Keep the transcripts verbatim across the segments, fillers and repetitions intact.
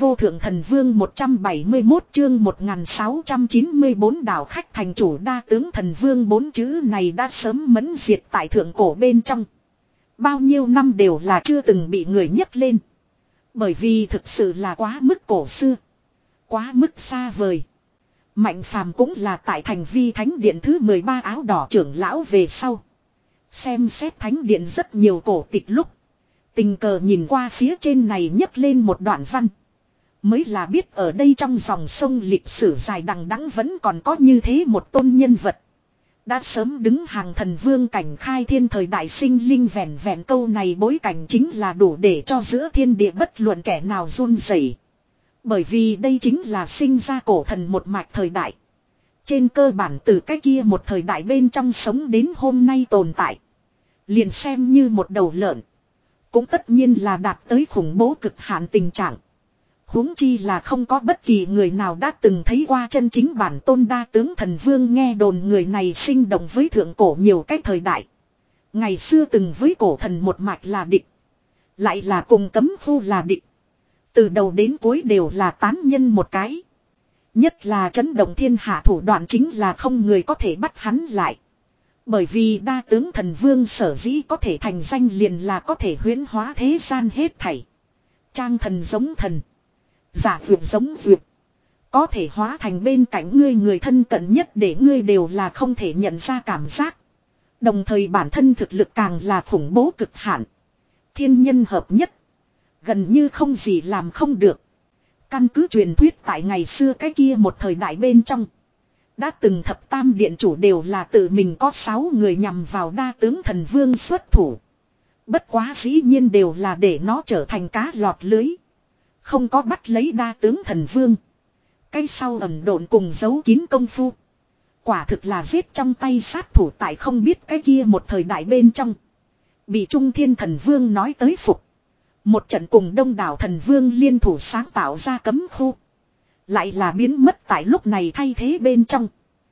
vô thượng thần vương một trăm bảy mươi mốt chương một nghìn sáu trăm chín mươi bốn đảo khách thành chủ đa tướng thần vương, bốn chữ này đã sớm mẫn diệt tại thượng cổ bên trong. Bao nhiêu năm đều là chưa từng bị người nhấc lên. Bởi vì thực sự là quá mức cổ xưa. Quá mức xa vời. Mạnh phàm cũng là tại thành vi thánh điện thứ mười ba áo đỏ trưởng lão về sau. Xem xét thánh điện rất nhiều cổ tịch lúc. Tình cờ nhìn qua phía trên này nhấc lên một đoạn văn. Mới là biết ở đây trong dòng sông lịch sử dài đằng đẵng vẫn còn có như thế một tôn nhân vật. Đã sớm đứng hàng thần vương cảnh khai thiên thời đại sinh linh, vẹn vẹn câu này bối cảnh chính là đủ để cho giữa thiên địa bất luận kẻ nào run rẩy. Bởi vì đây chính là sinh ra cổ thần một mạch thời đại. Trên cơ bản từ cái kia một thời đại bên trong sống đến hôm nay tồn tại. Liền xem như một đầu lợn. Cũng tất nhiên là đạt tới khủng bố cực hạn tình trạng. Huống chi là không có bất kỳ người nào đã từng thấy qua chân chính bản tôn đa tướng thần vương. Nghe đồn người này sinh động với thượng cổ nhiều cái thời đại. Ngày xưa từng với cổ thần một mạch là địch. Lại là cùng cấm khu là địch. Từ đầu đến cuối đều là tán nhân một cái. Nhất là chấn động thiên hạ thủ đoạn chính là không người có thể bắt hắn lại. Bởi vì đa tướng thần vương sở dĩ có thể thành danh liền là có thể huyễn hóa thế gian hết thảy. Trang thần giống thần. Giả vượt giống vượt. Có thể hóa thành bên cạnh ngươi người thân cận nhất để ngươi đều là không thể nhận ra cảm giác. Đồng thời bản thân thực lực càng là khủng bố cực hạn. Thiên nhân hợp nhất. Gần như không gì làm không được. Căn cứ truyền thuyết tại ngày xưa cái kia một thời đại bên trong. Đã từng thập tam điện chủ đều là tự mình có sáu người nhằm vào đa tướng thần vương xuất thủ. Bất quá dĩ nhiên đều là để nó trở thành cá lọt lưới. Không có bắt lấy đa tướng thần vương. Cái sau ẩn độn cùng giấu kín công phu. Quả thực là giết trong tay sát thủ tại không biết cái kia một thời đại bên trong. Bị Trung Thiên thần vương nói tới phục. Một trận cùng đông đảo thần vương liên thủ sáng tạo ra cấm khu. Lại là biến mất tại lúc này thay thế bên trong.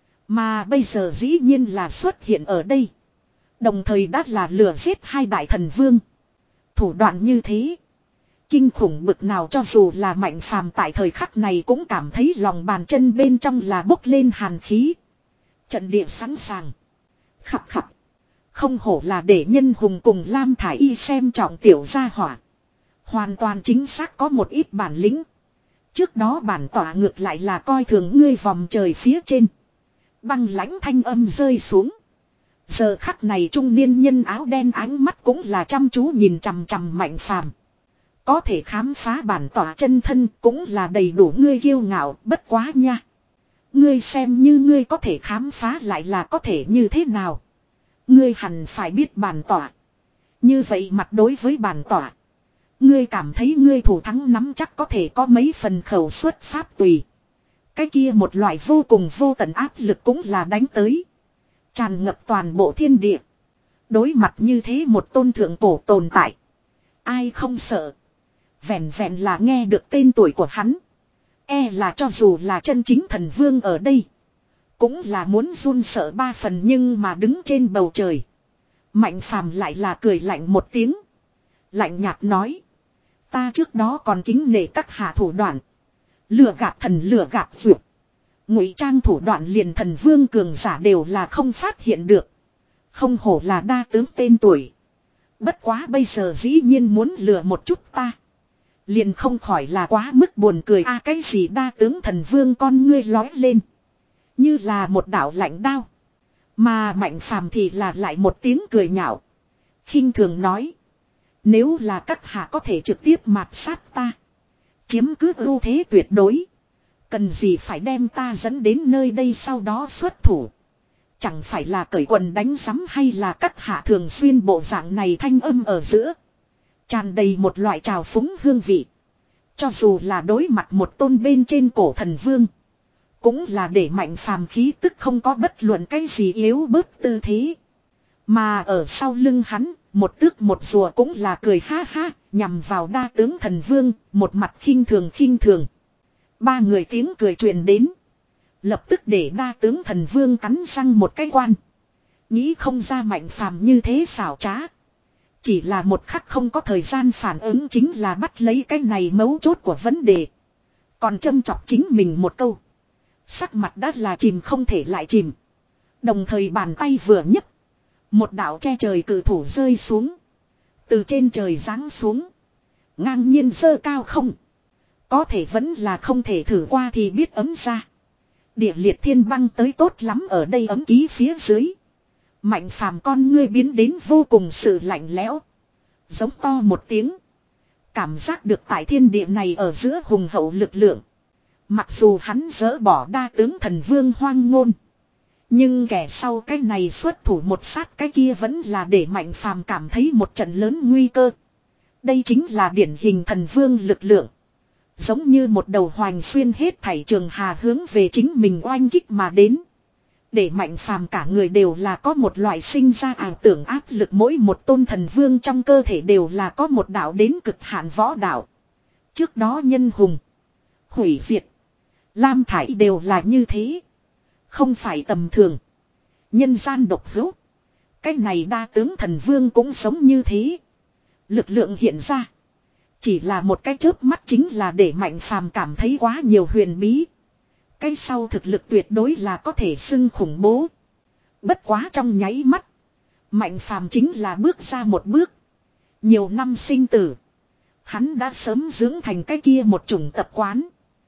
Mà bây giờ dĩ nhiên là xuất hiện ở đây. Đồng thời đã là lừa giết hai đại thần vương. Thủ đoạn như thế. Kinh khủng bực nào, cho dù là Mạnh Phàm tại thời khắc này cũng cảm thấy lòng bàn chân bên trong là bốc lên hàn khí. Trận địa sẵn sàng. Khập khập. Không hổ là để nhân hùng cùng Lam Thải Y xem trọng tiểu gia hỏa. Hoàn toàn chính xác có một ít bản lĩnh. Trước đó bản tỏa ngược lại là coi thường ngươi vòng trời phía trên. Băng lãnh thanh âm rơi xuống. Giờ khắc này trung niên nhân áo đen ánh mắt cũng là chăm chú nhìn chằm chằm Mạnh Phàm. Có thể khám phá bản tỏa chân thân cũng là đầy đủ ngươi kiêu ngạo, bất quá nha. Ngươi xem như ngươi có thể khám phá lại là có thể như thế nào. Ngươi hẳn phải biết bản tỏa. Như vậy mặt đối với bản tỏa. Ngươi cảm thấy ngươi thủ thắng nắm chắc có thể có mấy phần khẩu suất pháp tùy. Cái kia một loại vô cùng vô tận áp lực cũng là đánh tới. Tràn ngập toàn bộ thiên địa. Đối mặt như thế một tôn thượng cổ tồn tại. Ai không sợ. Vẹn vẹn là nghe được tên tuổi của hắn. E là cho dù là chân chính thần vương ở đây. Cũng là muốn run sợ ba phần, nhưng mà đứng trên bầu trời. Mạnh Phàm lại là cười lạnh một tiếng. Lạnh nhạt nói. Ta trước đó còn kính nể các hạ thủ đoạn. Lừa gạt thần lừa gạt dược. Ngụy trang thủ đoạn liền thần vương cường giả đều là không phát hiện được. Không hổ là đa tướng tên tuổi. Bất quá bây giờ dĩ nhiên muốn lừa một chút ta. Liền không khỏi là quá mức buồn cười. A cái gì đa tướng thần vương con ngươi lói lên. Như là một đạo lạnh đao. Mà Mạnh Phàm thì là lại một tiếng cười nhạo. Khinh thường nói. Nếu là các hạ có thể trực tiếp mạt sát ta. Chiếm cứ ưu thế tuyệt đối. Cần gì phải đem ta dẫn đến nơi đây sau đó xuất thủ. Chẳng phải là cởi quần đánh rắm hay là các hạ thường xuyên bộ dạng này, thanh âm ở giữa. Tràn đầy một loại trào phúng hương vị. Cho dù là đối mặt một tôn bên trên cổ thần vương. Cũng là để Mạnh Phàm khí tức không có bất luận cái gì yếu bớt tư thế. Mà ở sau lưng hắn, một tước một rùa cũng là cười ha ha, nhằm vào đa tướng thần vương, một mặt khinh thường khinh thường. Ba người tiếng cười truyền đến. Lập tức để đa tướng thần vương cắn răng một cái quan. Nghĩ không ra Mạnh Phàm như thế xảo trá. Chỉ là một khắc không có thời gian phản ứng chính là bắt lấy cái này mấu chốt của vấn đề. Còn châm chọc chính mình một câu. Sắc mặt đã là chìm không thể lại chìm. Đồng thời bàn tay vừa nhấc. Một đạo che trời cử thủ rơi xuống. Từ trên trời giáng xuống. Ngang nhiên giơ cao không. Có thể vẫn là không thể thử qua thì biết ấm ra. Địa liệt thiên băng tới tốt lắm ở đây ấm ký phía dưới. Mạnh phàm con ngươi biến đến vô cùng sự lạnh lẽo. Giống to một tiếng. Cảm giác được tại thiên địa này ở giữa hùng hậu lực lượng. Mặc dù hắn dỡ bỏ đa tướng thần vương hoang ngôn. Nhưng kẻ sau cái này xuất thủ một sát cái kia vẫn là để mạnh phàm cảm thấy một trận lớn nguy cơ. Đây chính là điển hình thần vương lực lượng. Giống như một đầu hoành xuyên hết thảy trường hà hướng về chính mình oanh kích mà đến. Để mạnh phàm cả người đều là có một loại sinh ra ảo tưởng áp lực, mỗi một tôn thần vương trong cơ thể đều là có một đạo đến cực hạn võ đạo. Trước đó nhân hùng, hủy diệt, lam thải đều là như thế. Không phải tầm thường. Nhân gian độc hữu. Cái này đa tướng thần vương cũng sống như thế. Lực lượng hiện ra. Chỉ là một cái chớp mắt chính là để mạnh phàm cảm thấy quá nhiều huyền bí. Cái sau thực lực tuyệt đối là có thể xưng khủng bố. Bất quá trong nháy mắt. Mạnh phàm chính là bước ra một bước. Nhiều năm sinh tử. Hắn đã sớm dưỡng thành cái kia một chủng tập quán.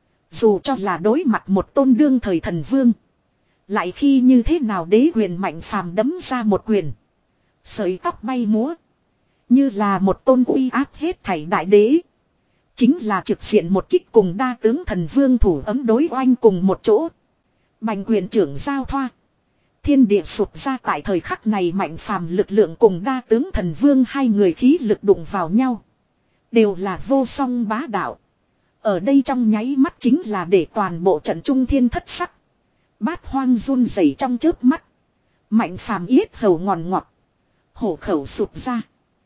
Dù cho là đối mặt một tôn đương thời thần vương. Lại khi như thế nào đế quyền mạnh phàm đấm ra một quyền. Sợi tóc bay múa. Như là một tôn uy áp hết thảy đại đế. Chính là trực diện một kích cùng đa tướng thần vương thủ ấm đối oanh cùng một chỗ. Bành quyền trưởng giao thoa. Thiên địa sụp ra tại thời khắc này mạnh phàm lực lượng cùng đa tướng thần vương hai người khí lực đụng vào nhau. Đều là vô song bá đạo. Ở đây trong nháy mắt chính là để toàn bộ trận trung thiên thất sắc. Bát hoang run rẩy trong chớp mắt. Mạnh phàm yết hầu ngòn ngọt. Hổ khẩu sụp ra.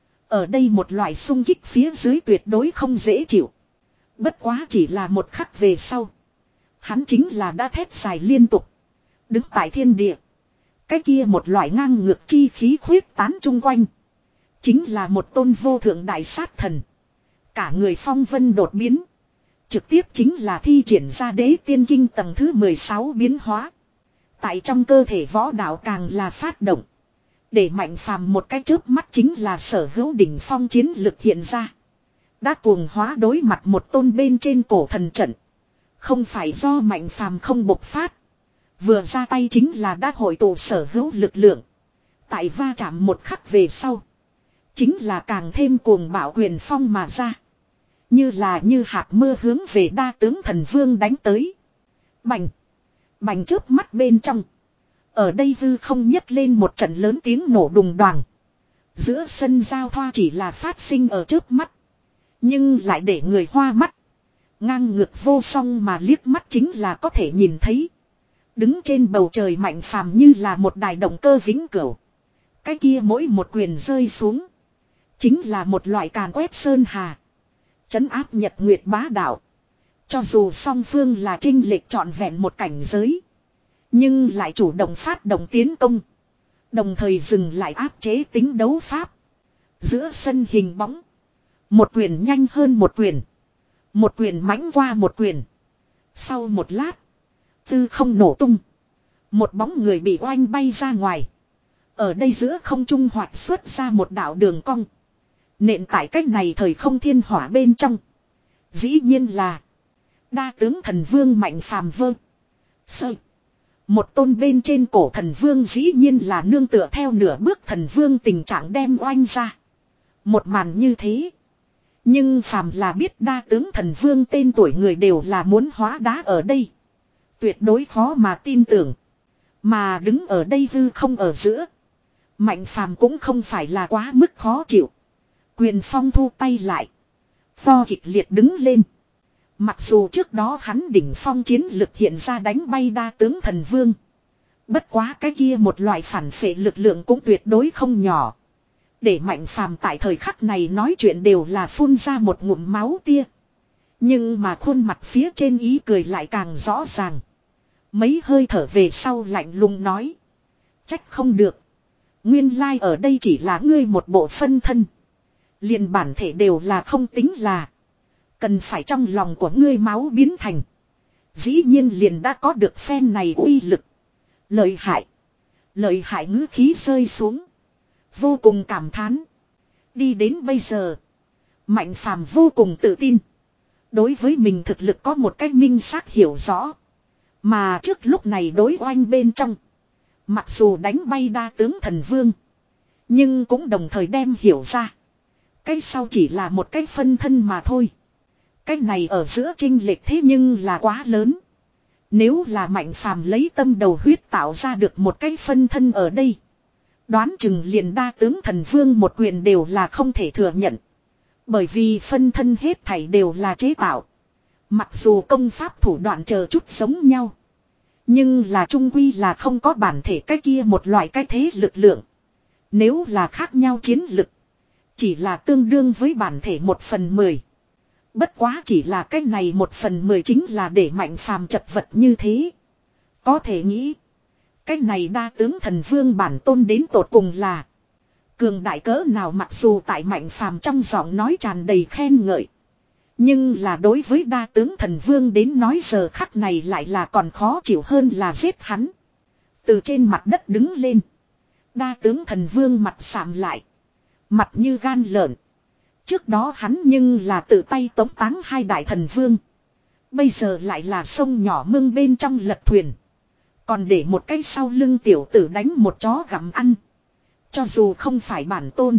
Ở đây một loại xung kích phía dưới tuyệt đối không dễ chịu. Bất quá chỉ là một khắc về sau. Hắn chính là đã thét dài liên tục. Đứng tại thiên địa. Cái kia một loại ngang ngược chi khí khuyết tán chung quanh. Chính là một tôn vô thượng đại sát thần. Cả người phong vân đột biến. Trực tiếp chính là thi triển ra đế tiên kinh tầng thứ mười sáu biến hóa. Tại trong cơ thể võ đạo càng là phát động. Để mạnh phàm một cái chớp mắt chính là sở hữu đỉnh phong chiến lực hiện ra. Đã cuồng hóa đối mặt một tôn bên trên cổ thần trận. Không phải do mạnh phàm không bộc phát. Vừa ra tay chính là đã hội tụ sở hữu lực lượng. Tại va chạm một khắc về sau. Chính là càng thêm cuồng bạo quyền phong mà ra. Như là như hạt mưa hướng về đa tướng thần vương đánh tới. Bành. Bành chớp mắt bên trong. Ở đây hư không nhấc lên một trận lớn tiếng nổ đùng đoàng. Giữa sân giao thoa chỉ là phát sinh ở chớp mắt. Nhưng lại để người hoa mắt. Ngang ngược vô song mà liếc mắt chính là có thể nhìn thấy. Đứng trên bầu trời mạnh phàm như là một đài động cơ vĩnh cửu. Cái kia mỗi một quyền rơi xuống. Chính là một loại càn quét sơn hà. Trấn áp nhật nguyệt bá đạo. Cho dù song phương là chênh lệch trọn vẹn một cảnh giới. Nhưng lại chủ động phát động tiến công. Đồng thời dừng lại áp chế tính đấu pháp. Giữa sân hình bóng. Một quyền nhanh hơn một quyền. Một quyền mãnh qua một quyền. Sau một lát. Tư không nổ tung. Một bóng người bị oanh bay ra ngoài. Ở đây giữa không trung hoạt xuất ra một đạo đường cong. Nện tại cách này thời không thiên hỏa bên trong. Dĩ nhiên là. Đa tướng thần vương mạnh phàm vơ. Sơ. Một tôn bên trên cổ thần vương dĩ nhiên là nương tựa theo nửa bước thần vương tình trạng đem oanh ra. Một màn như thế. Nhưng phàm là biết đa tướng thần vương tên tuổi người đều là muốn hóa đá ở đây. Tuyệt đối khó mà tin tưởng. Mà đứng ở đây hư không ở giữa. Mạnh phàm cũng không phải là quá mức khó chịu. Quyền phong thu tay lại. Pho kịch liệt đứng lên. Mặc dù trước đó hắn đỉnh phong chiến lực hiện ra đánh bay đa tướng thần vương. Bất quá cái kia một loại phản phệ lực lượng cũng tuyệt đối không nhỏ. Để mạnh phàm tại thời khắc này nói chuyện đều là phun ra một ngụm máu tia. Nhưng mà khuôn mặt phía trên ý cười lại càng rõ ràng. Mấy hơi thở về sau lạnh lùng nói. Trách không được. Nguyên lai ở đây chỉ là ngươi một bộ phân thân. Liền bản thể đều là không tính là. Cần phải trong lòng của ngươi máu biến thành. Dĩ nhiên liền đã có được phen này uy lực. Lợi hại. Lợi hại ngữ khí rơi xuống. Vô cùng cảm thán. Đi đến bây giờ. Mạnh phàm vô cùng tự tin. Đối với mình thực lực có một cách minh xác hiểu rõ. Mà trước lúc này đối oanh bên trong. Mặc dù đánh bay đa tướng thần vương. Nhưng cũng đồng thời đem hiểu ra. Cái sau chỉ là một cái phân thân mà thôi. Cái này ở giữa chênh lệch thế nhưng là quá lớn. Nếu là mạnh phàm lấy tâm đầu huyết tạo ra được một cái phân thân ở đây. Đoán chừng liền đa tướng thần vương một quyền đều là không thể thừa nhận. Bởi vì phân thân hết thảy đều là chế tạo. Mặc dù công pháp thủ đoạn chờ chút giống nhau. Nhưng là trung quy là không có bản thể cái kia một loại cái thế lực lượng. Nếu là khác nhau chiến lực. Chỉ là tương đương với bản thể một phần mười. Bất quá chỉ là cái này một phần mười chính là để mạnh phàm chật vật như thế. Có thể nghĩ. Cái này đa tướng thần vương bản tôn đến tột cùng là. Cường đại cỡ nào mặc dù tại mạnh phàm trong giọng nói tràn đầy khen ngợi. Nhưng là đối với đa tướng thần vương đến nói giờ khắc này lại là còn khó chịu hơn là giết hắn. Từ trên mặt đất đứng lên. Đa tướng thần vương mặt sạm lại. Mặt như gan lợn. Trước đó hắn nhưng là tự tay tống táng hai đại thần vương. Bây giờ lại là sông nhỏ mương bên trong lật thuyền. Còn để một cái sau lưng tiểu tử đánh một chó gặm ăn. Cho dù không phải bản tôn.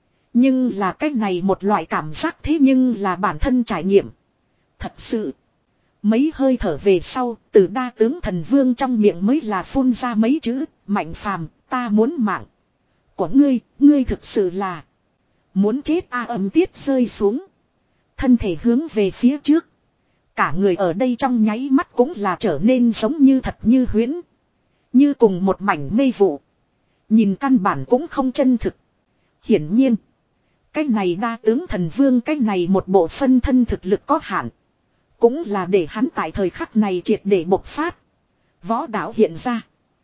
Nhưng là cái này một loại cảm giác thế nhưng là bản thân trải nghiệm. Thật sự. Mấy hơi thở về sau, từ đa tướng thần vương trong miệng mới là phun ra mấy chữ, mạnh phàm, ta muốn mạng. Của ngươi, ngươi thực sự là. Muốn chết a âm tiết rơi xuống. Thân thể hướng về phía trước. Cả người ở đây trong nháy mắt cũng là trở nên giống như thật như huyễn. Như cùng một mảnh mê vụ. Nhìn căn bản cũng không chân thực. Hiển nhiên. Cái này đa tướng thần vương cái này một bộ phân thân thực lực có hạn. Cũng là để hắn tại thời khắc này triệt để bộc phát. Võ đạo hiện ra.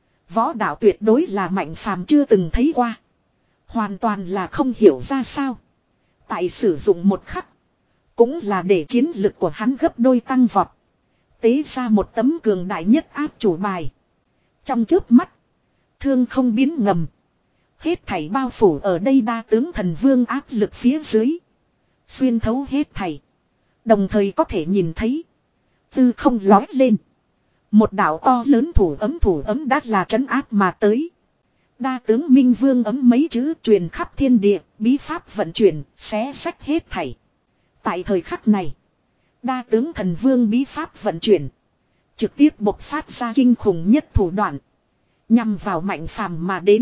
Võ đạo tuyệt đối là mạnh phàm chưa từng thấy qua. Hoàn toàn là không hiểu ra sao. Tại sử dụng một khắc. Cũng là để chiến lực của hắn gấp đôi tăng vọt. Tế ra một tấm cường đại nhất áp chủ bài. Trong chớp mắt. Thương không biến ngầm. Hết thảy bao phủ ở đây đa tướng thần vương áp lực phía dưới. Xuyên thấu hết thảy. Đồng thời có thể nhìn thấy. Tư không lói lên. Một đạo to lớn thủ ấm thủ ấm đắt là trấn áp mà tới. Đa tướng minh vương ấm mấy chữ truyền khắp thiên địa. Bí pháp vận chuyển. Xé sách hết thảy. Tại thời khắc này. Đa tướng thần vương bí pháp vận chuyển. Trực tiếp bộc phát ra kinh khủng nhất thủ đoạn. Nhằm vào mạnh phàm mà đến.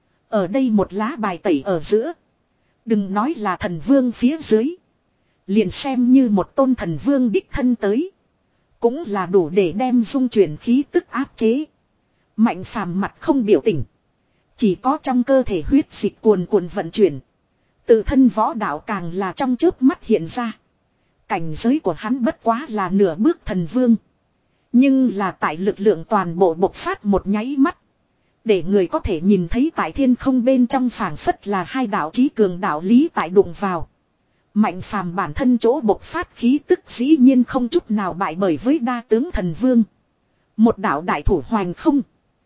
Ở đây một lá bài tẩy ở giữa. Đừng nói là thần vương phía dưới. Liền xem như một tôn thần vương đích thân tới. Cũng là đủ để đem dung chuyển khí tức áp chế. Mạnh phàm mặt không biểu tình. Chỉ có trong cơ thể huyết dịch cuồn cuộn vận chuyển. Tự thân võ đạo càng là trong chớp mắt hiện ra. Cảnh giới của hắn bất quá là nửa bước thần vương. Nhưng là tại lực lượng toàn bộ bộc phát một nháy mắt. Để người có thể nhìn thấy tại thiên không bên trong phảng phất là hai đạo chí cường đạo lý tại đụng vào. Mạnh phàm bản thân chỗ bộc phát khí tức dĩ nhiên không chút nào bại bởi với đa tướng thần vương. Một đạo đại thủ hoành không.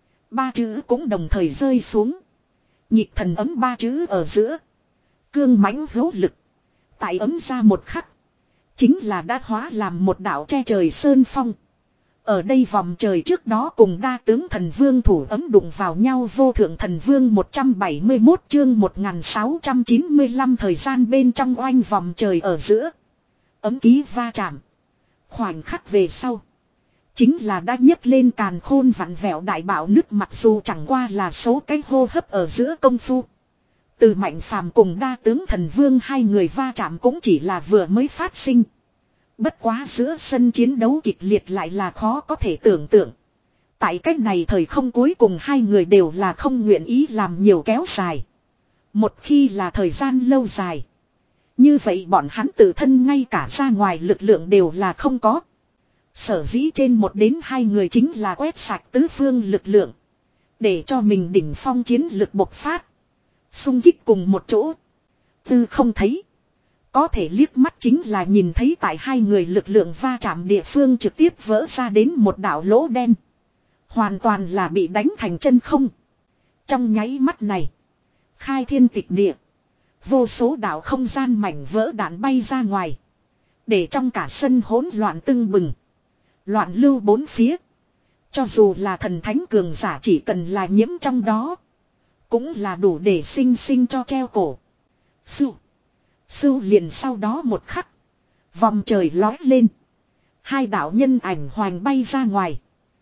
Ba chữ cũng đồng thời rơi xuống. Nhịp thần ấm ba chữ ở giữa. Cương mãnh hữu lực. Tại ấm ra một khắc. Chính là đã hóa làm một đạo che trời sơn phong. Ở đây vòng trời trước đó cùng đa tướng thần vương thủ ấm đụng vào nhau vô thượng thần vương một trăm bảy mươi mốt chương một nghìn sáu trăm chín mươi lăm thời gian bên trong oanh vòng trời ở giữa. Ấm ký va chạm. Khoảnh khắc về sau. Chính là đã nhấc lên càn khôn vặn vẹo đại bạo nứt mặc dù chẳng qua là số cái hô hấp ở giữa công phu. Từ mạnh phàm cùng đa tướng thần vương hai người va chạm cũng chỉ là vừa mới phát sinh. Bất quá giữa sân chiến đấu kịch liệt lại là khó có thể tưởng tượng. Tại cách này thời không cuối cùng hai người đều là không nguyện ý làm nhiều kéo dài. Một khi là thời gian lâu dài. Như vậy bọn hắn tự thân ngay cả ra ngoài lực lượng đều là không có. Sở dĩ trên một đến hai người chính là quét sạch tứ phương lực lượng. Để cho mình đỉnh phong chiến lực bộc phát. Xung kích cùng một chỗ. Tư không thấy. Có thể liếc mắt chính là nhìn thấy tại hai người lực lượng va chạm địa phương trực tiếp vỡ ra đến một đạo lỗ đen. Hoàn toàn là bị đánh thành chân không. Trong nháy mắt này. Khai thiên tịch địa. Vô số đạo không gian mảnh vỡ đạn bay ra ngoài. Để trong cả sân hỗn loạn tưng bừng. Loạn lưu bốn phía. Cho dù là thần thánh cường giả chỉ cần là nhiễm trong đó. Cũng là đủ để sinh sinh cho treo cổ. Sưu. Sưu liền sau đó một khắc. Vòng trời lói lên. Hai đạo nhân ảnh hoành bay ra ngoài.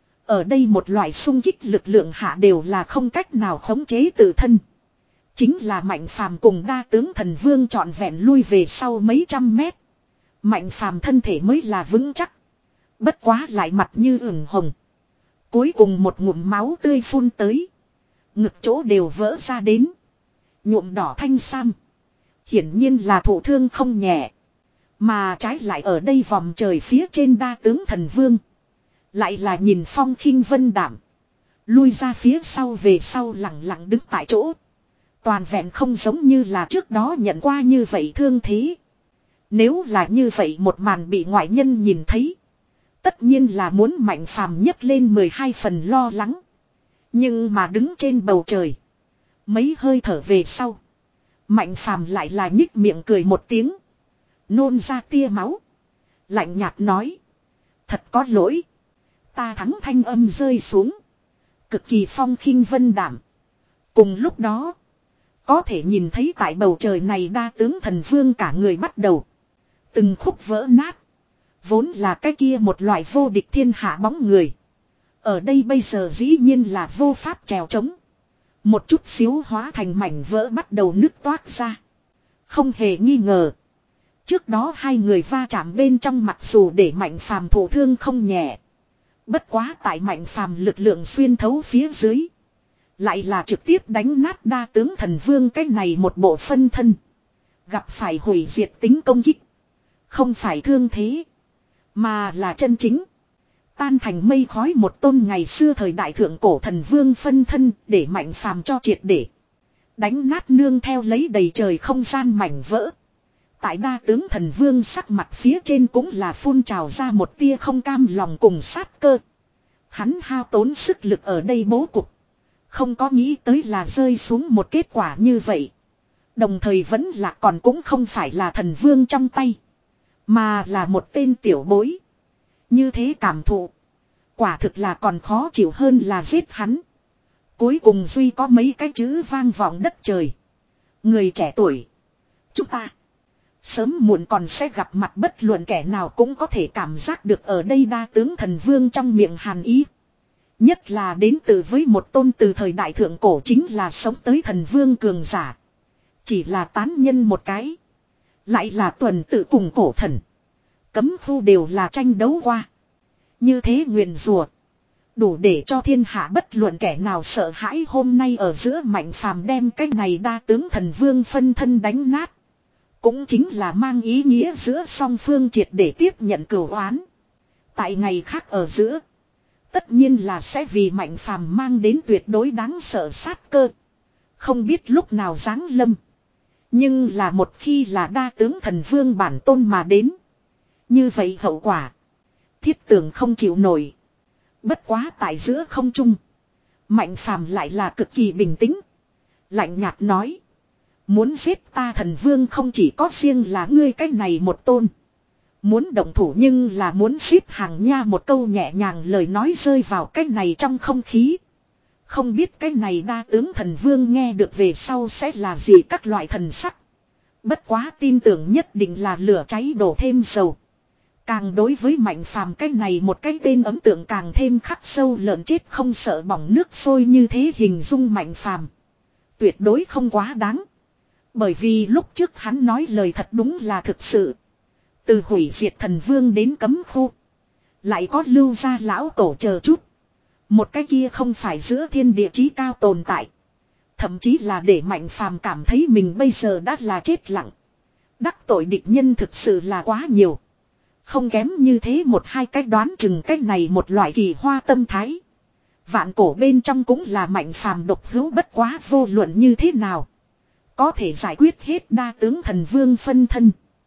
Ở đây một loại xung kích lực lượng hạ đều là không cách nào khống chế tự thân. Chính là Mạnh Phàm cùng đa tướng thần vương trọn vẹn lui về sau mấy trăm mét. Mạnh Phàm thân thể mới là vững chắc. Bất quá lại mặt như ửng hồng. Cuối cùng một ngụm máu tươi phun tới. Ngực chỗ đều vỡ ra đến. Nhuộm đỏ thanh sam. Hiển nhiên là thụ thương không nhẹ. Mà trái lại ở đây vòng trời phía trên đa tướng thần vương. Lại là nhìn phong khinh vân đảm. Lui ra phía sau về sau lặng lặng đứng tại chỗ. Toàn vẹn không giống như là trước đó nhận qua như vậy thương thế. Nếu là như vậy một màn bị ngoại nhân nhìn thấy. Tất nhiên là muốn Mạnh Phàm nhấc lên mười hai phần lo lắng. Nhưng mà đứng trên bầu trời. Mấy hơi thở về sau. Mạnh Phàm lại là nhích miệng cười một tiếng. Nôn ra tia máu. Lạnh nhạt nói. Thật có lỗi. Ta thắng thanh âm rơi xuống. Cực kỳ phong khinh vân đảm. Cùng lúc đó. Có thể nhìn thấy tại bầu trời này đa tướng thần vương cả người bắt đầu. Từng khúc vỡ nát. Vốn là cái kia một loại vô địch thiên hạ bóng người. Ở đây bây giờ dĩ nhiên là vô pháp trèo trống. Một chút xíu hóa thành mảnh vỡ bắt đầu nứt toát ra. Không hề nghi ngờ. Trước đó hai người va chạm bên trong mặc dù để Mạnh Phàm thổ thương không nhẹ. Bất quá tại Mạnh Phàm lực lượng xuyên thấu phía dưới. Lại là trực tiếp đánh nát đa tướng thần vương cái này một bộ phân thân. Gặp phải hủy diệt tính công kích. Không phải thương thế. Mà là chân chính. Tan thành mây khói một tôn ngày xưa thời đại thượng cổ thần vương phân thân để Mạnh Phàm cho triệt để. Đánh nát nương theo lấy đầy trời không gian mảnh vỡ. Tại đa tướng thần vương sắc mặt phía trên cũng là phun trào ra một tia không cam lòng cùng sát cơ. Hắn hao tốn sức lực ở đây bố cục. Không có nghĩ tới là rơi xuống một kết quả như vậy. Đồng thời vẫn là còn cũng không phải là thần vương trong tay. Mà là một tên tiểu bối. Như thế cảm thụ. Quả thực là còn khó chịu hơn là giết hắn. Cuối cùng duy có mấy cái chữ vang vọng đất trời. Người trẻ tuổi. Chúng ta. Sớm muộn còn sẽ gặp mặt bất luận kẻ nào cũng có thể cảm giác được ở đây đa tướng thần vương trong miệng hàn ý. Nhất là đến từ với một tôn từ thời đại thượng cổ chính là sống tới thần vương cường giả. Chỉ là tán nhân một cái. Lại là tuần tự cùng cổ thần. Cấm khu đều là tranh đấu qua. Như thế nguyền rùa. Đủ để cho thiên hạ bất luận kẻ nào sợ hãi hôm nay ở giữa Mạnh Phàm đem cái này đa tướng thần vương phân thân đánh nát. Cũng chính là mang ý nghĩa giữa song phương triệt để tiếp nhận cửu oán. Tại ngày khác ở giữa. Tất nhiên là sẽ vì Mạnh Phàm mang đến tuyệt đối đáng sợ sát cơ. Không biết lúc nào giáng lâm. Nhưng là một khi là đa tướng thần vương bản tôn mà đến. Như vậy hậu quả. Thiết tưởng không chịu nổi. Bất quá tại giữa không trung. Mạnh Phàm lại là cực kỳ bình tĩnh. Lạnh nhạt nói. Muốn giết ta thần vương không chỉ có riêng là ngươi cái này một tôn. Muốn động thủ nhưng là muốn xếp hàng nha, một câu nhẹ nhàng lời nói rơi vào cái này trong không khí. Không biết cái này đa tướng thần vương nghe được về sau sẽ là gì các loại thần sắc. Bất quá tin tưởng nhất định là lửa cháy đổ thêm dầu. Càng đối với Mạnh Phàm cái này một cái tên ấn tượng càng thêm khắc sâu, lợn chết không sợ bỏng nước sôi như thế hình dung Mạnh Phàm. Tuyệt đối không quá đáng. Bởi vì lúc trước hắn nói lời thật đúng là thực sự. Từ hủy diệt thần vương đến cấm khu. Lại có lưu ra lão tổ chờ chút. Một cái kia không phải giữa thiên địa chí cao tồn tại. Thậm chí là để Mạnh Phàm cảm thấy mình bây giờ đã là chết lặng. Đắc tội địch nhân thực sự là quá nhiều. Không kém như thế một hai cách đoán chừng cách này một loại kỳ hoa tâm thái. Vạn cổ bên trong cũng là Mạnh Phàm độc hữu, bất quá vô luận như thế nào. Có thể giải quyết hết đa tướng thần vương phân thân.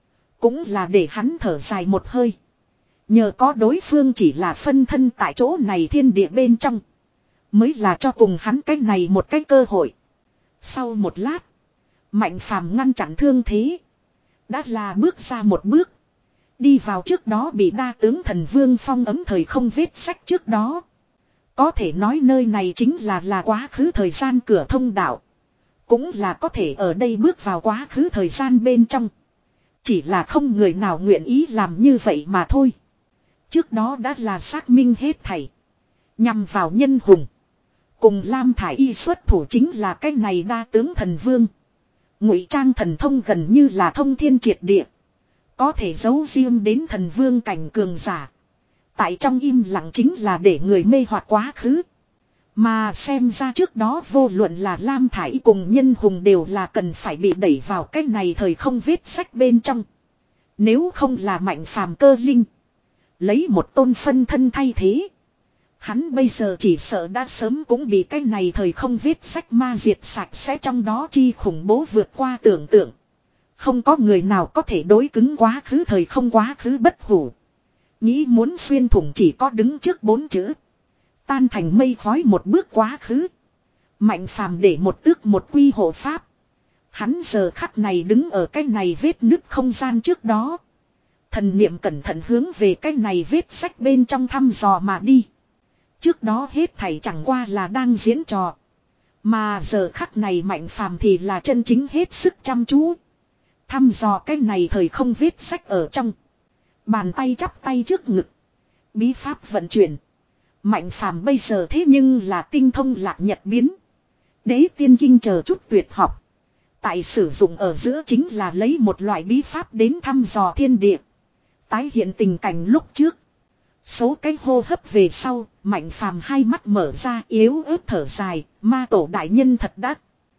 Cũng là để hắn thở dài một hơi. Nhờ có đối phương chỉ là phân thân tại chỗ này thiên địa bên trong. Mới là cho cùng hắn cái này một cái cơ hội. Sau một lát. Mạnh phàm ngăn chặn thương thế. Đã là bước ra một bước. Đi vào trước đó bị đa tướng thần vương phong ấm thời không vết sách trước đó. Có thể nói nơi này chính là là quá khứ thời gian cửa thông đạo. Cũng là có thể ở đây bước vào quá khứ thời gian bên trong. Chỉ là không người nào nguyện ý làm như vậy mà thôi. Trước đó đã là xác minh hết thảy. Nhằm vào nhân hùng. Cùng Lam Thải Y xuất thủ chính là cái này đa tướng thần vương. Ngụy trang thần thông gần như là thông thiên triệt địa. Có thể giấu riêng đến thần vương cảnh cường giả. Tại trong im lặng chính là để người mê hoặc quá khứ. Mà xem ra trước đó vô luận là Lam Thải Y cùng nhân hùng đều là cần phải bị đẩy vào cái này thời không vết sách bên trong. Nếu không là mạnh phàm cơ linh. Lấy một tôn phân thân thay thế. Hắn bây giờ chỉ sợ đã sớm cũng bị cái này thời không vết sách ma diệt sạch sẽ trong đó chi khủng bố vượt qua tưởng tượng. Không có người nào có thể đối cứng quá khứ thời không quá khứ bất hủ. Nghĩ muốn xuyên thủng chỉ có đứng trước bốn chữ. Tan thành mây khói một bước quá khứ. Mạnh phàm để một tước một quy hộ pháp. Hắn giờ khắc này đứng ở cái này vết nứt không gian trước đó. Thần niệm cẩn thận hướng về cái này vết sách bên trong thăm dò mà đi. Trước đó hết thảy chẳng qua là đang diễn trò. Mà giờ khắc này mạnh phàm thì là chân chính hết sức chăm chú. Thăm dò cái này thời không vết sách ở trong. Bàn tay chắp tay trước ngực. Bí pháp vận chuyển. Mạnh phàm bây giờ thế nhưng là tinh thông lạc nhật biến. Đế tiên kinh chờ chút tuyệt học. Tại sử dụng ở giữa chính là lấy một loại bí pháp đến thăm dò thiên địa. Tái hiện tình cảnh lúc trước. Số cái hô hấp về sau, mạnh phàm hai mắt mở ra yếu ớt thở dài, ma tổ đại nhân thật đắt.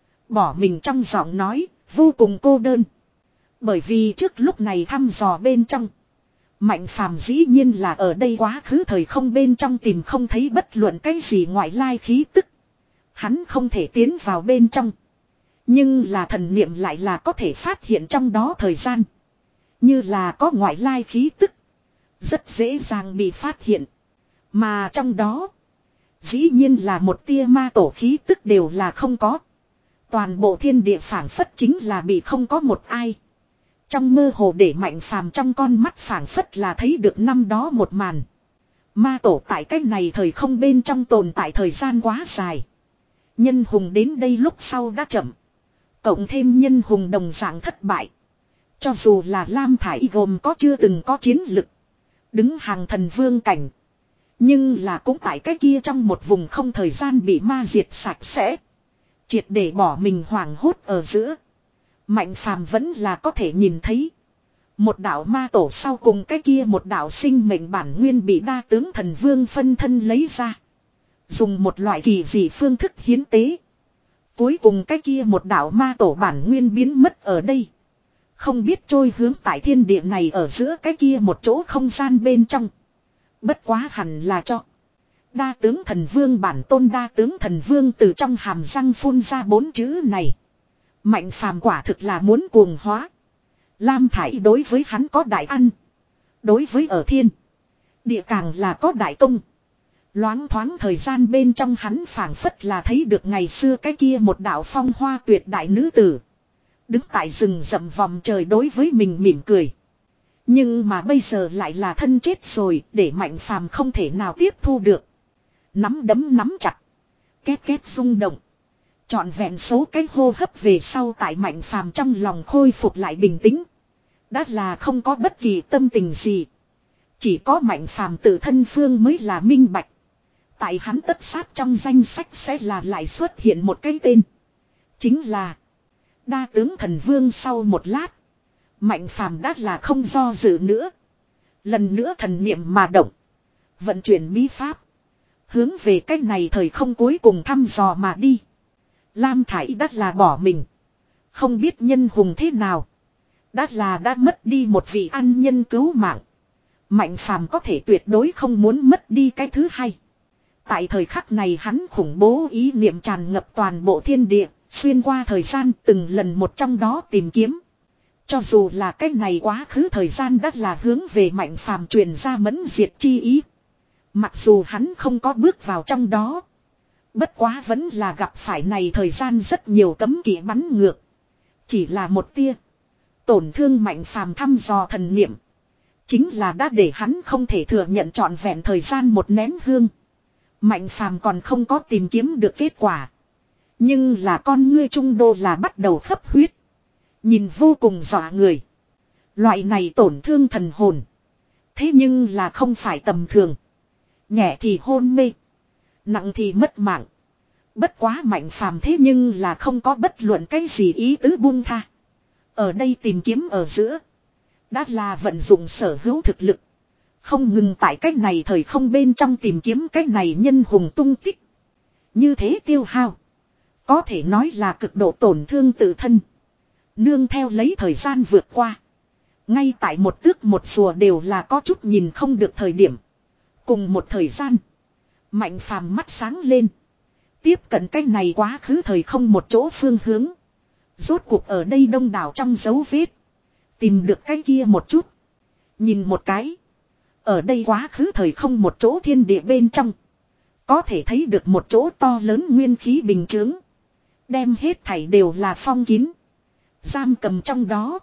Bỏ mình trong giọng nói, vô cùng cô đơn. Bởi vì trước lúc này thăm dò bên trong. Mạnh phàm dĩ nhiên là ở đây quá khứ thời không bên trong tìm không thấy bất luận cái gì ngoại lai khí tức. Hắn không thể tiến vào bên trong. Nhưng là thần niệm lại là có thể phát hiện trong đó thời gian. Như là có ngoại lai khí tức. Rất dễ dàng bị phát hiện. Mà trong đó. Dĩ nhiên là một tia ma tổ khí tức đều là không có. Toàn bộ thiên địa phảng phất chính là bị không có một ai. Trong mơ hồ để mạnh phàm trong con mắt phảng phất là thấy được năm đó một màn. Ma tổ tại cách này thời không bên trong tồn tại thời gian quá dài. Nhân hùng đến đây lúc sau đã chậm. Cộng thêm nhân hùng đồng dạng thất bại. Cho dù là Lam Thải Y gồm có chưa từng có chiến lực. Đứng hàng thần vương cảnh. Nhưng là cũng tại cái kia trong một vùng không thời gian bị ma diệt sạch sẽ. Triệt để bỏ mình hoảng hốt ở giữa. Mạnh phàm vẫn là có thể nhìn thấy. Một đạo ma tổ sau cùng cái kia một đạo sinh mệnh bản nguyên bị đa tướng thần vương phân thân lấy ra. Dùng một loại kỳ dị phương thức hiến tế. Cuối cùng cái kia một đạo ma tổ bản nguyên biến mất ở đây. Không biết trôi hướng tại thiên địa này ở giữa cái kia một chỗ không gian bên trong. Bất quá hẳn là cho. Đa tướng thần vương bản tôn đa tướng thần vương từ trong hàm răng phun ra bốn chữ này. Mạnh phàm quả thực là muốn cuồng hóa. Lam Thải Y đối với hắn có đại ăn. Đối với ở thiên. Địa càng là có đại công. Loáng thoáng thời gian bên trong hắn phảng phất là thấy được ngày xưa cái kia một đạo phong hoa tuyệt đại nữ tử. Đứng tại rừng rậm vòng trời đối với mình mỉm cười. Nhưng mà bây giờ lại là thân chết rồi để mạnh phàm không thể nào tiếp thu được. Nắm đấm nắm chặt. Két két rung động. Trọn vẹn số cái hô hấp về sau tại mạnh phàm trong lòng khôi phục lại bình tĩnh. Đã là không có bất kỳ tâm tình gì. Chỉ có mạnh phàm tự thân phương mới là minh bạch. Tại hắn tất sát trong danh sách sẽ là lại xuất hiện một cái tên. Chính là đa tướng thần vương. Sau một lát. Mạnh phàm đã là không do dự nữa. Lần nữa thần niệm mà động. Vận chuyển bí pháp. Hướng về cái này thời không cuối cùng thăm dò mà đi. Lam Thải Y đắt là bỏ mình. Không biết nhân hùng thế nào. Đắt là đã mất đi một vị ăn nhân cứu mạng. Mạnh phàm có thể tuyệt đối không muốn mất đi cái thứ hai. Tại thời khắc này hắn khủng bố ý niệm tràn ngập toàn bộ thiên địa. Xuyên qua thời gian từng lần một trong đó tìm kiếm. Cho dù là cái này quá khứ thời gian đã là hướng về Mạnh Phàm truyền ra mẫn diệt chi ý. Mặc dù hắn không có bước vào trong đó. Bất quá vẫn là gặp phải này thời gian rất nhiều cấm kỵ bắn ngược. Chỉ là một tia. Tổn thương Mạnh Phàm thăm dò thần niệm. Chính là đã để hắn không thể thừa nhận trọn vẹn thời gian một nén hương. Mạnh Phàm còn không có tìm kiếm được kết quả. Nhưng là con ngươi trung đô là bắt đầu khắp huyết. Nhìn vô cùng dọa người. Loại này tổn thương thần hồn. Thế nhưng là không phải tầm thường. Nhẹ thì hôn mê. Nặng thì mất mạng. Bất quá Mạnh Phàm thế nhưng là không có bất luận cái gì ý tứ buông tha. Ở đây tìm kiếm ở giữa. Đã là vận dụng sở hữu thực lực. Không ngừng tại cách này thời không bên trong tìm kiếm cách này nhân hùng tung tích. Như thế tiêu hao. Có thể nói là cực độ tổn thương tự thân. Nương theo lấy thời gian vượt qua. Ngay tại một tước một rùa đều là có chút nhìn không được thời điểm. Cùng một thời gian. Mạnh Phàm mắt sáng lên. Tiếp cận cách này quá khứ thời không một chỗ phương hướng. Rốt cuộc ở đây đông đảo trong dấu vết. Tìm được cái kia một chút. Nhìn một cái. Ở đây quá khứ thời không một chỗ thiên địa bên trong. Có thể thấy được một chỗ to lớn nguyên khí bình chướng. Đem hết thảy đều là phong kín. Giam cầm trong đó.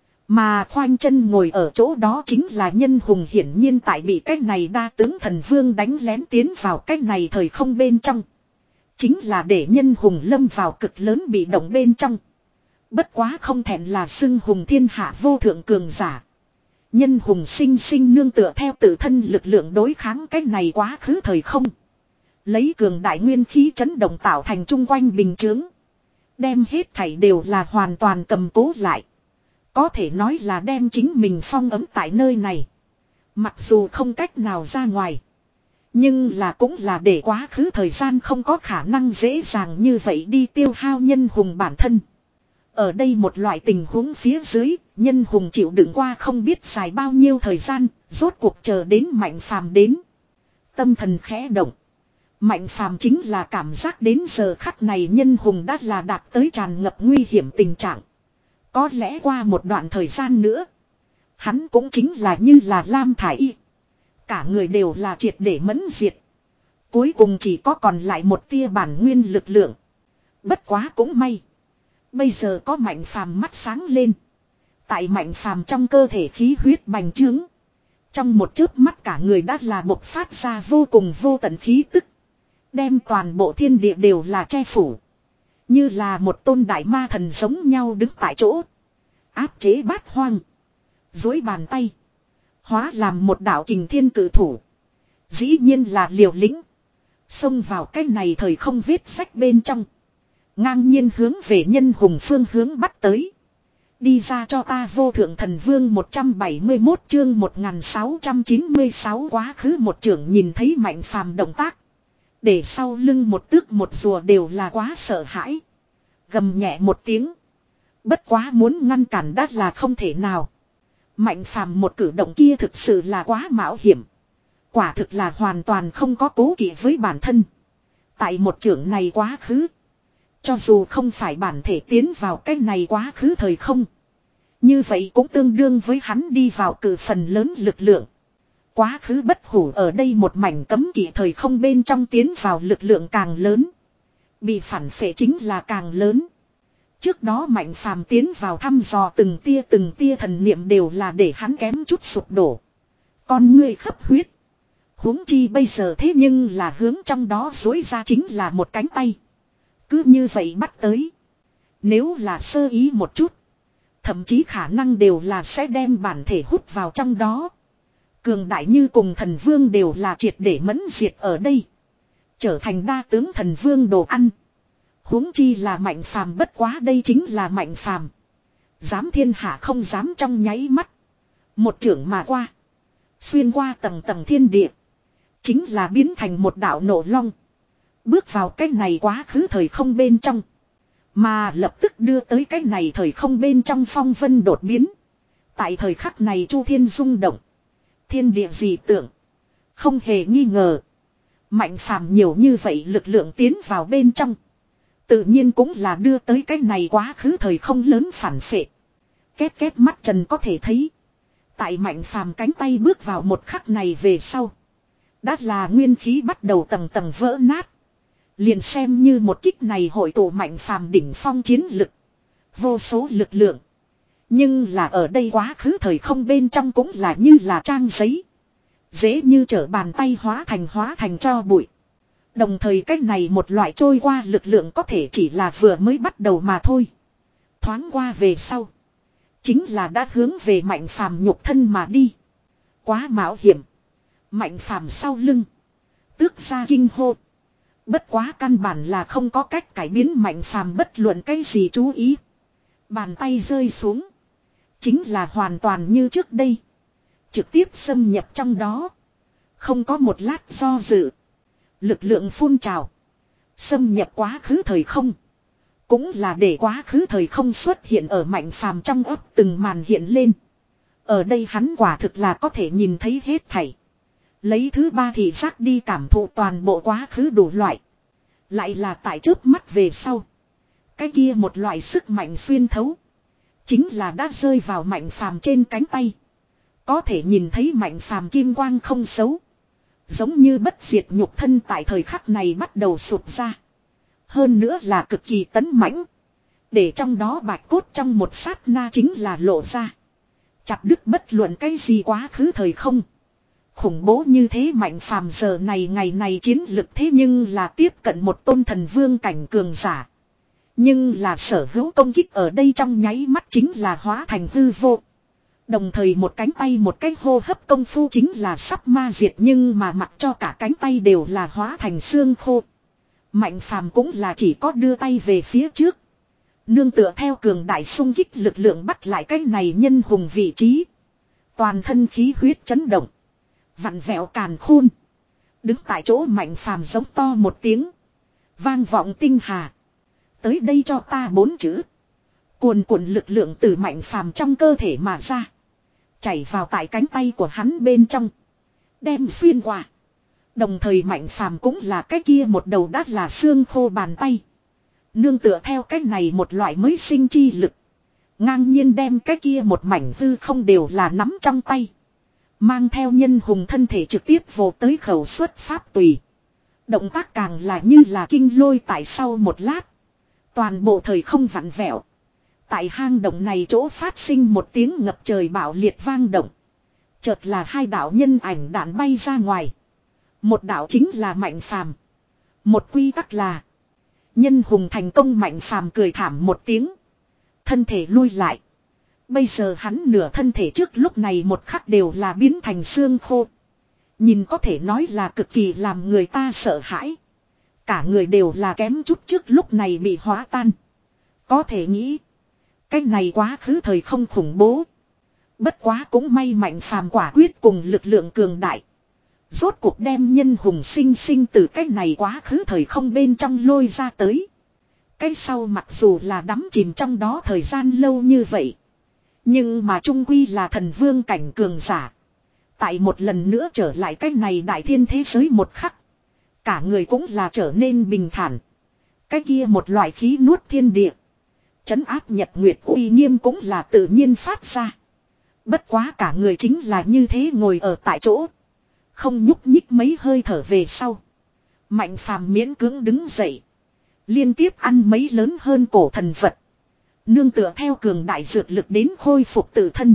Mà khoanh chân ngồi ở chỗ đó chính là nhân hùng, hiển nhiên tại bị cái này đa tướng thần vương đánh lén tiến vào cái này thời không bên trong. Chính là để nhân hùng lâm vào cực lớn bị động bên trong. Bất quá không thẹn là xưng hùng thiên hạ vô thượng cường giả. Nhân hùng sinh sinh nương tựa theo tự thân lực lượng đối kháng cái này quá khứ thời không. Lấy cường đại nguyên khí chấn động tạo thành chung quanh bình chướng. Đem hết thảy đều là hoàn toàn cầm cố lại. Có thể nói là đem chính mình phong ấm tại nơi này. Mặc dù không cách nào ra ngoài. Nhưng là cũng là để quá khứ thời gian không có khả năng dễ dàng như vậy đi tiêu hao nhân hùng bản thân. Ở đây một loại tình huống phía dưới, nhân hùng chịu đựng qua không biết dài bao nhiêu thời gian, rốt cuộc chờ đến Mạnh Phàm đến. Tâm thần khẽ động. Mạnh Phàm chính là cảm giác đến giờ khắc này nhân hùng đã là đạt tới tràn ngập nguy hiểm tình trạng. Có lẽ qua một đoạn thời gian nữa, hắn cũng chính là như là Lam Thải Y. Cả người đều là triệt để mẫn diệt. Cuối cùng chỉ có còn lại một tia bản nguyên lực lượng. Bất quá cũng may. Bây giờ có Mạnh Phàm mắt sáng lên. Tại Mạnh Phàm trong cơ thể khí huyết bành trướng. Trong một chớp mắt cả người đã là bộc phát ra vô cùng vô tận khí tức. Đem toàn bộ thiên địa đều là che phủ. Như là một tôn đại ma thần giống nhau đứng tại chỗ. Áp chế bát hoang. Dối bàn tay. Hóa làm một đạo kình thiên cử thủ. Dĩ nhiên là liều lĩnh. Xông vào cái này thời không vết sách bên trong. Ngang nhiên hướng về nhân hùng phương hướng bắt tới. Đi ra cho ta vô thượng thần vương một trăm bảy mươi mốt chương một nghìn sáu trăm chín mươi sáu quá khứ một trưởng nhìn thấy Mạnh Phàm động tác. Để sau lưng một tước một rùa đều là quá sợ hãi. Gầm nhẹ một tiếng. Bất quá muốn ngăn cản đã là không thể nào. Mạnh Phàm một cử động kia thực sự là quá mạo hiểm. Quả thực là hoàn toàn không có cố kỵ với bản thân. Tại một trưởng này quá khứ. Cho dù không phải bản thể tiến vào cái này quá khứ thời không. Như vậy cũng tương đương với hắn đi vào cử phần lớn lực lượng. Quá khứ bất hủ ở đây một mảnh cấm kỵ thời không bên trong tiến vào lực lượng càng lớn. Bị phản phệ chính là càng lớn. Trước đó Mạnh Phàm tiến vào thăm dò từng tia từng tia thần niệm đều là để hắn kém chút sụp đổ. Con ngươi khắp huyết. Huống chi bây giờ thế nhưng là hướng trong đó dối ra chính là một cánh tay. Cứ như vậy bắt tới. Nếu là sơ ý một chút. Thậm chí khả năng đều là sẽ đem bản thể hút vào trong đó. Cường đại như cùng thần vương đều là triệt để mẫn diệt ở đây. Trở thành đa tướng thần vương đồ ăn. Huống chi là Mạnh Phàm, bất quá đây chính là Mạnh Phàm. Dám thiên hạ không dám trong nháy mắt. Một trưởng mà qua. Xuyên qua tầng tầng thiên địa. Chính là biến thành một đạo nổ long. Bước vào cái này quá khứ thời không bên trong. Mà lập tức đưa tới cái này thời không bên trong phong vân đột biến. Tại thời khắc này chu thiên rung động. Thiên địa dị tượng. Không hề nghi ngờ. Mạnh Phàm nhiều như vậy lực lượng tiến vào bên trong. Tự nhiên cũng là đưa tới cái này quá khứ thời không lớn phản phệ. Két két mắt Trần có thể thấy. Tại Mạnh Phàm cánh tay bước vào một khắc này về sau. Đã là nguyên khí bắt đầu tầng tầng vỡ nát. Liền xem như một kích này hội tụ Mạnh Phàm đỉnh phong chiến lực. Vô số lực lượng. Nhưng là ở đây quá khứ thời không bên trong cũng là như là trang giấy. Dễ như trở bàn tay hóa thành hóa thành cho bụi. Đồng thời cách này một loại trôi qua lực lượng có thể chỉ là vừa mới bắt đầu mà thôi. Thoáng qua về sau. Chính là đã hướng về Mạnh Phàm nhục thân mà đi. Quá mạo hiểm. Mạnh Phàm sau lưng. Tước ra kinh hô. Bất quá căn bản là không có cách cải biến Mạnh Phàm bất luận cái gì chú ý. Bàn tay rơi xuống. Chính là hoàn toàn như trước đây. Trực tiếp xâm nhập trong đó. Không có một lát do dự. Lực lượng phun trào. Xâm nhập quá khứ thời không. Cũng là để quá khứ thời không xuất hiện ở Mạnh Phàm trong ấp từng màn hiện lên. Ở đây hắn quả thực là có thể nhìn thấy hết thảy. Lấy thứ ba thị giác đi cảm thụ toàn bộ quá khứ đủ loại. Lại là tại trước mắt về sau. Cái kia một loại sức mạnh xuyên thấu. Chính là đã rơi vào Mạnh Phàm trên cánh tay. Có thể nhìn thấy Mạnh Phàm kim quang không xấu. Giống như bất diệt nhục thân tại thời khắc này bắt đầu sụp ra. Hơn nữa là cực kỳ tấn mãnh. Để trong đó bạch cốt trong một sát na chính là lộ ra. Chặt đứt bất luận cái gì quá khứ thời không. Khủng bố như thế Mạnh Phàm giờ này ngày này chiến lực thế nhưng là tiếp cận một tôn thần vương cảnh cường giả. Nhưng là sở hữu công kích ở đây trong nháy mắt chính là hóa thành hư vô. Đồng thời một cánh tay một cái hô hấp công phu chính là sắp ma diệt nhưng mà mặc cho cả cánh tay đều là hóa thành xương khô. Mạnh Phàm cũng là chỉ có đưa tay về phía trước. Nương tựa theo cường đại xung kích lực lượng bắt lại cái này nhân hùng vị trí. Toàn thân khí huyết chấn động. Vặn vẹo càn khôn. Đứng tại chỗ Mạnh Phàm giống to một tiếng. Vang vọng tinh hà. Tới đây cho ta bốn chữ. Cuồn cuộn lực lượng từ Mạnh Phàm trong cơ thể mà ra. Chảy vào tại cánh tay của hắn bên trong. Đem xuyên qua. Đồng thời Mạnh Phàm cũng là cái kia một đầu đắt là xương khô bàn tay. Nương tựa theo cái này một loại mới sinh chi lực. Ngang nhiên đem cái kia một mảnh hư không đều là nắm trong tay. Mang theo nhân hùng thân thể trực tiếp vồ tới khẩu xuất pháp tùy. Động tác càng là như là kinh lôi tại sau một lát. Toàn bộ thời không vặn vẹo. Tại hang động này chỗ phát sinh một tiếng ngập trời bạo liệt vang động. Chợt là hai đạo nhân ảnh đạn bay ra ngoài. Một đạo chính là Mạnh Phàm. Một quy tắc là. Nhân hùng thành công Mạnh Phàm cười thảm một tiếng. Thân thể lui lại. Bây giờ hắn nửa thân thể trước lúc này một khắc đều là biến thành xương khô. Nhìn có thể nói là cực kỳ làm người ta sợ hãi. Cả người đều là kém chút trước lúc này bị hóa tan. Có thể nghĩ. Cái này quá khứ thời không khủng bố. Bất quá cũng may Mạnh Phàm quả quyết cùng lực lượng cường đại. Rốt cuộc đem nhân hùng sinh sinh từ cái này quá khứ thời không bên trong lôi ra tới. Cái sau mặc dù là đắm chìm trong đó thời gian lâu như vậy. Nhưng mà trung quy là thần vương cảnh cường giả. Tại một lần nữa trở lại cái này đại thiên thế giới một khắc. Cả người cũng là trở nên bình thản. Cái kia một loại khí nuốt thiên địa. Trấn áp nhật nguyệt uy nghiêm cũng là tự nhiên phát ra. Bất quá cả người chính là như thế ngồi ở tại chỗ. Không nhúc nhích mấy hơi thở về sau. Mạnh Phàm miễn cưỡng đứng dậy. Liên tiếp ăn mấy lớn hơn cổ thần vật. Nương tựa theo cường đại dược lực đến khôi phục tự thân.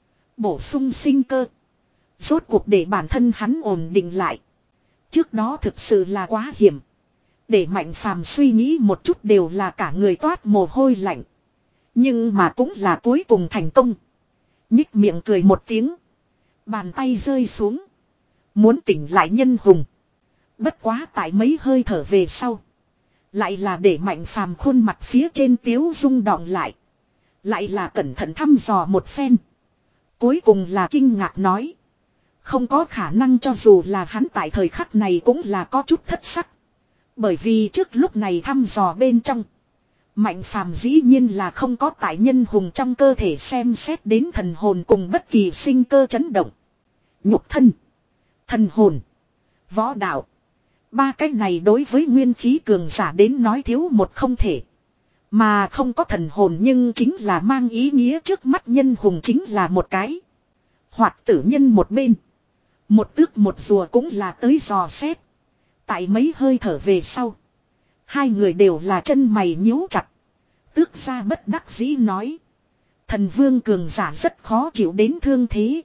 Bổ sung sinh cơ. Rốt cuộc để bản thân hắn ổn định lại. Trước đó thực sự là quá hiểm. Để Mạnh Phàm suy nghĩ một chút đều là cả người toát mồ hôi lạnh. Nhưng mà cũng là cuối cùng thành công. Nhích miệng cười một tiếng. Bàn tay rơi xuống. Muốn tỉnh lại nhân hùng. Bất quá tại mấy hơi thở về sau. Lại là để Mạnh Phàm khuôn mặt phía trên tiếu rung đọng lại. Lại là cẩn thận thăm dò một phen. Cuối cùng là kinh ngạc nói. Không có khả năng cho dù là hắn tại thời khắc này cũng là có chút thất sắc. Bởi vì trước lúc này thăm dò bên trong. Mạnh Phàm dĩ nhiên là không có tại nhân hùng trong cơ thể xem xét đến thần hồn cùng bất kỳ sinh cơ chấn động. Nhục thân. Thần hồn. Võ đạo. Ba cái này đối với nguyên khí cường giả đến nói thiếu một không thể. Mà không có thần hồn nhưng chính là mang ý nghĩa trước mắt nhân hùng chính là một cái. Hoạt tử nhân một bên. Một tước một rùa cũng là tới dò xét. Tại mấy hơi thở về sau. Hai người đều là chân mày nhíu chặt. Tước gia bất đắc dĩ nói. Thần vương cường giả rất khó chịu đến thương thế.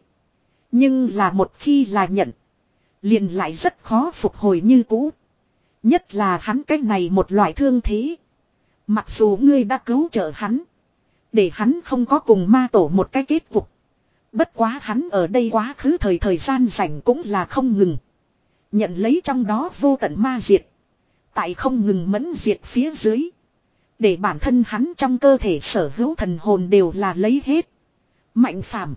Nhưng là một khi là nhận. Liền lại rất khó phục hồi như cũ. Nhất là hắn cái này một loại thương thế. Mặc dù ngươi đã cứu trợ hắn. Để hắn không có cùng ma tổ một cái kết cục. Bất quá hắn ở đây quá khứ thời thời gian rảnh cũng là không ngừng. Nhận lấy trong đó vô tận ma diệt. Tại không ngừng mẫn diệt phía dưới. Để bản thân hắn trong cơ thể sở hữu thần hồn đều là lấy hết. Mạnh phàm.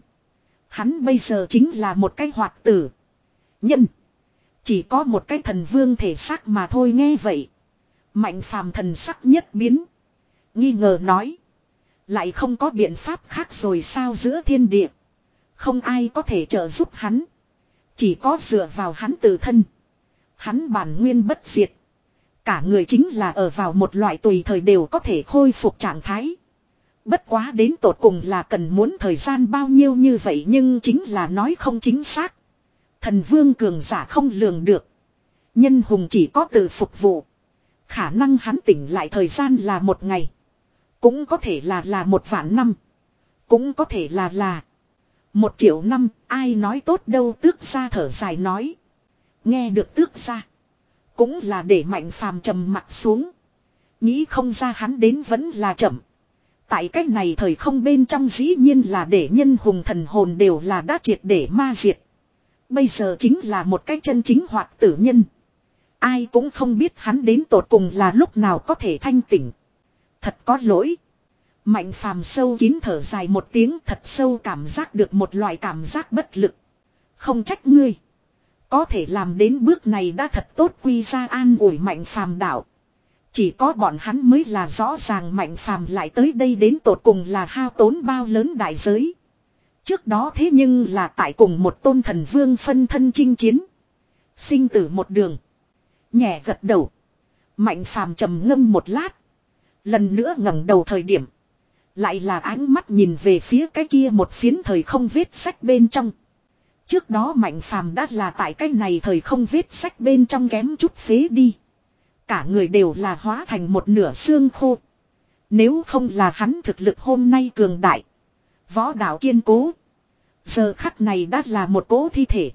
Hắn bây giờ chính là một cái hoạt tử. Nhân. Chỉ có một cái thần vương thể xác mà thôi nghe vậy. Mạnh phàm thần sắc nhất biến. Nghi ngờ nói. Lại không có biện pháp khác rồi sao giữa thiên địa. Không ai có thể trợ giúp hắn. Chỉ có dựa vào hắn tự thân. Hắn bản nguyên bất diệt. Cả người chính là ở vào một loại tùy thời đều có thể khôi phục trạng thái. Bất quá đến tột cùng là cần muốn thời gian bao nhiêu như vậy nhưng chính là nói không chính xác. Thần vương cường giả không lường được. Nhân hùng chỉ có tự phục vụ. Khả năng hắn tỉnh lại thời gian là một ngày. Cũng có thể là là một vạn năm. Cũng có thể là là một triệu năm. Ai nói tốt đâu tước gia thở dài nói. Nghe được tước gia. Cũng là để mạnh phàm trầm mặt xuống. Nghĩ không ra hắn đến vẫn là chậm. Tại cách này thời không bên trong dĩ nhiên là để nhân hùng thần hồn đều là đã triệt để ma diệt. Bây giờ chính là một cái chân chính hoạt tử nhân. Ai cũng không biết hắn đến tột cùng là lúc nào có thể thanh tỉnh. Thật có lỗi. Mạnh phàm sâu kín thở dài một tiếng thật sâu cảm giác được một loại cảm giác bất lực. Không trách ngươi. Có thể làm đến bước này đã thật tốt quy ra an ủi mạnh phàm đạo. Chỉ có bọn hắn mới là rõ ràng mạnh phàm lại tới đây đến tột cùng là hao tốn bao lớn đại giới. Trước đó thế nhưng là tại cùng một tôn thần vương phân thân chinh chiến. Sinh tử một đường. Nhẹ gật đầu. Mạnh phàm trầm ngâm một lát. Lần nữa ngẩng đầu thời điểm. Lại là ánh mắt nhìn về phía cái kia một phiến thời không vết sách bên trong. Trước đó mạnh phàm đã là tại cái này thời không vết sách bên trong kém chút phế đi. Cả người đều là hóa thành một nửa xương khô. Nếu không là hắn thực lực hôm nay cường đại. Võ đạo kiên cố. Giờ khắc này đã là một cỗ thi thể.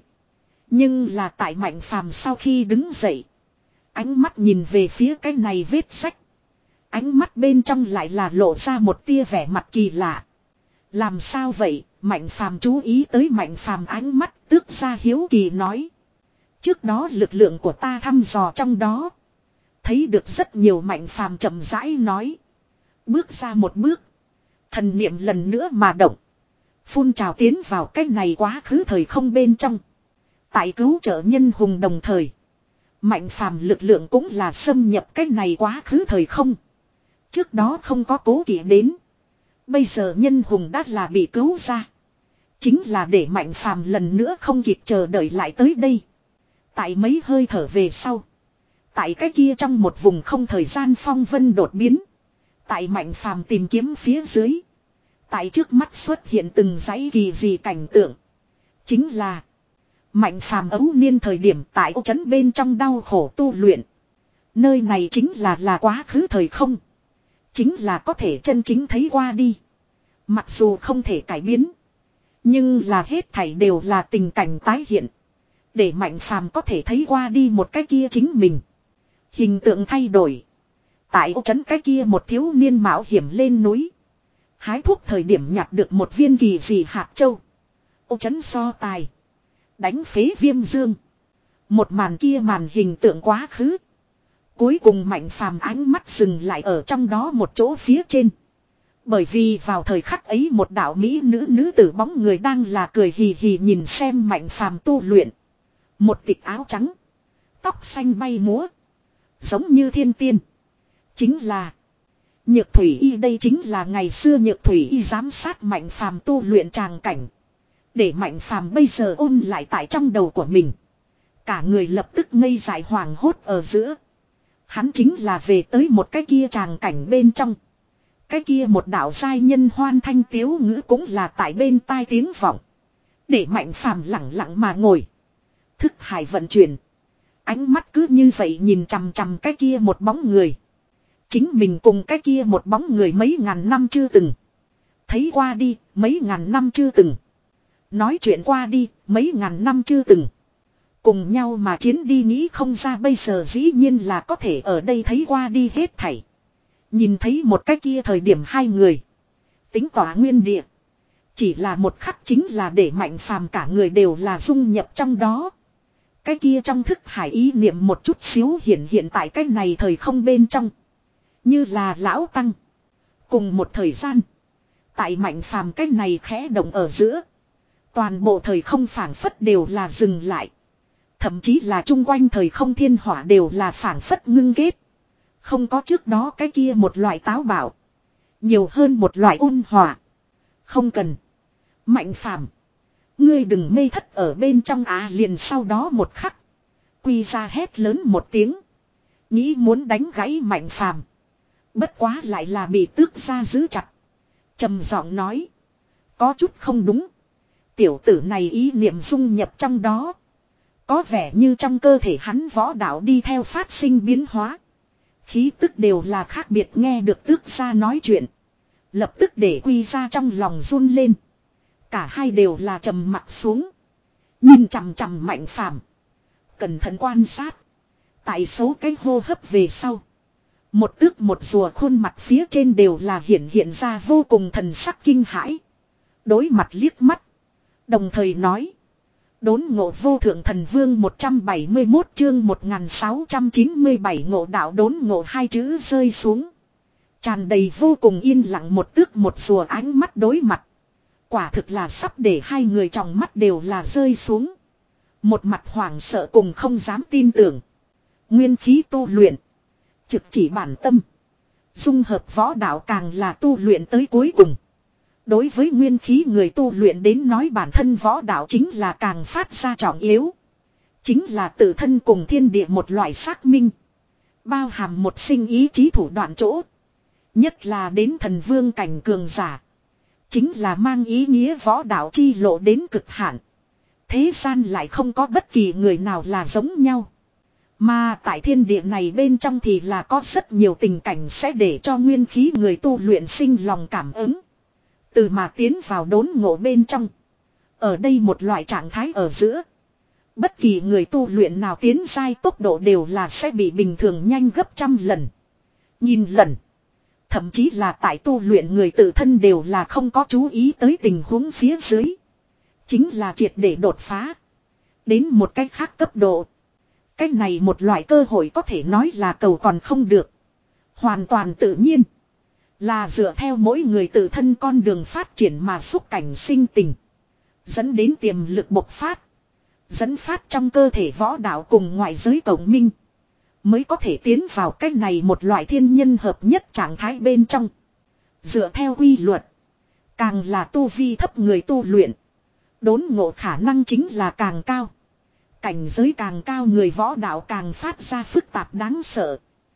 Nhưng là tại mạnh phàm sau khi đứng dậy. Ánh mắt nhìn về phía cái này vết sách. Ánh mắt bên trong lại là lộ ra một tia vẻ mặt kỳ lạ. Làm sao vậy? Mạnh phàm chú ý tới mạnh phàm ánh mắt tước ra hiếu kỳ nói. Trước đó lực lượng của ta thăm dò trong đó. Thấy được rất nhiều mạnh phàm chậm rãi nói. Bước ra một bước. Thần niệm lần nữa mà động. Phun trào tiến vào cái này quá khứ thời không bên trong. Tại cứu trợ nhân hùng đồng thời. Mạnh phàm lực lượng cũng là xâm nhập cái này quá khứ thời không. Trước đó không có cố kỵ đến. Bây giờ nhân hùng đã là bị cứu ra. Chính là để mạnh phàm lần nữa không kịp chờ đợi lại tới đây. Tại mấy hơi thở về sau. Tại cái kia trong một vùng không thời gian phong vân đột biến. Tại mạnh phàm tìm kiếm phía dưới. Tại trước mắt xuất hiện từng dãy kỳ dị cảnh tượng. Chính là mạnh phàm ấu niên thời điểm tại ô trấn bên trong đau khổ tu luyện. Nơi này chính là là quá khứ thời không. Chính là có thể chân chính thấy qua đi. Mặc dù không thể cải biến. Nhưng là hết thảy đều là tình cảnh tái hiện. Để mạnh phàm có thể thấy qua đi một cái kia chính mình. Hình tượng thay đổi. Tại ô trấn cái kia một thiếu niên mạo hiểm lên núi. Hái thuốc thời điểm nhặt được một viên kỳ dị hạt châu. Ô trấn so tài. Đánh phế viêm dương. Một màn kia màn hình tượng quá khứ. Cuối cùng mạnh phàm ánh mắt dừng lại ở trong đó một chỗ phía trên. Bởi vì vào thời khắc ấy một đạo mỹ nữ nữ tử bóng người đang là cười hì hì nhìn xem mạnh phàm tu luyện. Một tịch áo trắng. Tóc xanh bay múa. Giống như thiên tiên. Chính là Nhược Thủy Y, đây chính là ngày xưa Nhược Thủy Y giám sát mạnh phàm tu luyện tràng cảnh. Để mạnh phàm bây giờ ôn lại tại trong đầu của mình. Cả người lập tức ngây dại hoàng hốt ở giữa. Hắn chính là về tới một cái kia tràng cảnh bên trong. Cái kia một đạo giai nhân hoan thanh tiếu ngữ cũng là tại bên tai tiếng vọng. Để Mạnh Phàm lặng lặng mà ngồi. Thức hải vận chuyển. Ánh mắt cứ như vậy nhìn chằm chằm cái kia một bóng người. Chính mình cùng cái kia một bóng người mấy ngàn năm chưa từng. Thấy qua đi, mấy ngàn năm chưa từng. Nói chuyện qua đi, mấy ngàn năm chưa từng. Cùng nhau mà chiến đi nghĩ không ra bây giờ dĩ nhiên là có thể ở đây thấy qua đi hết thảy. Nhìn thấy một cái kia thời điểm hai người. Tính tỏa nguyên địa. Chỉ là một khắc chính là để Mạnh Phàm cả người đều là dung nhập trong đó. Cái kia trong thức hải ý niệm một chút xíu hiện hiện tại cái này thời không bên trong. Như là lão tăng. Cùng một thời gian. Tại Mạnh Phàm cái này khẽ động ở giữa. Toàn bộ thời không phảng phất đều là dừng lại. Thậm chí là chung quanh thời không thiên hỏa đều là phảng phất ngưng kết. Không có trước đó cái kia một loại táo bạo. Nhiều hơn một loại ôn hòa. Không cần. Mạnh Phàm, ngươi đừng mê thất ở bên trong á à, liền sau đó một khắc. Quy ra hét lớn một tiếng. Nghĩ muốn đánh gãy Mạnh Phàm. Bất quá lại là bị tước ra giữ chặt. Trầm giọng nói. Có chút không đúng. Tiểu tử này ý niệm dung nhập trong đó. Có vẻ như trong cơ thể hắn võ đạo đi theo phát sinh biến hóa. Khí tức đều là khác biệt nghe được tước ra nói chuyện. Lập tức để quy ra trong lòng run lên. Cả hai đều là trầm mặt xuống. Nhìn chằm chằm Mạnh Phàm. Cẩn thận quan sát. Tại số cái hô hấp về sau. Một tước một rùa khuôn mặt phía trên đều là hiện hiện ra vô cùng thần sắc kinh hãi. Đối mặt liếc mắt. Đồng thời nói. Đốn ngộ vô thượng thần vương một trăm bảy mươi mốt chương một nghìn sáu trăm chín mươi bảy ngộ đạo đốn ngộ hai chữ rơi xuống. Tràn đầy vô cùng yên lặng một tước một rùa ánh mắt đối mặt. Quả thực là sắp để hai người trong mắt đều là rơi xuống. Một mặt hoảng sợ cùng không dám tin tưởng. Nguyên khí tu luyện. Trực chỉ bản tâm. Dung hợp võ đạo càng là tu luyện tới cuối cùng. Đối với nguyên khí người tu luyện đến nói bản thân võ đạo chính là càng phát ra trọng yếu. Chính là tự thân cùng thiên địa một loại xác minh. Bao hàm một sinh ý chí thủ đoạn chỗ. Nhất là đến thần vương cảnh cường giả. Chính là mang ý nghĩa võ đạo chi lộ đến cực hạn. Thế gian lại không có bất kỳ người nào là giống nhau. Mà tại thiên địa này bên trong thì là có rất nhiều tình cảnh sẽ để cho nguyên khí người tu luyện sinh lòng cảm ứng. Từ mà tiến vào đốn ngộ bên trong. Ở đây một loại trạng thái ở giữa. Bất kỳ người tu luyện nào tiến giai tốc độ đều là sẽ bị bình thường nhanh gấp trăm lần. Nhìn lần. Thậm chí là tại tu luyện người tự thân đều là không có chú ý tới tình huống phía dưới. Chính là triệt để đột phá. Đến một cách khác cấp độ. Cách này một loại cơ hội có thể nói là cầu còn không được. Hoàn toàn tự nhiên. Là dựa theo mỗi người tự thân con đường phát triển mà xúc cảnh sinh tình. Dẫn đến tiềm lực bộc phát. Dẫn phát trong cơ thể võ đạo cùng ngoại giới cộng minh. Mới có thể tiến vào cách này một loại thiên nhân hợp nhất trạng thái bên trong. Dựa theo quy luật. Càng là tu vi thấp người tu luyện. Đốn ngộ khả năng chính là càng cao. Cảnh giới càng cao người võ đạo càng phát ra phức tạp đáng sợ.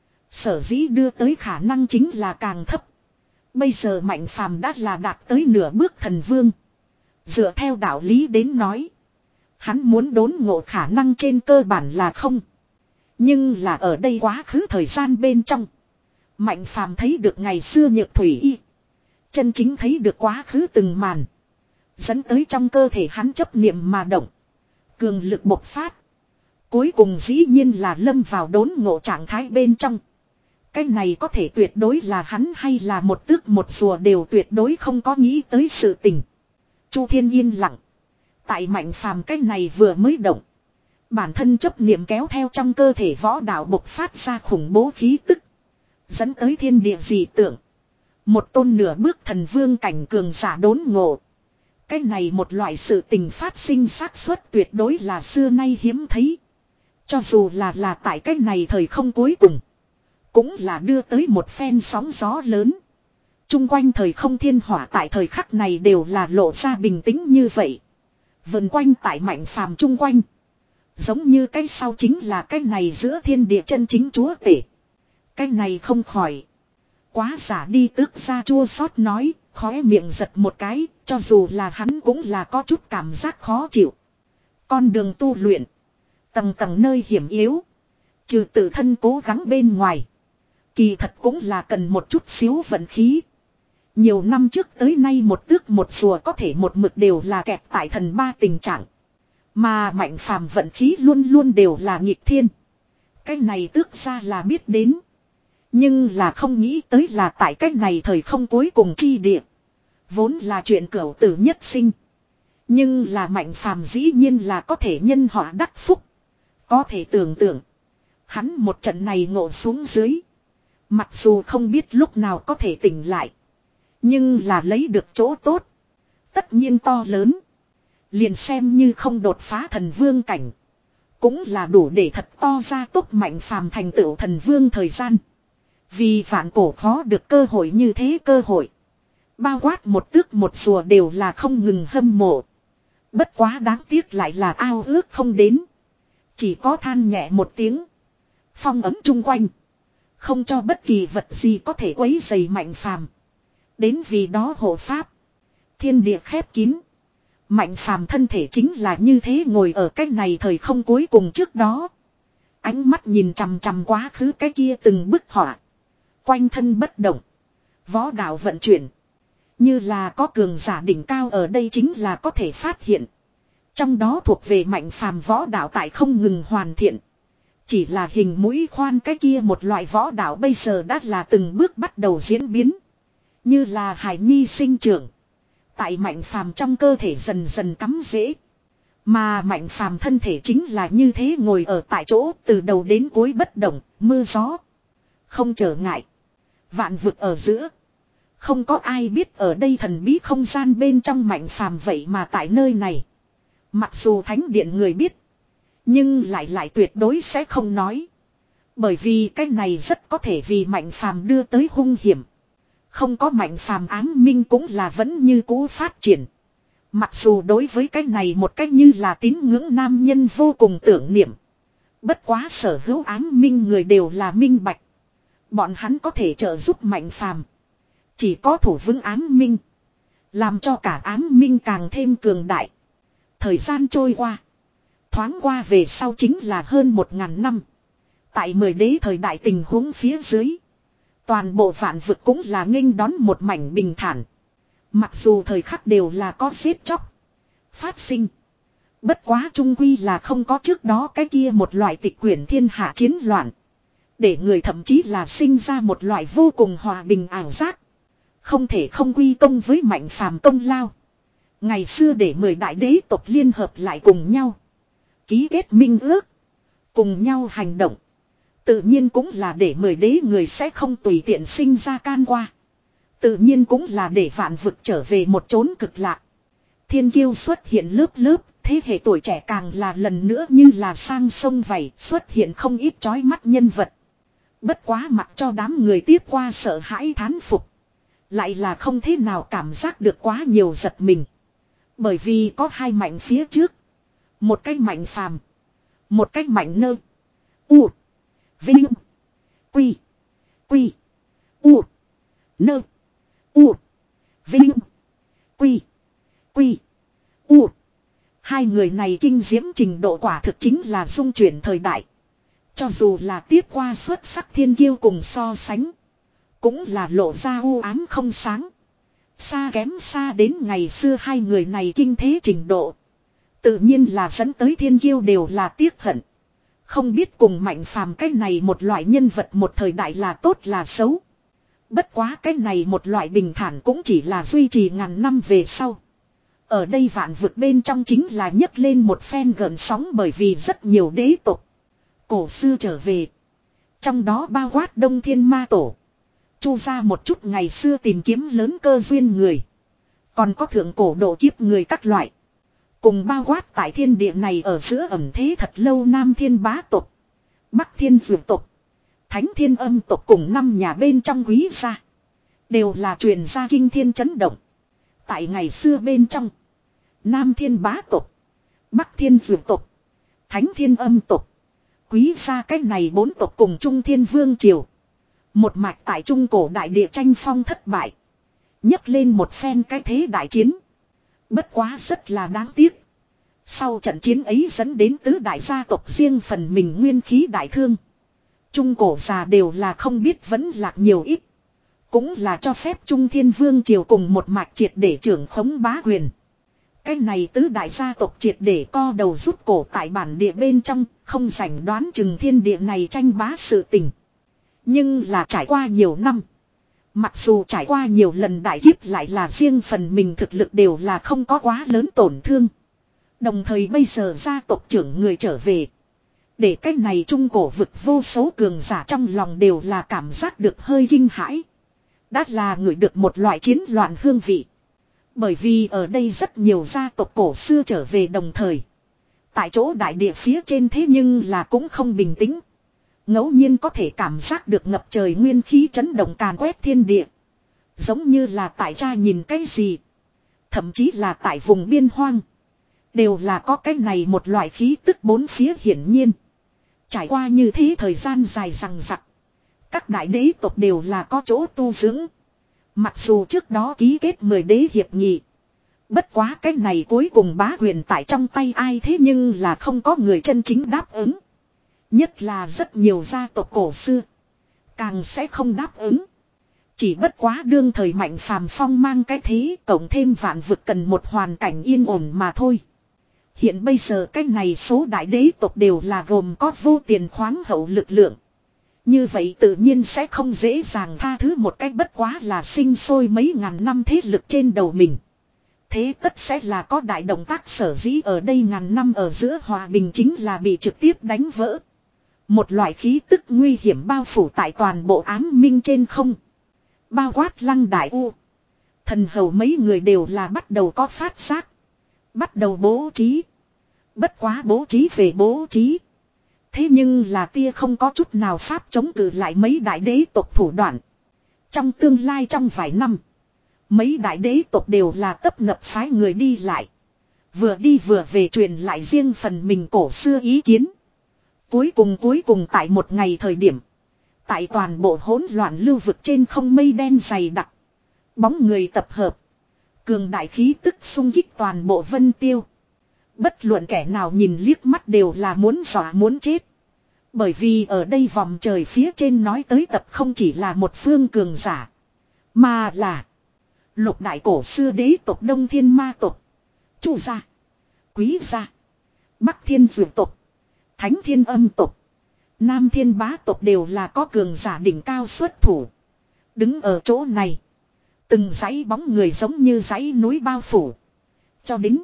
Sở dĩ đưa tới khả năng chính là càng thấp. Bây giờ Mạnh Phàm đã là đạt tới nửa bước thần vương. Dựa theo đạo lý đến nói. Hắn muốn đốn ngộ khả năng trên cơ bản là không. Nhưng là ở đây quá khứ thời gian bên trong. Mạnh Phàm thấy được ngày xưa Nhược Thủy Y. Chân chính thấy được quá khứ từng màn. Dẫn tới trong cơ thể hắn chấp niệm mà động. Cường lực bộc phát. Cuối cùng dĩ nhiên là lâm vào đốn ngộ trạng thái bên trong. Cái này có thể tuyệt đối là hắn hay là một tước một rùa đều tuyệt đối không có nghĩ tới sự tình. Chu Thiên yên lặng. Tại Mạnh Phàm cái này vừa mới động. Bản thân chấp niệm kéo theo trong cơ thể võ đạo bộc phát ra khủng bố khí tức. Dẫn tới thiên địa dị tượng. Một tôn nửa bước thần vương cảnh cường giả đốn ngộ. Cái này một loại sự tình phát sinh xác suất tuyệt đối là xưa nay hiếm thấy. Cho dù là là tại cái này thời không cuối cùng. Cũng là đưa tới một phen sóng gió lớn. Trung quanh thời không thiên hỏa tại thời khắc này đều là lộ ra bình tĩnh như vậy. Vần quanh tại Mạnh Phàm trung quanh. Giống như cái sau chính là cái này giữa thiên địa chân chính chúa tể. Cái này không khỏi. quá giả đi tước ra chua xót nói, khóe miệng giật một cái, cho dù là hắn cũng là có chút cảm giác khó chịu. Con đường tu luyện. Tầng tầng nơi hiểm yếu. Trừ tự thân cố gắng bên ngoài. Kỳ thật cũng là cần một chút xíu vận khí. Nhiều năm trước tới nay một tước một rùa có thể một mực đều là kẹt tại thần ba tình trạng. Mà Mạnh Phàm vận khí luôn luôn đều là nghịch thiên. Cái này tước ra là biết đến. Nhưng là không nghĩ tới là tại cái này thời không cuối cùng chi địa. Vốn là chuyện cửu tử nhất sinh. Nhưng là Mạnh Phàm dĩ nhiên là có thể nhân họa đắc phúc. Có thể tưởng tượng. Hắn một trận này ngộ xuống dưới. Mặc dù không biết lúc nào có thể tỉnh lại. Nhưng là lấy được chỗ tốt. Tất nhiên to lớn. Liền xem như không đột phá thần vương cảnh. Cũng là đủ để thật to ra tốt Mạnh Phàm thành tựu thần vương thời gian. Vì vạn cổ khó được cơ hội như thế cơ hội. Bao quát một tước một rùa đều là không ngừng hâm mộ. Bất quá đáng tiếc lại là ao ước không đến. Chỉ có than nhẹ một tiếng. Phong ấm chung quanh. Không cho bất kỳ vật gì có thể quấy rầy Mạnh Phàm. Đến vì đó hộ pháp. Thiên địa khép kín. Mạnh Phàm thân thể chính là như thế ngồi ở cách này thời không cuối cùng trước đó. Ánh mắt nhìn chằm chằm quá khứ cái kia từng bức họa. Quanh thân bất động. Võ đạo vận chuyển. Như là có cường giả đỉnh cao ở đây chính là có thể phát hiện. Trong đó thuộc về Mạnh Phàm võ đạo tại không ngừng hoàn thiện. Chỉ là hình mũi khoan cái kia một loại võ đạo bây giờ đã là từng bước bắt đầu diễn biến. Như là hải nhi sinh trưởng. Tại Mạnh Phàm trong cơ thể dần dần cắm rễ. Mà Mạnh Phàm thân thể chính là như thế ngồi ở tại chỗ từ đầu đến cuối bất động, mưa gió. Không trở ngại. Vạn vực ở giữa. Không có ai biết ở đây thần bí không gian bên trong Mạnh Phàm vậy mà tại nơi này. Mặc dù thánh điện người biết. Nhưng lại lại tuyệt đối sẽ không nói. Bởi vì cái này rất có thể vì Mạnh Phàm đưa tới hung hiểm. Không có Mạnh Phàm ám minh cũng là vẫn như cũ phát triển. Mặc dù đối với cái này một cách như là tín ngưỡng nam nhân vô cùng tưởng niệm. Bất quá sở hữu ám minh người đều là minh bạch. Bọn hắn có thể trợ giúp Mạnh Phàm. Chỉ có thủ vững ám minh. Làm cho cả ám minh càng thêm cường đại. Thời gian trôi qua. Thoáng qua về sau chính là hơn một ngàn năm. Tại mười đế thời đại tình huống phía dưới. Toàn bộ vạn vực cũng là nghênh đón một mảnh bình thản. Mặc dù thời khắc đều là có giết chóc. Phát sinh. Bất quá trung quy là không có trước đó cái kia một loại tịch quyển thiên hạ chiến loạn. Để người thậm chí là sinh ra một loại vô cùng hòa bình ảo giác. Không thể không quy công với Mạnh Phàm công lao. Ngày xưa để mười đại đế tộc liên hợp lại cùng nhau. Ký kết minh ước. Cùng nhau hành động. Tự nhiên cũng là để mười đế người sẽ không tùy tiện sinh ra can qua. Tự nhiên cũng là để vạn vực trở về một chốn cực lạc. Thiên kiêu xuất hiện lớp lớp. Thế hệ tuổi trẻ càng là lần nữa như là sang sông vầy xuất hiện không ít chói mắt nhân vật. Bất quá mặc cho đám người tiếp qua sợ hãi thán phục. Lại là không thế nào cảm giác được quá nhiều giật mình. Bởi vì có hai mạnh phía trước. Một cách Mạnh Phàm. Một cách Mạnh Nơ. U. Vinh. Quy. Quy. U. Nơ. U. Vinh. Quy. Quy. U. Hai người này kinh diễm trình độ quả thực chính là dung chuyển thời đại. Cho dù là tiếp qua xuất sắc thiên kiêu cùng so sánh. Cũng là lộ ra u ám không sáng. Xa kém xa đến ngày xưa hai người này kinh thế trình độ. Tự nhiên là dẫn tới thiên kiêu đều là tiếc hận. Không biết cùng Mạnh Phàm cái này một loại nhân vật một thời đại là tốt là xấu. Bất quá cái này một loại bình thản cũng chỉ là duy trì ngàn năm về sau. Ở đây vạn vực bên trong chính là nhấc lên một phen gợn sóng bởi vì rất nhiều đế tộc. Cổ xưa trở về. Trong đó bao quát Đông Thiên Ma Tổ. Chu ra một chút ngày xưa tìm kiếm lớn cơ duyên người. Còn có thượng cổ độ kiếp người các loại. Cùng bao quát tại thiên địa này ở giữa ẩm thế thật lâu Nam Thiên Bá tộc, Bắc Thiên Dược tộc, Thánh Thiên Âm tộc cùng năm nhà bên trong quý gia. Đều là truyền ra kinh thiên chấn động. Tại ngày xưa bên trong. Nam Thiên Bá tộc, Bắc Thiên Dược tộc, Thánh Thiên Âm tộc, quý gia cách này bốn tộc cùng Trung Thiên Vương Triều. Một mạch tại trung cổ đại địa tranh phong thất bại. Nhấc lên một phen cái thế đại chiến. Bất quá rất là đáng tiếc. Sau trận chiến ấy dẫn đến tứ đại gia tộc riêng phần mình nguyên khí đại thương. Trung cổ già đều là không biết vẫn lạc nhiều ít. Cũng là cho phép Trung Thiên Vương triều cùng một mạch triệt để trưởng khống bá quyền. Cái này tứ đại gia tộc triệt để co đầu rút cổ tại bản địa bên trong, không rảnh đoán chừng thiên địa này tranh bá sự tình. Nhưng là trải qua nhiều năm. Mặc dù trải qua nhiều lần đại kiếp lại là riêng phần mình thực lực đều là không có quá lớn tổn thương. Đồng thời bây giờ gia tộc trưởng người trở về. Để cái này trung cổ vực vô số cường giả trong lòng đều là cảm giác được hơi kinh hãi. Đã là ngửi được một loại chiến loạn hương vị. Bởi vì ở đây rất nhiều gia tộc cổ xưa trở về đồng thời. Tại chỗ đại địa phía trên thế nhưng là cũng không bình tĩnh. Ngẫu nhiên có thể cảm giác được ngập trời nguyên khí chấn động càn quét thiên địa. Giống như là tại cha nhìn cái gì. Thậm chí là tại vùng biên hoang. Đều là có cái này một loại khí tức bốn phía hiển nhiên. Trải qua như thế thời gian dài rằng rặc. Các đại đế tộc đều là có chỗ tu dưỡng. Mặc dù trước đó ký kết mười đế hiệp nghị. Bất quá cái này cuối cùng bá quyền tại trong tay ai thế nhưng là không có người chân chính đáp ứng. Nhất là rất nhiều gia tộc cổ xưa. Càng sẽ không đáp ứng. Chỉ bất quá đương thời Mạnh Phàm phong mang cái thế cộng thêm vạn vực cần một hoàn cảnh yên ổn mà thôi. Hiện bây giờ cái này số đại đế tộc đều là gồm có vô tiền khoáng hậu lực lượng. Như vậy tự nhiên sẽ không dễ dàng tha thứ một cách bất quá là sinh sôi mấy ngàn năm thế lực trên đầu mình. Thế tất sẽ là có đại động tác sở dĩ ở đây ngàn năm ở giữa hòa bình chính là bị trực tiếp đánh vỡ. Một loại khí tức nguy hiểm bao phủ tại toàn bộ ám minh trên không. Bao quát Lăng Đại U. Thần hầu mấy người đều là bắt đầu có phát giác. Bắt đầu bố trí. Bất quá bố trí về bố trí. Thế nhưng là tia không có chút nào pháp chống cự lại mấy đại đế tộc thủ đoạn. Trong tương lai trong vài năm. Mấy đại đế tộc đều là tấp nập phái người đi lại. Vừa đi vừa về truyền lại riêng phần mình cổ xưa ý kiến. Cuối cùng cuối cùng tại một ngày thời điểm. Tại toàn bộ hỗn loạn lưu vực trên không mây đen dày đặc. Bóng người tập hợp. Cường đại khí tức xung kích toàn bộ vân tiêu. Bất luận kẻ nào nhìn liếc mắt đều là muốn dọa muốn chết. Bởi vì ở đây vòng trời phía trên nói tới tập không chỉ là một phương cường giả. Mà là lục đại cổ xưa đế tộc Đông Thiên Ma tộc, Chu gia, Quý gia, Bắc Thiên Dược tộc, Thánh Thiên Âm tộc, Nam Thiên Bá tộc đều là có cường giả đỉnh cao xuất thủ. Đứng ở chỗ này, từng dãy bóng người giống như dãy núi bao phủ. Cho đến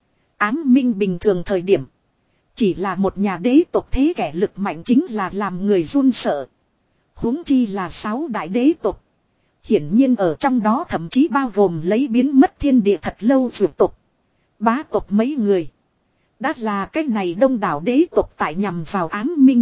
ám minh bình thường thời điểm, chỉ là một nhà đế tộc thế kẻ lực mạnh chính là làm người run sợ. Huống chi là sáu đại đế tộc. Hiển nhiên ở trong đó thậm chí bao gồm lấy biến mất thiên địa thật lâu dược tộc, bá tộc mấy người. Đã là cái này đông đảo đế tộc tại nhằm vào ám minh.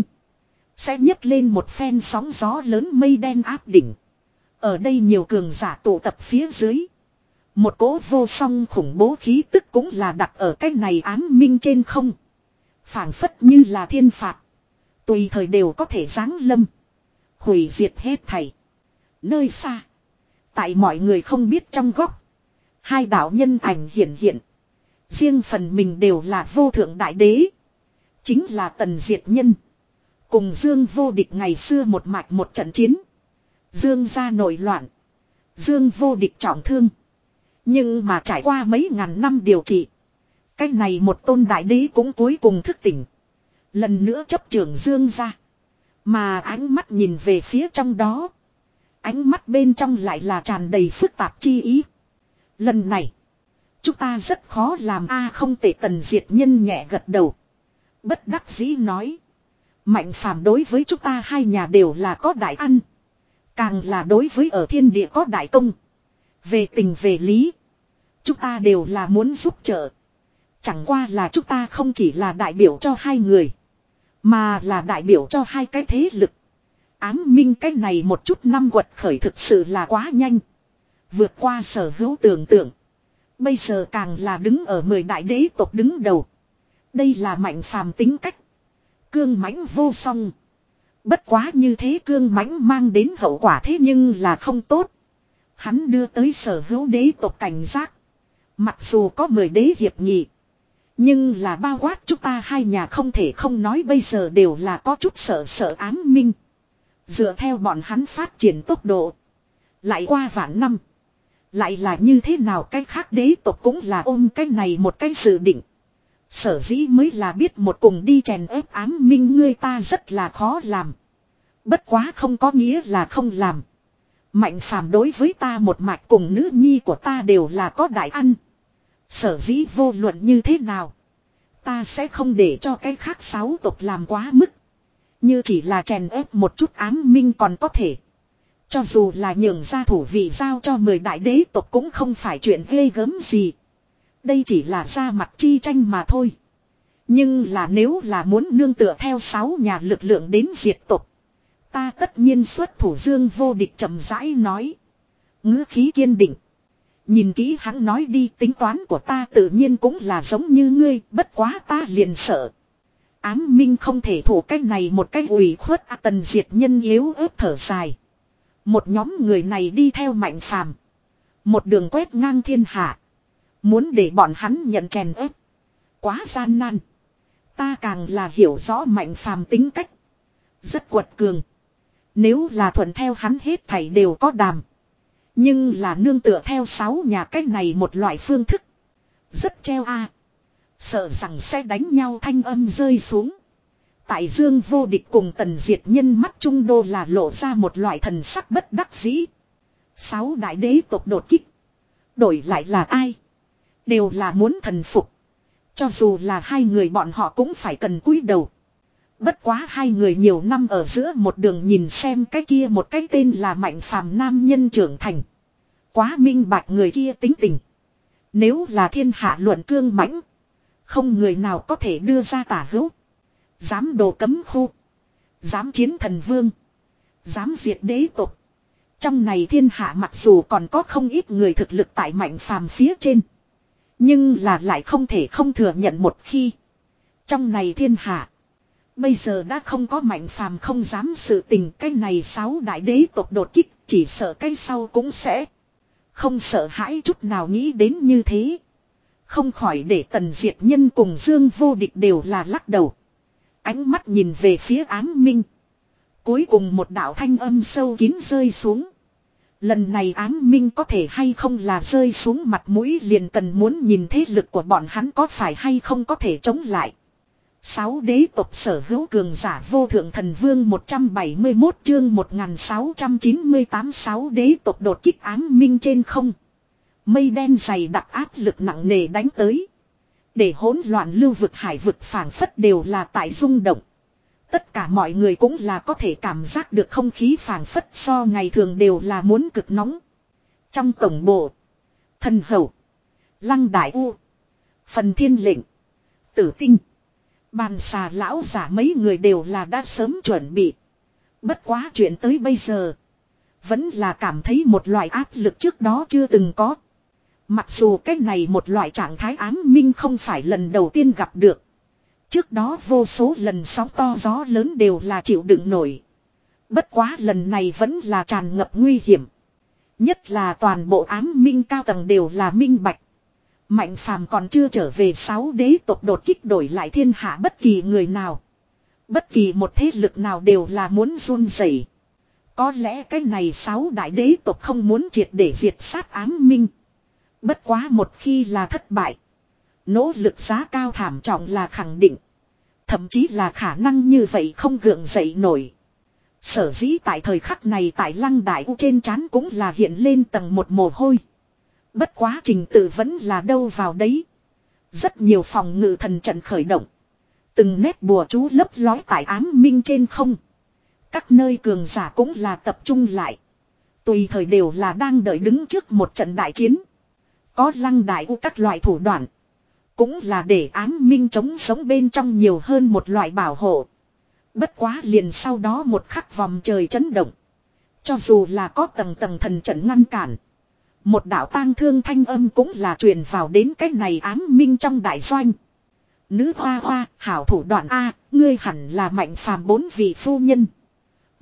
Sẽ nhấc lên một phen sóng gió lớn mây đen áp đỉnh. Ở đây nhiều cường giả tụ tập phía dưới. Một cỗ vô song khủng bố khí tức cũng là đặt ở cái này ám minh trên không. Phảng phất như là thiên phạt. Tùy thời đều có thể giáng lâm. Hủy diệt hết thảy. Nơi xa. Tại mọi người không biết trong góc. Hai đạo nhân ảnh hiện hiện. Riêng phần mình đều là vô thượng đại đế. Chính là Tần Diệt Nhân. Cùng Dương Vô Địch ngày xưa một mạch một trận chiến. Dương gia nổi loạn. Dương Vô Địch trọng thương. Nhưng mà trải qua mấy ngàn năm điều trị. Cái này một tôn đại đế cũng cuối cùng thức tỉnh. Lần nữa chấp trưởng Dương gia. Mà ánh mắt nhìn về phía trong đó. Ánh mắt bên trong lại là tràn đầy phức tạp chi ý. Lần này. Chúng ta rất khó làm a không thể. Tần Diệt Nhân nhẹ gật đầu. Bất đắc dĩ nói. Mạnh Phàm đối với chúng ta hai nhà đều là có đại ăn. Càng là đối với ở thiên địa có đại công. Về tình về lý. Chúng ta đều là muốn giúp trợ. Chẳng qua là chúng ta không chỉ là đại biểu cho hai người. Mà là đại biểu cho hai cái thế lực. Ám minh cái này một chút năm quật khởi thực sự là quá nhanh. Vượt qua sở hữu tưởng tượng. Bây giờ càng là đứng ở mười đại đế tộc đứng đầu. Đây là Mạnh Phàm tính cách. Cương mãnh vô song. Bất quá như thế cương mãnh mang đến hậu quả thế nhưng là không tốt. Hắn đưa tới sở hữu đế tộc cảnh giác. Mặc dù có mười đế hiệp nghị. Nhưng là bao quát chúng ta hai nhà không thể không nói bây giờ đều là có chút sợ sợ ám minh. Dựa theo bọn hắn phát triển tốc độ. Lại qua vạn năm. Lại là như thế nào cái khác đế tộc cũng là ôm cái này một cái dự định. Sở dĩ mới là biết một cùng đi chèn ép ám minh ngươi ta rất là khó làm. Bất quá không có nghĩa là không làm. Mạnh phàm đối với ta một mạch cùng nữ nhi của ta đều là có đại ăn. Sở dĩ vô luận như thế nào. Ta sẽ không để cho cái khác sáu tộc làm quá mức. Như chỉ là chèn ép một chút ám minh còn có thể. Cho dù là nhường ra thủ vị giao cho mười đại đế tộc cũng không phải chuyện ghê gớm gì. Đây chỉ là ra mặt chi tranh mà thôi. Nhưng là nếu là muốn nương tựa theo sáu nhà lực lượng đến diệt tộc. Ta tất nhiên xuất thủ Dương Vô Địch chậm rãi nói. Ngữ khí kiên định. Nhìn kỹ hắn nói đi, tính toán của ta tự nhiên cũng là giống như ngươi, bất quá ta liền sợ. Ám minh không thể thủ cách này một cách ủy khuất à, Tần Diệt Nhân yếu ớt thở dài. Một nhóm người này đi theo Mạnh Phàm, một đường quét ngang thiên hạ. Muốn để bọn hắn nhận chèn ép quá gian nan. Ta càng là hiểu rõ Mạnh Phàm tính cách. Rất quật cường. Nếu là thuận theo hắn hết thảy đều có đàm. Nhưng là nương tựa theo sáu nhà cách này một loại phương thức. Rất treo a. Sợ rằng sẽ đánh nhau thanh âm rơi xuống. Tại Dương Vô Địch cùng Tần Diệt Nhân mắt trung đô là lộ ra một loại thần sắc bất đắc dĩ. Sáu đại đế tộc đột kích. Đổi lại là ai? Đều là muốn thần phục. Cho dù là hai người bọn họ cũng phải cần cúi đầu. Bất quá hai người nhiều năm ở giữa một đường nhìn xem cái kia một cái tên là Mạnh Phàm nam nhân trưởng thành. Quá minh bạch người kia tính tình. Nếu là thiên hạ luận cương mãnh. Không người nào có thể đưa ra tả hữu. Dám đồ cấm khu. Dám chiến thần vương. Dám diệt đế tộc. Trong này thiên hạ mặc dù còn có không ít người thực lực tại Mạnh Phàm phía trên. Nhưng là lại không thể không thừa nhận một khi. Trong này thiên hạ. Bây giờ đã không có Mạnh Phàm không dám sự tình. Cái này sáu đại đế tộc đột kích. Chỉ sợ cái sau cũng sẽ. Không sợ hãi chút nào nghĩ đến như thế. Không khỏi để Tần Diệt Nhân cùng Dương Vô Địch đều là lắc đầu. Ánh mắt nhìn về phía ám minh. Cuối cùng một đạo thanh âm sâu kín rơi xuống. Lần này ám minh có thể hay không là rơi xuống mặt mũi liền cần muốn nhìn thế lực của bọn hắn có phải hay không có thể chống lại. Sáu đế tộc sở hữu cường giả vô thượng thần vương một trăm bảy mươi mốt chương một nghìn sáu trăm chín mươi tám sáu đế tộc đột kích ám minh trên không. Mây đen dày đặc áp lực nặng nề đánh tới. Để hỗn loạn lưu vực hải vực phảng phất đều là tại rung động. Tất cả mọi người cũng là có thể cảm giác được không khí phảng phất so ngày thường đều là muốn cực nóng. Trong tổng bộ, Thần Hầu, Lăng Đại U, Phần Thiên Lệnh, Tử Tinh, Bàn Xà lão giả mấy người đều là đã sớm chuẩn bị. Bất quá chuyện tới bây giờ, vẫn là cảm thấy một loại áp lực trước đó chưa từng có. Mặc dù cái này một loại trạng thái ám minh không phải lần đầu tiên gặp được. Trước đó vô số lần sóng to gió lớn đều là chịu đựng nổi. Bất quá lần này vẫn là tràn ngập nguy hiểm. Nhất là toàn bộ ám minh cao tầng đều là minh bạch. Mạnh Phàm còn chưa trở về sáu đế tộc đột kích đổi lại thiên hạ bất kỳ người nào. Bất kỳ một thế lực nào đều là muốn run rẩy. Có lẽ cái này sáu đại đế tộc không muốn triệt để diệt sát ám minh. Bất quá một khi là thất bại. Nỗ lực giá cao thảm trọng là khẳng định. Thậm chí là khả năng như vậy không gượng dậy nổi. Sở dĩ tại thời khắc này tại Lăng Đại U trên trán cũng là hiện lên tầng một mồ hôi. Bất quá trình tự vẫn là đâu vào đấy. Rất nhiều phòng ngự thần trận khởi động. Từng nét bùa chú lấp lói tại ám minh trên không. Các nơi cường giả cũng là tập trung lại. Tùy thời đều là đang đợi đứng trước một trận đại chiến. Có Lăng Đại U các loại thủ đoạn. Cũng là để ám minh chống sống bên trong nhiều hơn một loại bảo hộ. Bất quá liền sau đó một khắc vòng trời chấn động. Cho dù là có tầng tầng thần trận ngăn cản. Một đạo tang thương thanh âm cũng là truyền vào đến cái này ám minh trong đại doanh. Nữ hoa hoa, hảo thủ đoạn A, ngươi hẳn là Mạnh Phàm bốn vị phu nhân.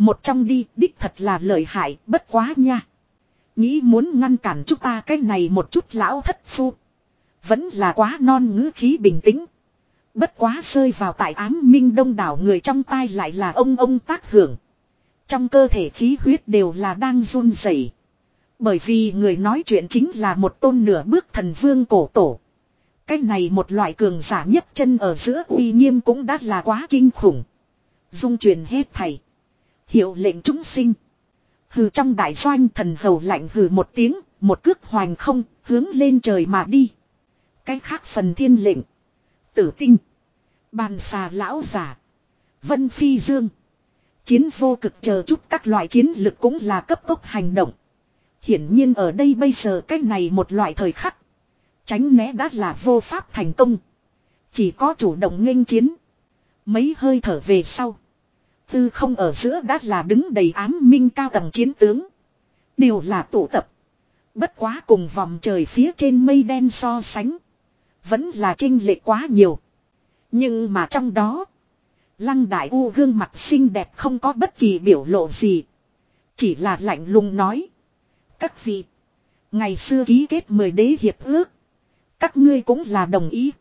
Một trong đi, đích thật là lợi hại, bất quá nha. Nghĩ muốn ngăn cản chúng ta cái này một chút lão thất phu. Vẫn là quá non ngữ khí bình tĩnh. Bất quá rơi vào tại ám minh đông đảo người trong tai lại là ông ông tác hưởng. Trong cơ thể khí huyết đều là đang run rẩy. Bởi vì người nói chuyện chính là một tôn nửa bước thần vương cổ tổ. Cái này một loại cường giả nhất chân ở giữa uy nghiêm cũng đã là quá kinh khủng. Dung truyền hết thảy. Hiệu lệnh chúng sinh. Hừ, trong đại doanh thần hầu lạnh hừ một tiếng, một cước hoành không, hướng lên trời mà đi. Cái khác phần thiên lệnh. Tử tinh. Bàn xà lão giả. Vân phi dương. Chiến vô cực chờ chút các loại chiến lực cũng là cấp tốc hành động. Hiển nhiên ở đây bây giờ cái này một loại thời khắc. Tránh né đã là vô pháp thành công. Chỉ có chủ động nghênh chiến. Mấy hơi thở về sau. Tư không ở giữa đã là đứng đầy ám minh cao tầng chiến tướng. Đều là tụ tập. Bất quá cùng vòng trời phía trên mây đen so sánh. Vẫn là chênh lệch quá nhiều. Nhưng mà trong đó. Lăng Đại U gương mặt xinh đẹp không có bất kỳ biểu lộ gì. Chỉ là lạnh lùng nói. Các vị. Ngày xưa ký kết mười đế hiệp ước. Các ngươi cũng là đồng ý.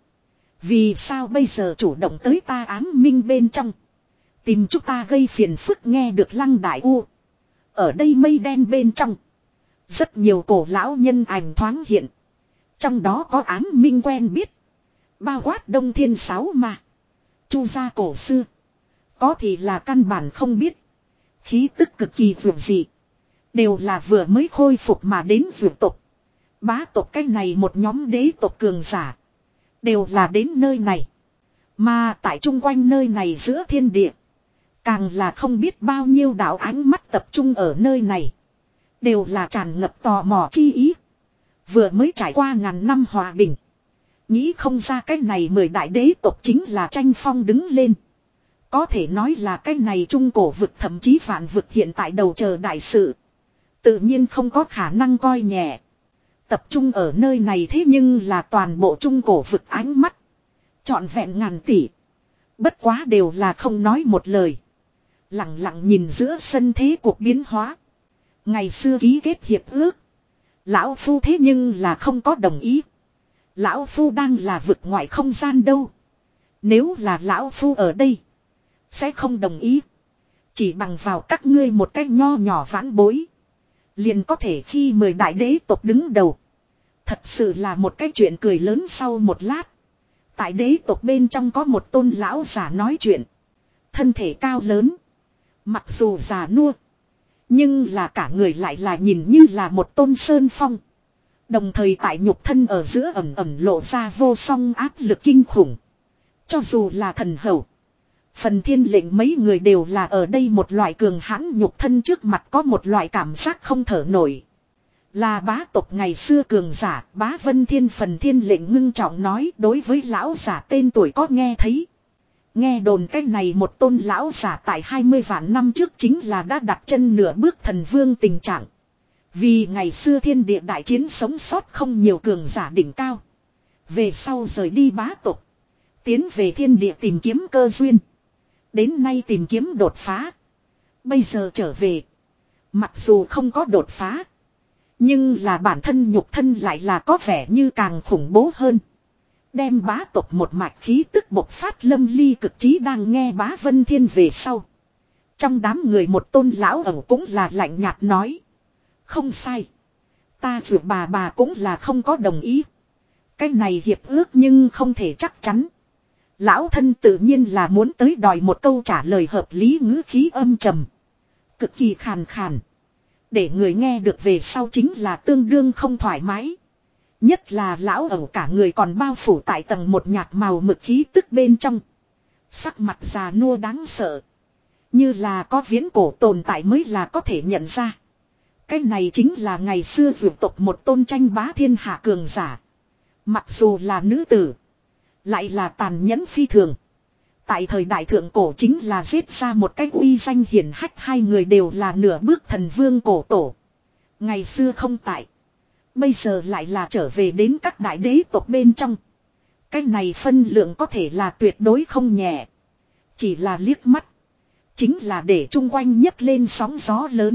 Vì sao bây giờ chủ động tới ta ám minh bên trong. Tìm chúng ta gây phiền phức nghe được Lăng Đại U. Ở đây mây đen bên trong. Rất nhiều cổ lão nhân ảnh thoáng hiện. Trong đó có ám minh quen biết. Bao quát Đông Thiên Sáu mà. Chu gia cổ xưa. Có thì là căn bản không biết. Khí tức cực kỳ vượt dị. Đều là vừa mới khôi phục mà đến vượt tộc. Bá tộc cái này một nhóm đế tộc cường giả. Đều là đến nơi này. Mà tại chung quanh nơi này giữa thiên địa. Càng là không biết bao nhiêu đạo ánh mắt tập trung ở nơi này. Đều là tràn ngập tò mò chi ý. Vừa mới trải qua ngàn năm hòa bình. Nghĩ không ra cái này mười đại đế tộc chính là tranh phong đứng lên. Có thể nói là cái này trung cổ vực thậm chí vạn vực hiện tại đầu chờ đại sự. Tự nhiên không có khả năng coi nhẹ. Tập trung ở nơi này thế nhưng là toàn bộ trung cổ vực ánh mắt. Trọn vẹn ngàn tỷ. Bất quá đều là không nói một lời. Lặng lặng nhìn giữa sân thế cuộc biến hóa. Ngày xưa ký kết hiệp ước. Lão Phu thế nhưng là không có đồng ý. Lão Phu đang là vực ngoại không gian đâu. Nếu là Lão Phu ở đây. Sẽ không đồng ý. Chỉ bằng vào các ngươi một cách nho nhỏ vãn bối. Liền có thể khi mười đại đế tộc đứng đầu. Thật sự là một cái chuyện cười lớn sau một lát. Tại đế tộc bên trong có một tôn lão giả nói chuyện. Thân thể cao lớn. Mặc dù già nua. Nhưng là cả người lại là nhìn như là một tôn sơn phong. Đồng thời tại nhục thân ở giữa ẩm ẩm lộ ra vô song áp lực kinh khủng. Cho dù là thần hầu. Phần thiên lệnh mấy người đều là ở đây một loại cường hãn nhục thân trước mặt có một loại cảm giác không thở nổi. Là bá tộc ngày xưa cường giả, bá vân thiên phần thiên lệnh ngưng trọng nói đối với lão giả tên tuổi có nghe thấy. Nghe đồn cách này một tôn lão giả tại hai mươi vạn năm trước chính là đã đặt chân nửa bước thần vương tình trạng. Vì ngày xưa thiên địa đại chiến sống sót không nhiều cường giả đỉnh cao. Về sau rời đi bá tộc. Tiến về thiên địa tìm kiếm cơ duyên. Đến nay tìm kiếm đột phá. Bây giờ trở về. Mặc dù không có đột phá. Nhưng là bản thân nhục thân lại là có vẻ như càng khủng bố hơn. Đem bá tộc một mạch khí tức bộc phát lâm ly cực trí đang nghe bá vân thiên về sau. Trong đám người một tôn lão ẩu cũng là lạnh nhạt nói. Không sai. Ta dù bà bà cũng là không có đồng ý. Cái này hiệp ước nhưng không thể chắc chắn. Lão thân tự nhiên là muốn tới đòi một câu trả lời hợp lý ngữ khí âm trầm. Cực kỳ khàn khàn. Để người nghe được về sau chính là tương đương không thoải mái. Nhất là lão ẩu cả người còn bao phủ tại tầng một nhạt màu mực khí tức bên trong. Sắc mặt già nua đáng sợ. Như là có viễn cổ tồn tại mới là có thể nhận ra. Cái này chính là ngày xưa vượt tộc một tôn tranh bá thiên hạ cường giả. Mặc dù là nữ tử. Lại là tàn nhẫn phi thường. Tại thời đại thượng cổ chính là giết ra một cách uy danh hiển hách hai người đều là nửa bước thần vương cổ tổ. Ngày xưa không tại. Bây giờ lại là trở về đến các đại đế tộc bên trong. Cái này phân lượng có thể là tuyệt đối không nhẹ. Chỉ là liếc mắt. Chính là để chung quanh nhấc lên sóng gió lớn.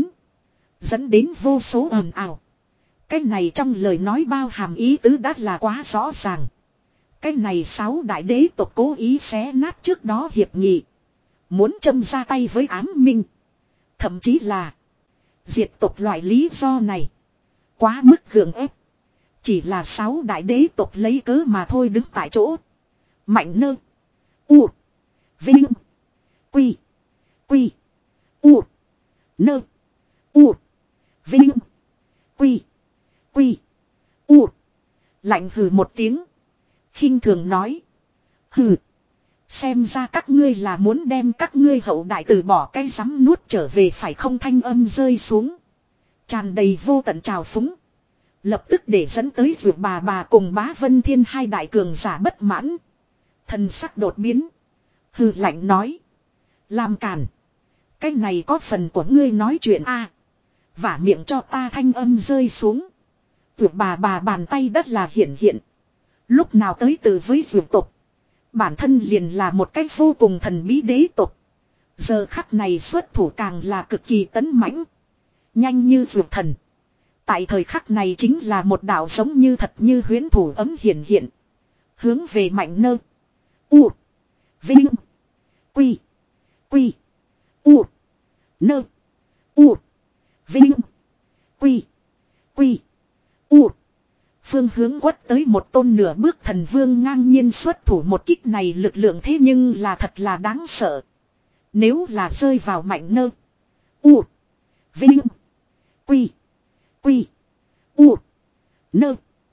Dẫn đến vô số ồn ào. Cái này trong lời nói bao hàm ý tứ đã là quá rõ ràng. Cái này sáu đại đế tộc cố ý xé nát trước đó hiệp nghị. Muốn châm ra tay với ám minh. Thậm chí là diệt tộc loại lý do này. Quá mức gượng ép. Chỉ là sáu đại đế tộc lấy cớ mà thôi đứng tại chỗ. Mạnh nơ. U. Vinh. Quy. Quy. U. Nơ. U. Vinh. Quy. Quy. U. Lạnh hừ một tiếng. Khinh thường nói. Hừ. Xem ra các ngươi là muốn đem các ngươi hậu đại từ bỏ cái rắm nuốt trở về phải không, thanh âm rơi xuống. Tràn đầy vô tận trào phúng. Lập tức để dẫn tới vượt bà bà cùng Bá Vân Thiên hai đại cường giả bất mãn. Thần sắc đột biến. Hừ lạnh nói. Làm cản. Cái này có phần của ngươi nói chuyện a à, vả miệng cho ta, thanh âm rơi xuống. Vượt bà bà bàn tay đất là hiện hiện. Lúc nào tới từ với vượt tộc. Bản thân liền là một cách vô cùng thần bí đế tộc. Giờ khắc này xuất thủ càng là cực kỳ tấn mãnh. Nhanh như vượt thần. Tại thời khắc này chính là một đạo giống như thật như huyễn thủ ấm hiện hiện. Hướng về Mạnh Nơ. U. Vinh. Quy. Quy. U. Nơ. U. Vinh. Quy. Quy. U. Phương hướng quất tới một tôn nửa bước thần vương ngang nhiên xuất thủ, một kích này lực lượng thế nhưng là thật là đáng sợ. Nếu là rơi vào Mạnh Nơ. U. Vinh. Quy. Quy. U. Nơ.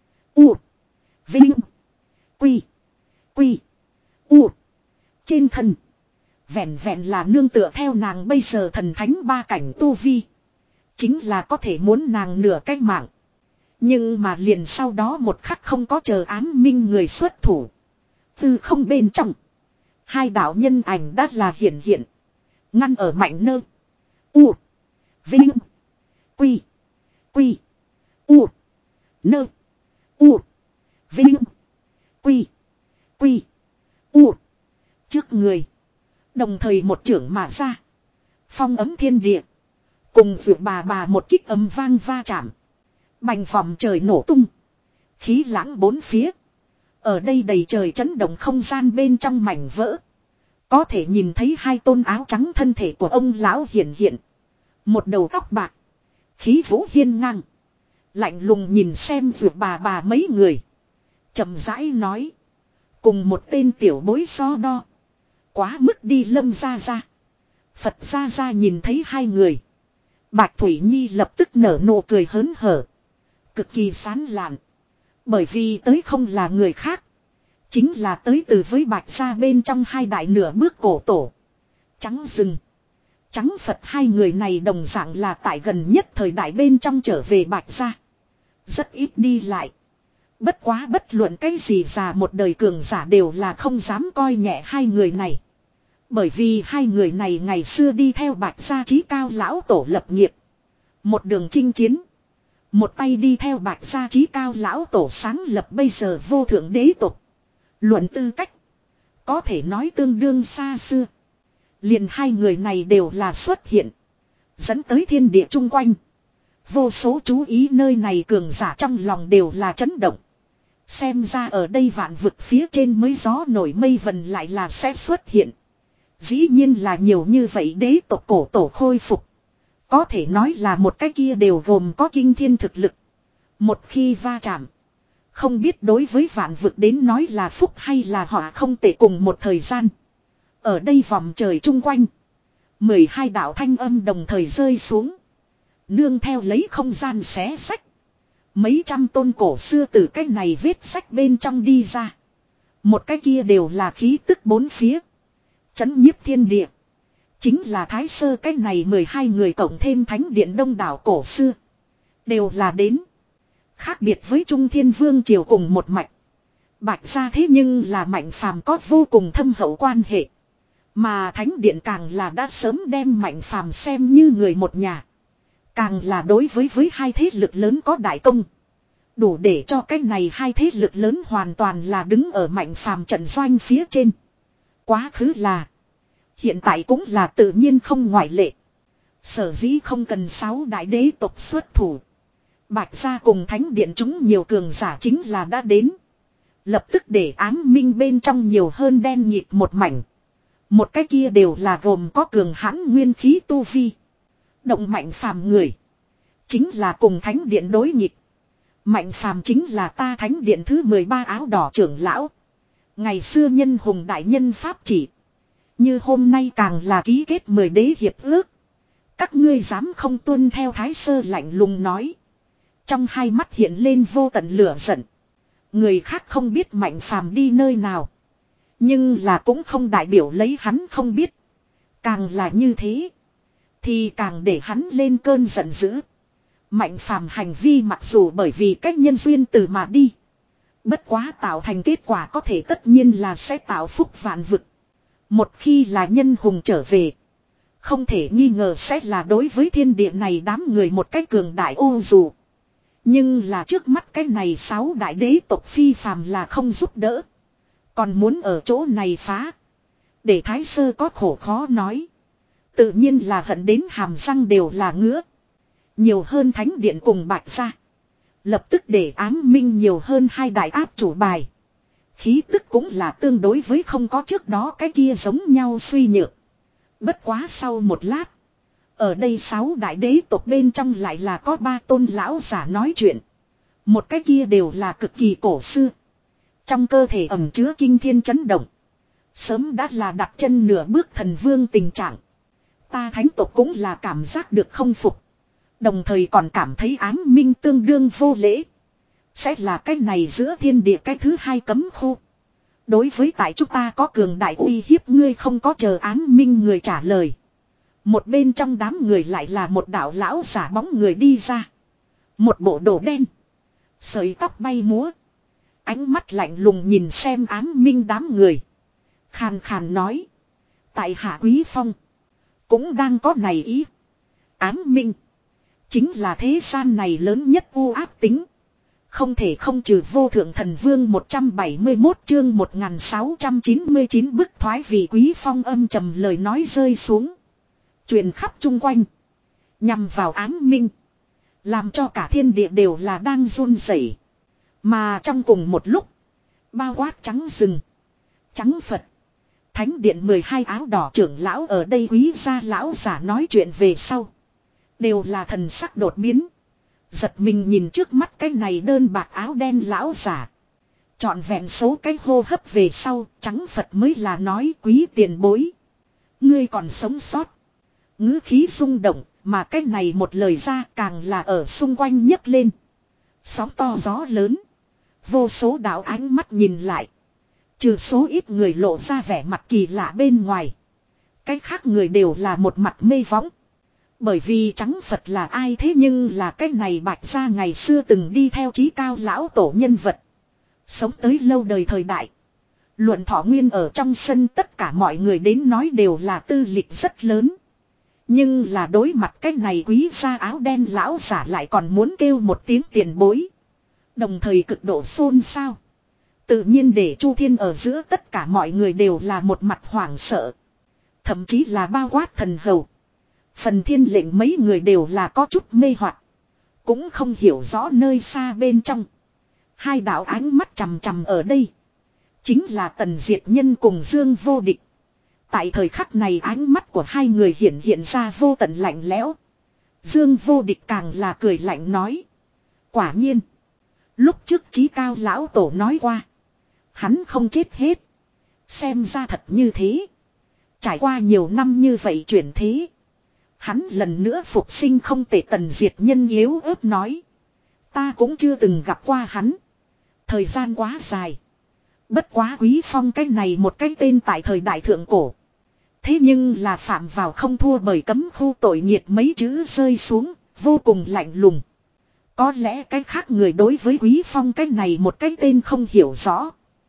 U. Vinh. Quy. Quy. U. Trên thân. Vẹn vẹn là nương tựa theo nàng bây giờ thần thánh ba cảnh tu vi. Chính là có thể muốn nàng nửa cái mạng. Nhưng mà liền sau đó một khắc không có chờ ám minh người xuất thủ. Từ không bên trong. Hai đạo nhân ảnh đã là hiển hiện. Ngăn ở Mạnh Nơ. U. Vinh. Quy. Quy. U. Nơ. U. Vinh. Quy. Quy. U. Trước người. Đồng thời một trưởng mà ra. Phong ấm thiên địa. Cùng vượt bà bà một kích âm vang va chạm. Bành vòm trời nổ tung. Khí lãng bốn phía. Ở đây đầy trời chấn động, không gian bên trong mảnh vỡ. Có thể nhìn thấy hai tôn áo trắng thân thể của ông lão hiện hiện. Một đầu tóc bạc. Khí vũ hiên ngang. Lạnh lùng nhìn xem vượt bà bà mấy người. Chậm rãi nói. Cùng một tên tiểu bối so đo. Quá mức đi, Lâm gia gia. Phật gia gia nhìn thấy hai người. Bạch Thủy Nhi lập tức nở nụ cười hớn hở. Cực kỳ sán lạn. Bởi vì tới không là người khác. Chính là tới từ với Bạch gia bên trong hai đại nửa bước cổ tổ. Trắng rừng. Trắng Phật, hai người này đồng dạng là tại gần nhất thời đại bên trong trở về Bạch gia. Rất ít đi lại. Bất quá bất luận cái gì già một đời cường giả đều là không dám coi nhẹ hai người này. Bởi vì hai người này ngày xưa đi theo Bạch gia chí cao lão tổ lập nghiệp. Một đường chinh chiến. Một tay đi theo Bạch gia chí cao lão tổ sáng lập bây giờ vô thượng đế tộc. Luận tư cách. Có thể nói tương đương xa xưa. Liền hai người này đều là xuất hiện. Dẫn tới thiên địa chung quanh. Vô số chú ý nơi này cường giả trong lòng đều là chấn động. Xem ra ở đây vạn vực phía trên mới gió nổi mây vần lại là sẽ xuất hiện. Dĩ nhiên là nhiều như vậy đế tộc cổ tổ khôi phục. Có thể nói là một cái kia đều gồm có kinh thiên thực lực. Một khi va chạm. Không biết đối với vạn vực đến nói là phúc hay là họa, không tệ. Cùng một thời gian. Ở đây vòng trời chung quanh. mười hai đạo thanh âm đồng thời rơi xuống. Nương theo lấy không gian xé sách. Mấy trăm tôn cổ xưa từ cái này vết sách bên trong đi ra. Một cái kia đều là khí tức bốn phía. Chấn nhiếp thiên địa. Chính là Thái Sơ cái này mười hai người cộng thêm thánh điện đông đảo cổ xưa. Đều là đến. Khác biệt với Trung Thiên Vương triều cùng một mạch. Bạch gia thế nhưng là Mạnh Phàm có vô cùng thâm hậu quan hệ. Mà thánh điện càng là đã sớm đem Mạnh Phàm xem như người một nhà. Càng là đối với với hai thế lực lớn có đại công. Đủ để cho cái này hai thế lực lớn hoàn toàn là đứng ở Mạnh Phàm trận doanh phía trên. Quá khứ là Hiện tại cũng là tự nhiên không ngoại lệ. Sở dĩ không cần sáu đại đế tộc xuất thủ. Bạch gia cùng thánh điện chúng nhiều cường giả chính là đã đến. Lập tức để ám minh bên trong nhiều hơn đen nhịp một mảnh. Một cái kia đều là gồm có cường hãn nguyên khí tu vi. Động mạnh phàm người. Chính là cùng thánh điện đối nghịch. Mạnh phàm chính là ta thánh điện thứ mười ba áo đỏ trưởng lão. Ngày xưa nhân hùng đại nhân pháp chỉ. Như hôm nay càng là ký kết mười đế hiệp ước. Các ngươi dám không tuân theo thái sơ lạnh lùng nói. Trong hai mắt hiện lên vô tận lửa giận. Người khác không biết mạnh phàm đi nơi nào. Nhưng là cũng không đại biểu lấy hắn không biết. Càng là như thế. Thì càng để hắn lên cơn giận dữ. Mạnh phàm hành vi mặc dù bởi vì cách nhân duyên từ mà đi. Bất quá tạo thành kết quả có thể tất nhiên là sẽ tạo phúc vạn vực. Một khi là nhân hùng trở về. Không thể nghi ngờ sẽ là đối với thiên địa này đám người một cách cường đại ô dù. Nhưng là trước mắt cái này sáu đại đế tộc phi phàm là không giúp đỡ. Còn muốn ở chỗ này phá. Để thái sơ có khổ khó nói. Tự nhiên là hận đến hàm răng đều là ngứa. Nhiều hơn thánh điện cùng bạch gia. Lập tức để ám minh nhiều hơn hai đại áp chủ bài. Khí tức cũng là tương đối với không có trước đó cái kia giống nhau suy nhược. Bất quá sau một lát. Ở đây sáu đại đế tộc bên trong lại là có ba tôn lão giả nói chuyện. Một cái kia đều là cực kỳ cổ xưa. Trong cơ thể ẩm chứa kinh thiên chấn động. Sớm đã là đặt chân nửa bước thần vương tình trạng. Ta thánh tộc cũng là cảm giác được không phục. Đồng thời còn cảm thấy ám minh tương đương vô lễ. Sẽ là cái này giữa thiên địa cái thứ hai cấm khu. Đối với tại chúng ta có cường đại uy hiếp ngươi không có chờ ám minh người trả lời. Một bên trong đám người lại là một đạo lão giả bóng người đi ra. Một bộ đồ đen. Sợi tóc bay múa. Ánh mắt lạnh lùng nhìn xem ám minh đám người. Khàn khàn nói. Tại hạ quý phong. Cũng đang có này ý. Ám minh. Chính là thế gian này lớn nhất u áp tính. Không thể không trừ vô thượng thần vương một trăm bảy mươi mốt chương một nghìn sáu trăm chín mươi chín bức thoái vì quý phong âm trầm lời nói rơi xuống. Truyền khắp chung quanh. Nhằm vào ám minh. Làm cho cả thiên địa đều là đang run rẩy. Mà trong cùng một lúc. Bao quát trắng rừng. Trắng Phật. Thánh điện mười hai áo đỏ trưởng lão ở đây quý gia lão giả nói chuyện về sau. Đều là thần sắc đột biến. Giật mình nhìn trước mắt cái này đơn bạc áo đen lão giả. Chọn vẹn số cái hô hấp về sau, trắng Phật mới là nói quý tiền bối. Ngươi còn sống sót. Ngữ khí rung động, mà cái này một lời ra càng là ở xung quanh nhấc lên. Sóng to gió lớn. Vô số đạo ánh mắt nhìn lại. Trừ số ít người lộ ra vẻ mặt kỳ lạ bên ngoài. Cái khác người đều là một mặt mê võng. Bởi vì trắng Phật là ai thế nhưng là cái này bạch gia ngày xưa từng đi theo chí cao lão tổ nhân vật. Sống tới lâu đời thời đại. Luận thọ nguyên ở trong sân tất cả mọi người đến nói đều là tư lịch rất lớn. Nhưng là đối mặt cái này quý gia áo đen lão giả lại còn muốn kêu một tiếng tiền bối. Đồng thời cực độ xôn xao. Tự nhiên để Chu Thiên ở giữa tất cả mọi người đều là một mặt hoảng sợ. Thậm chí là bao quát thần hầu. Phần Thiên lệnh mấy người đều là có chút mê hoặc, cũng không hiểu rõ nơi xa bên trong. Hai đạo ánh mắt chằm chằm ở đây. Chính là Tần Diệt Nhân cùng Dương Vô Địch. Tại thời khắc này ánh mắt của hai người hiện hiện ra vô tận lạnh lẽo. Dương Vô Địch càng là cười lạnh nói. Quả nhiên. Lúc trước chí cao lão tổ nói qua. Hắn không chết hết. Xem ra thật như thế. Trải qua nhiều năm như vậy chuyển thế. Hắn lần nữa phục sinh không tệ. Tần Diệt Nhân yếu ớt nói. Ta cũng chưa từng gặp qua hắn. Thời gian quá dài. Bất quá Quý Phong cái này một cái tên tại thời đại thượng cổ. Thế nhưng là phạm vào không thua bởi cấm khu tội nghiệt mấy chữ rơi xuống. Vô cùng lạnh lùng. Có lẽ cái khác người đối với Quý Phong cái này một cái tên không hiểu rõ.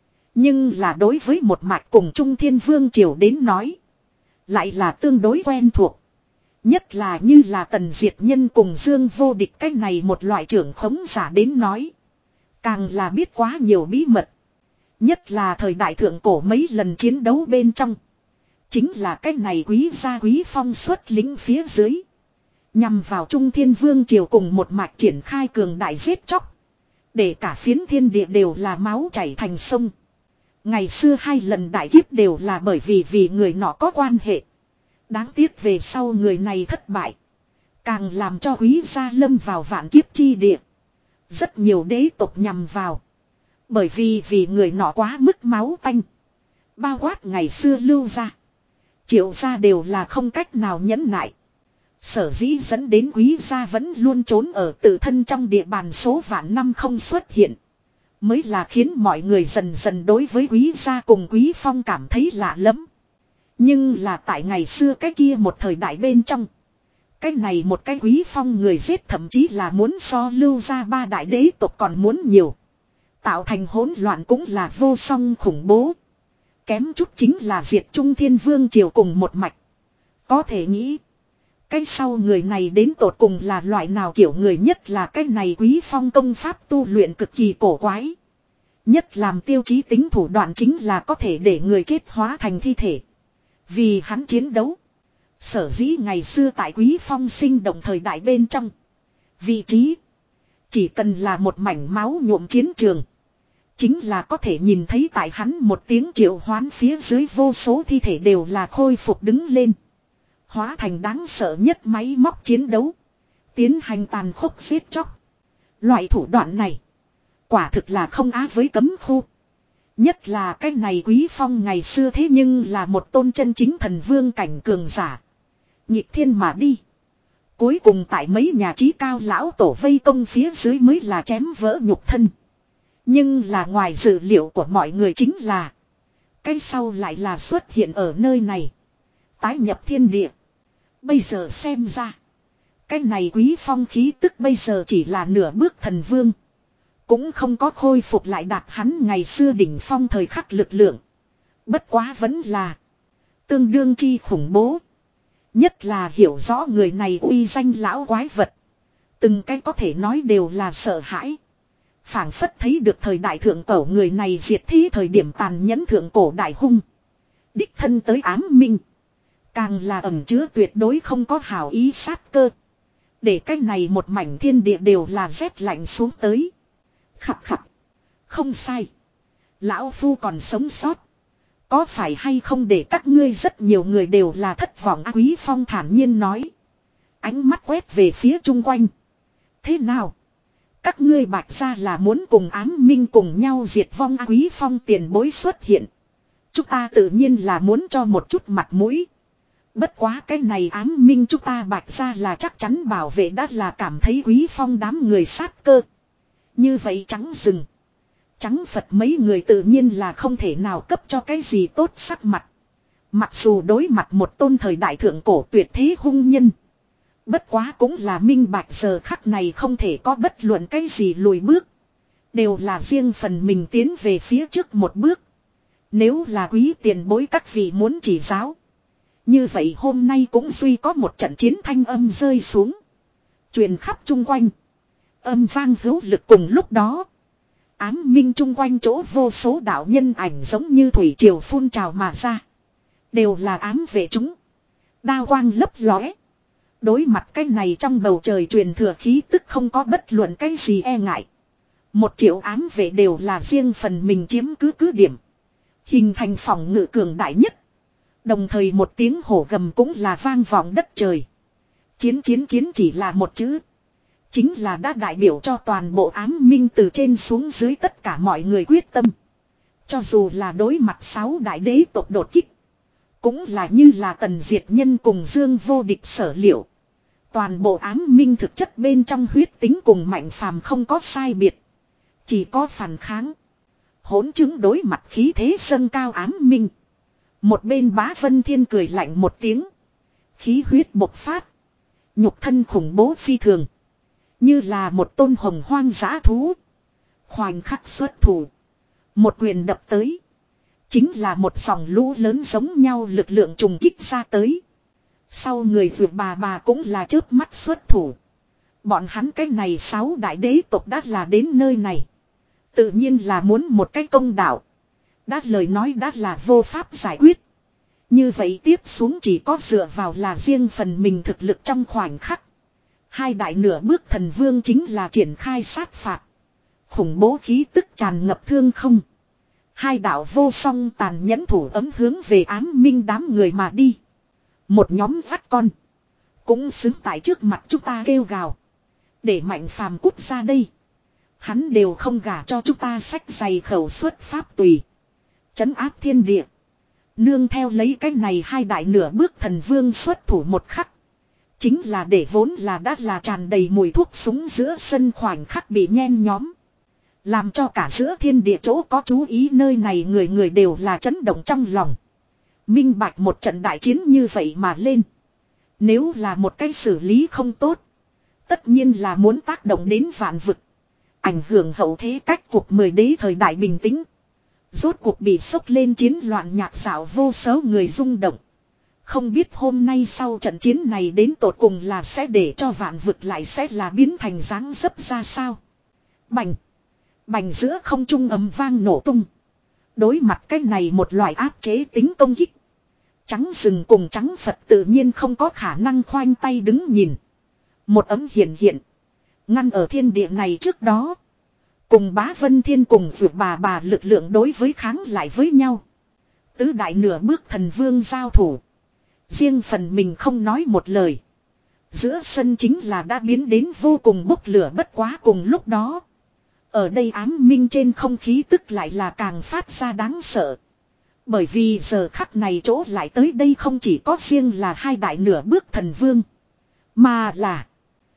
Nhưng là đối với một mạch cùng Trung Thiên Vương Triều đến nói. Lại là tương đối quen thuộc. Nhất là như là Tần Diệt Nhân cùng Dương Vô Địch cái này một loại trưởng khống giả đến nói. Càng là biết quá nhiều bí mật. Nhất là thời đại thượng cổ mấy lần chiến đấu bên trong. Chính là cái này quý gia quý phong xuất lính phía dưới. Nhằm vào Trung Thiên Vương triều cùng một mạch triển khai cường đại giết chóc. Để cả phiến thiên địa đều là máu chảy thành sông. Ngày xưa hai lần đại kiếp đều là bởi vì vì người nọ có quan hệ. Đáng tiếc về sau người này thất bại. Càng làm cho quý gia lâm vào vạn kiếp chi địa. Rất nhiều đế tộc nhằm vào. Bởi vì vì người nọ quá mức máu tanh. Bao quát ngày xưa lưu ra. Triệu gia đều là không cách nào nhẫn nại. Sở dĩ dẫn đến quý gia vẫn luôn trốn ở tự thân trong địa bàn số vạn năm không xuất hiện. Mới là khiến mọi người dần dần đối với quý gia cùng quý phong cảm thấy lạ lắm. Nhưng là tại ngày xưa cái kia một thời đại bên trong. Cái này một cái quý phong người giết thậm chí là muốn so lưu ra ba đại đế tộc còn muốn nhiều. Tạo thành hỗn loạn cũng là vô song khủng bố. Kém chút chính là diệt Trung Thiên Vương triều cùng một mạch. Có thể nghĩ. Cái sau người này đến tột cùng là loại nào kiểu người, nhất là cái này quý phong công pháp tu luyện cực kỳ cổ quái. Nhất làm tiêu chí tính thủ đoạn chính là có thể để người chết hóa thành thi thể. Vì hắn chiến đấu. Sở dĩ ngày xưa tại quý phong sinh động thời đại bên trong. Vị trí. Chỉ cần là một mảnh máu nhuộm chiến trường. Chính là có thể nhìn thấy tại hắn một tiếng triệu hoán phía dưới vô số thi thể đều là khôi phục đứng lên. Hóa thành đáng sợ nhất máy móc chiến đấu. Tiến hành tàn khốc giết chóc. Loại thủ đoạn này. Quả thực là không á với cấm khu. Nhất là cái này quý phong ngày xưa thế nhưng là một tôn chân chính thần vương cảnh cường giả. Nhịp thiên mà đi. Cuối cùng tại mấy nhà trí cao lão tổ vây công phía dưới mới là chém vỡ nhục thân. Nhưng là ngoài dự liệu của mọi người chính là. Cái sau lại là xuất hiện ở nơi này. Tái nhập thiên địa. Bây giờ xem ra. Cái này quý phong khí tức bây giờ chỉ là nửa bước thần vương. Cũng không có khôi phục lại đạt hắn ngày xưa đỉnh phong thời khắc lực lượng. Bất quá vẫn là. Tương đương chi khủng bố. Nhất là hiểu rõ người này uy danh lão quái vật. Từng cái có thể nói đều là sợ hãi. Phảng phất thấy được thời đại thượng cổ người này diệt thi thời điểm tàn nhẫn thượng cổ đại hung. Đích thân tới ám minh. Càng là ẩn chứa tuyệt đối không có hảo ý sát cơ. Để cái này một mảnh thiên địa đều là rét lạnh xuống tới. Khập khập. Không sai. Lão Phu còn sống sót. Có phải hay không để các ngươi rất nhiều người đều là thất vọng. À, Quý Phong thản nhiên nói. Ánh mắt quét về phía chung quanh. Thế nào? Các ngươi bạch ra là muốn cùng ám minh cùng nhau diệt vong. À, Quý Phong tiền bối xuất hiện. Chúng ta tự nhiên là muốn cho một chút mặt mũi. Bất quá cái này ám minh chúng ta bạch ra là chắc chắn bảo vệ, đã là cảm thấy Quý Phong đám người sát cơ. Như vậy trắng rừng. Trắng Phật mấy người tự nhiên là không thể nào cấp cho cái gì tốt sắc mặt. Mặc dù đối mặt một tôn thời đại thượng cổ tuyệt thế hung nhân. Bất quá cũng là minh bạch giờ khắc này không thể có bất luận cái gì lùi bước. Đều là riêng phần mình tiến về phía trước một bước. Nếu là quý tiền bối các vị muốn chỉ giáo. Như vậy hôm nay cũng duy có một trận chiến thanh âm rơi xuống. Truyền khắp chung quanh. Âm vang hữu lực cùng lúc đó. Ám minh chung quanh chỗ vô số đạo nhân ảnh giống như thủy triều phun trào mà ra. Đều là ám vệ chúng. Đao quang lấp lóe. Đối mặt cái này trong bầu trời truyền thừa khí tức không có bất luận cái gì e ngại. Một triệu ám vệ đều là riêng phần mình chiếm cứ cứ điểm. Hình thành phòng ngự cường đại nhất. Đồng thời một tiếng hổ gầm cũng là vang vọng đất trời. Chiến chiến chiến chỉ là một chữ. Chính là đã đại biểu cho toàn bộ ám minh từ trên xuống dưới tất cả mọi người quyết tâm. Cho dù là đối mặt sáu đại đế tộc đột kích. Cũng là như là Tần Diệt Nhân cùng Dương Vô Địch sở liệu. Toàn bộ ám minh thực chất bên trong huyết tính cùng mạnh phàm không có sai biệt. Chỉ có phản kháng. Hỗn chứng đối mặt khí thế dâng cao ám minh. Một bên Bá Vân Thiên cười lạnh một tiếng. Khí huyết bộc phát. Nhục thân khủng bố phi thường. Như là một tôn hồng hoang dã thú. Khoảnh khắc xuất thủ. Một quyền đập tới. Chính là một dòng lũ lớn giống nhau lực lượng trùng kích ra tới. Sau người vượt bà bà cũng là chớp mắt xuất thủ. Bọn hắn cái này sáu đại đế tộc đã là đến nơi này. Tự nhiên là muốn một cái công đạo. Đã lời nói đã là vô pháp giải quyết. Như vậy tiếp xuống chỉ có dựa vào là riêng phần mình thực lực trong khoảnh khắc. Hai đại nửa bước thần vương chính là triển khai sát phạt. Khủng bố khí tức tràn ngập thương không. Hai đạo vô song tàn nhẫn thủ ấm hướng về ám minh đám người mà đi. Một nhóm vắt con. Cũng xứng tại trước mặt chúng ta kêu gào. Để Mạnh Phàm cút ra đây. Hắn đều không gả cho chúng ta sách giày khẩu xuất pháp tùy. Trấn áp thiên địa. Nương theo lấy cái này hai đại nửa bước thần vương xuất thủ một khắc. Chính là để vốn là đã là tràn đầy mùi thuốc súng giữa sân khoảnh khắc bị nhen nhóm. Làm cho cả giữa thiên địa chỗ có chú ý nơi này người người đều là chấn động trong lòng. Minh bạch một trận đại chiến như vậy mà lên. Nếu là một cái xử lý không tốt. Tất nhiên là muốn tác động đến vạn vực. Ảnh hưởng hậu thế cách cuộc mười đế thời đại bình tĩnh. Rốt cuộc bị sốc lên chiến loạn nhạc xảo vô số người rung động. Không biết hôm nay sau trận chiến này đến tột cùng là sẽ để cho vạn vực lại sẽ là biến thành dáng dấp ra sao. Bành. Bành giữa không trung ầm vang nổ tung. Đối mặt cái này một loại áp chế tính công kích. Trắng rừng cùng trắng Phật tự nhiên không có khả năng khoanh tay đứng nhìn. Một ấm hiện hiện. Ngăn ở thiên địa này trước đó. Cùng bá vân thiên cùng vượt bà bà lực lượng đối với kháng lại với nhau. Tứ đại nửa bước thần vương giao thủ. Riêng phần mình không nói một lời. Giữa sân chính là đã biến đến vô cùng bốc lửa bất quá cùng lúc đó. Ở đây ám minh trên không khí tức lại là càng phát ra đáng sợ. Bởi vì giờ khắc này chỗ lại tới đây không chỉ có riêng là hai đại nửa bước thần vương. Mà là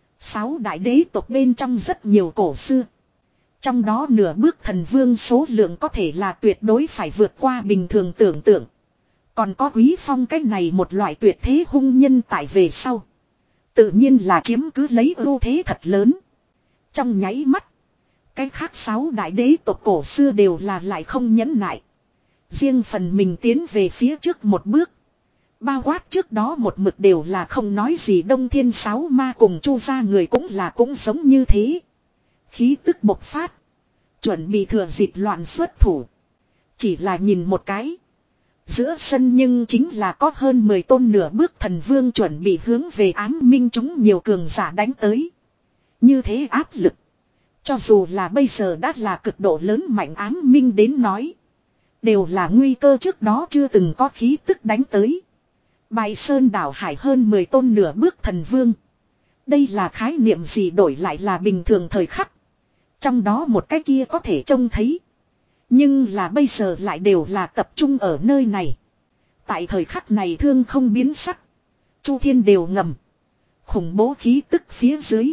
sáu đại đế tộc bên trong rất nhiều cổ xưa. Trong đó nửa bước thần vương số lượng có thể là tuyệt đối phải vượt qua bình thường tưởng tượng. Còn có Quý Phong cái này một loại tuyệt thế hung nhân tại về sau. Tự nhiên là chiếm cứ lấy ưu thế thật lớn. Trong nháy mắt. Cái khác sáu đại đế tộc cổ xưa đều là lại không nhẫn nại. Riêng phần mình tiến về phía trước một bước. Bao quát trước đó một mực đều là không nói gì Đông Thiên sáu ma cùng Chu gia người cũng là cũng giống như thế. Khí tức bộc phát. Chuẩn bị thừa dịp loạn xuất thủ. Chỉ là nhìn một cái. Giữa sân nhưng chính là có hơn mười tôn nửa bước thần vương chuẩn bị hướng về ám minh chúng nhiều cường giả đánh tới. Như thế áp lực. Cho dù là bây giờ đã là cực độ lớn mạnh ám minh đến nói. Đều là nguy cơ trước đó chưa từng có khí tức đánh tới. Bài sơn đảo hải hơn mười tôn nửa bước thần vương. Đây là khái niệm gì đổi lại là bình thường thời khắc. Trong đó một cái kia có thể trông thấy. Nhưng là bây giờ lại đều là tập trung ở nơi này. Tại thời khắc này thương không biến sắc. Chu thiên đều ngầm. Khủng bố khí tức phía dưới.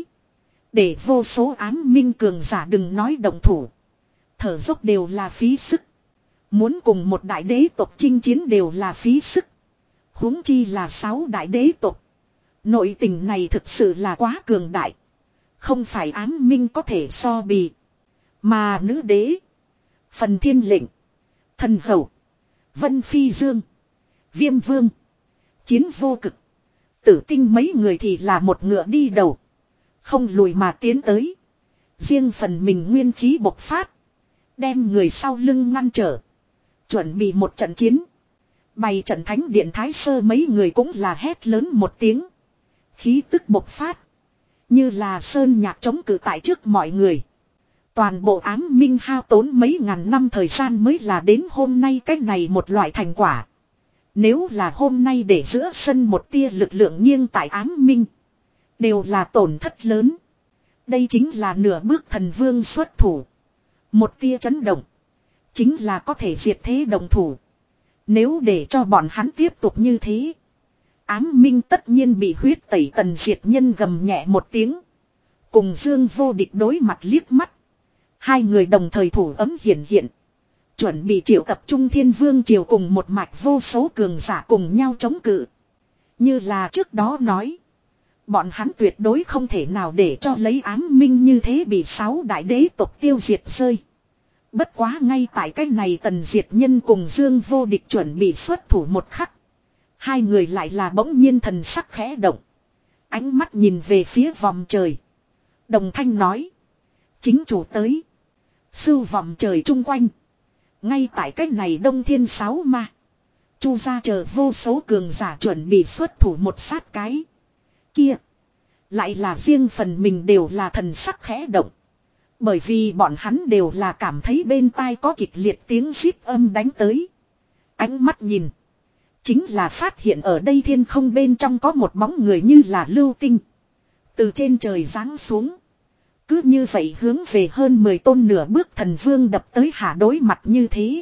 Để vô số ám minh cường giả đừng nói động thủ. Thở dốc đều là phí sức. Muốn cùng một đại đế tộc chinh chiến đều là phí sức. Huống chi là sáu đại đế tộc. Nội tình này thực sự là quá cường đại. Không phải ám minh có thể so bì. Mà nữ đế. Phần thiên lệnh. Thần hầu. Vân phi dương. Viêm vương. Chiến vô cực. Tử tinh mấy người thì là một ngựa đi đầu. Không lùi mà tiến tới. Riêng phần mình nguyên khí bộc phát. Đem người sau lưng ngăn trở. Chuẩn bị một trận chiến. Bày trận thánh điện thái sơ mấy người cũng là hét lớn một tiếng. Khí tức bộc phát. Như là sơn nhạc chống cự tại trước mọi người. Toàn bộ ám minh hao tốn mấy ngàn năm thời gian mới là đến hôm nay cách này một loại thành quả. Nếu là hôm nay để giữa sân một tia lực lượng nghiêng tại ám minh. Đều là tổn thất lớn. Đây chính là nửa bước thần vương xuất thủ. Một tia chấn động. Chính là có thể diệt thế đồng thủ. Nếu để cho bọn hắn tiếp tục như thế. Ám minh tất nhiên bị huyết tẩy tần diệt nhân gầm nhẹ một tiếng. Cùng Dương Vô Địch đối mặt liếc mắt. Hai người đồng thời thủ ấm hiện hiện. Chuẩn bị triệu tập trung thiên vương triều cùng một mạch vô số cường giả cùng nhau chống cự. Như là trước đó nói. Bọn hắn tuyệt đối không thể nào để cho lấy ám minh như thế bị sáu đại đế tộc tiêu diệt rơi. Bất quá ngay tại cái này tần diệt nhân cùng Dương Vô Địch chuẩn bị xuất thủ một khắc. Hai người lại là bỗng nhiên thần sắc khẽ động. Ánh mắt nhìn về phía vòng trời. Đồng thanh nói. Chính chủ tới. Sưu vòng trời chung quanh. Ngay tại cái này đông thiên sáu ma. Chu gia chờ vô số cường giả chuẩn bị xuất thủ một sát cái. Kia. Lại là riêng phần mình đều là thần sắc khẽ động. Bởi vì bọn hắn đều là cảm thấy bên tai có kịch liệt tiếng rít âm đánh tới. Ánh mắt nhìn. Chính là phát hiện ở đây thiên không bên trong có một bóng người như là lưu tinh. Từ trên trời giáng xuống. Cứ như vậy hướng về hơn mười tôn nửa bước thần vương đập tới hạ đối mặt như thế.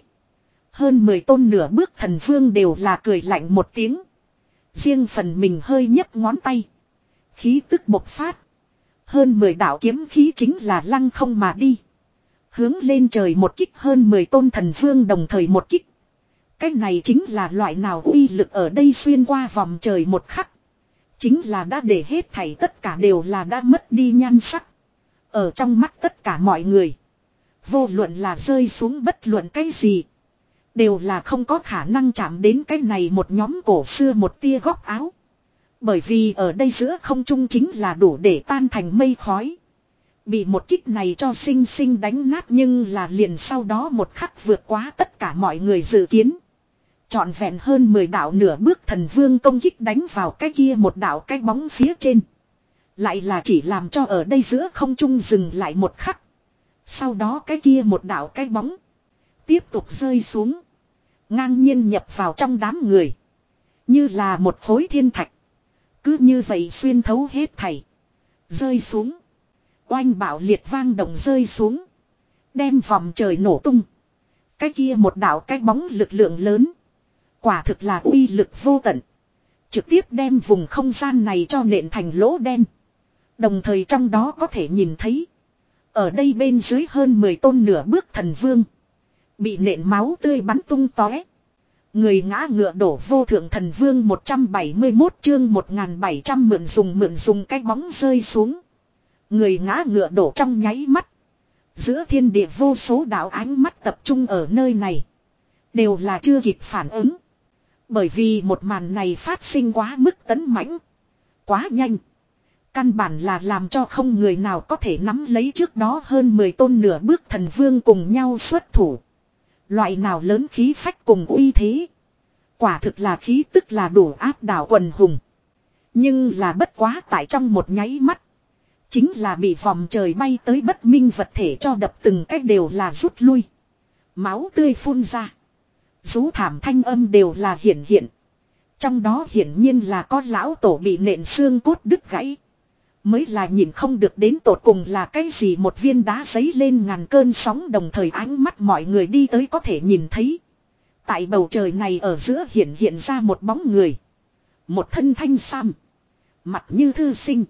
Hơn mười tôn nửa bước thần vương đều là cười lạnh một tiếng. Riêng phần mình hơi nhấc ngón tay. Khí tức bộc phát. Hơn mười đạo kiếm khí chính là lăng không mà đi. Hướng lên trời một kích hơn mười tôn thần vương đồng thời một kích. Cái này chính là loại nào uy lực ở đây xuyên qua vòng trời một khắc. Chính là đã để hết thảy tất cả đều là đã mất đi nhan sắc. Ở trong mắt tất cả mọi người. Vô luận là rơi xuống bất luận cái gì. Đều là không có khả năng chạm đến cái này một nhóm cổ xưa một tia góc áo. Bởi vì ở đây giữa không trung chính là đủ để tan thành mây khói. Bị một kích này cho sinh sinh đánh nát nhưng là liền sau đó một khắc vượt quá tất cả mọi người dự kiến. Trọn vẹn hơn mười đạo nửa bước thần vương công kích đánh vào cái kia một đạo cái bóng phía trên. Lại là chỉ làm cho ở đây giữa không trung dừng lại một khắc. Sau đó cái kia một đạo cái bóng. Tiếp tục rơi xuống. Ngang nhiên nhập vào trong đám người. Như là một khối thiên thạch. Cứ như vậy xuyên thấu hết thảy. Rơi xuống. Oanh bạo liệt vang động rơi xuống. Đem vòng trời nổ tung. Cái kia một đạo cái bóng lực lượng lớn. Quả thực là uy lực vô tận. Trực tiếp đem vùng không gian này cho nện thành lỗ đen. Đồng thời trong đó có thể nhìn thấy. Ở đây bên dưới hơn mười tôn nửa bước thần vương. Bị nện máu tươi bắn tung tóe. Người ngã ngựa đổ vô thượng thần vương một trăm bảy mươi mốt chương một nghìn bảy trăm mượn dùng mượn dùng cái bóng rơi xuống. Người ngã ngựa đổ trong nháy mắt. Giữa thiên địa vô số đạo ánh mắt tập trung ở nơi này. Đều là chưa kịp phản ứng. Bởi vì một màn này phát sinh quá mức tấn mãnh. Quá nhanh. Căn bản là làm cho không người nào có thể nắm lấy trước đó hơn mười tôn nửa bước thần vương cùng nhau xuất thủ. Loại nào lớn khí phách cùng uy thế. Quả thực là khí tức là đủ áp đảo quần hùng. Nhưng là bất quá tại trong một nháy mắt. Chính là bị vòng trời bay tới bất minh vật thể cho đập từng cách đều là rút lui. Máu tươi phun ra. Rú thảm thanh âm đều là hiển hiện. Trong đó hiển nhiên là có lão tổ bị nện xương cốt đứt gãy. Mới là nhìn không được đến tột cùng là cái gì một viên đá giấy lên ngàn cơn sóng đồng thời ánh mắt mọi người đi tới có thể nhìn thấy. Tại bầu trời này ở giữa hiện hiện ra một bóng người. Một thân thanh sam. Mặt như thư sinh.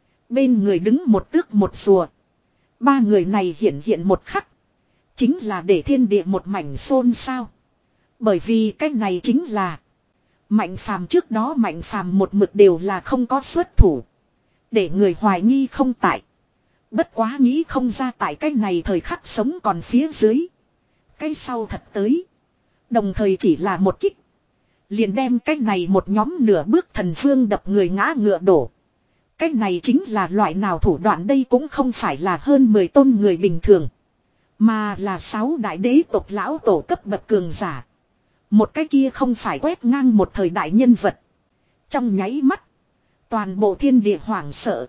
Bên người đứng một tước một rùa. Ba người này hiện hiện một khắc. Chính là để thiên địa một mảnh xôn xao. Bởi vì cái này chính là. Mạnh phàm trước đó mạnh phàm một mực đều là không có xuất thủ. Để người hoài nghi không tại. Bất quá nghĩ không ra tại cái này thời khắc sống còn phía dưới. Cái sau thật tới. Đồng thời chỉ là một kích. Liền đem cái này một nhóm nửa bước thần vương đập người ngã ngựa đổ. Cái này chính là loại nào thủ đoạn đây cũng không phải là hơn mười tôn người bình thường. Mà là sáu đại đế tộc lão tổ cấp bậc cường giả. Một cái kia không phải quét ngang một thời đại nhân vật. Trong nháy mắt. Toàn bộ thiên địa hoảng sợ.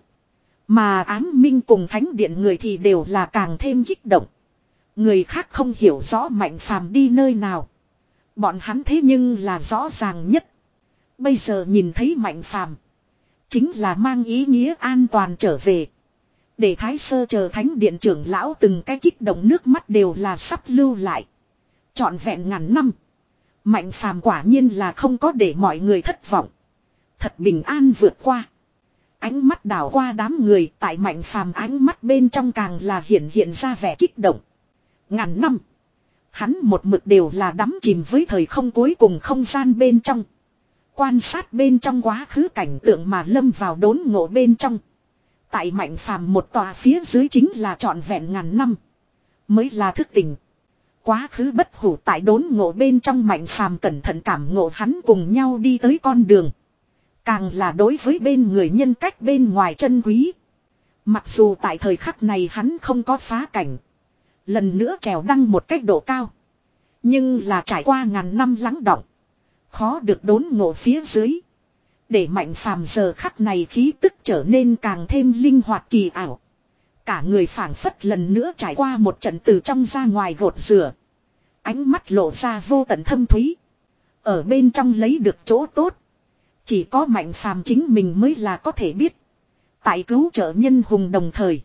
Mà ám minh cùng thánh điện người thì đều là càng thêm kích động. Người khác không hiểu rõ mạnh phàm đi nơi nào. Bọn hắn thế nhưng là rõ ràng nhất. Bây giờ nhìn thấy mạnh phàm. Chính là mang ý nghĩa an toàn trở về. Để thái sơ chờ thánh điện trưởng lão từng cái kích động nước mắt đều là sắp lưu lại. Trọn vẹn ngàn năm. Mạnh phàm quả nhiên là không có để mọi người thất vọng. Thật bình an vượt qua. Ánh mắt đảo qua đám người tại mạnh phàm ánh mắt bên trong càng là hiện hiện ra vẻ kích động. Ngàn năm. Hắn một mực đều là đắm chìm với thời không cuối cùng không gian bên trong. Quan sát bên trong quá khứ cảnh tượng mà lâm vào đốn ngộ bên trong. Tại mạnh phàm một tòa phía dưới chính là trọn vẹn ngàn năm. Mới là thức tỉnh. Quá khứ bất hủ tại đốn ngộ bên trong mạnh phàm cẩn thận cảm ngộ hắn cùng nhau đi tới con đường. Càng là đối với bên người nhân cách bên ngoài chân quý. Mặc dù tại thời khắc này hắn không có phá cảnh. Lần nữa trèo đăng một cách độ cao. Nhưng là trải qua ngàn năm lắng đọng. Khó được đốn ngộ phía dưới. Để Mạnh Phàm giờ khắc này khí tức trở nên càng thêm linh hoạt kỳ ảo. Cả người phảng phất lần nữa trải qua một trận từ trong ra ngoài gột rửa. Ánh mắt lộ ra vô tận thâm thúy. Ở bên trong lấy được chỗ tốt. Chỉ có Mạnh Phàm chính mình mới là có thể biết. Tại cứu trợ nhân hùng đồng thời.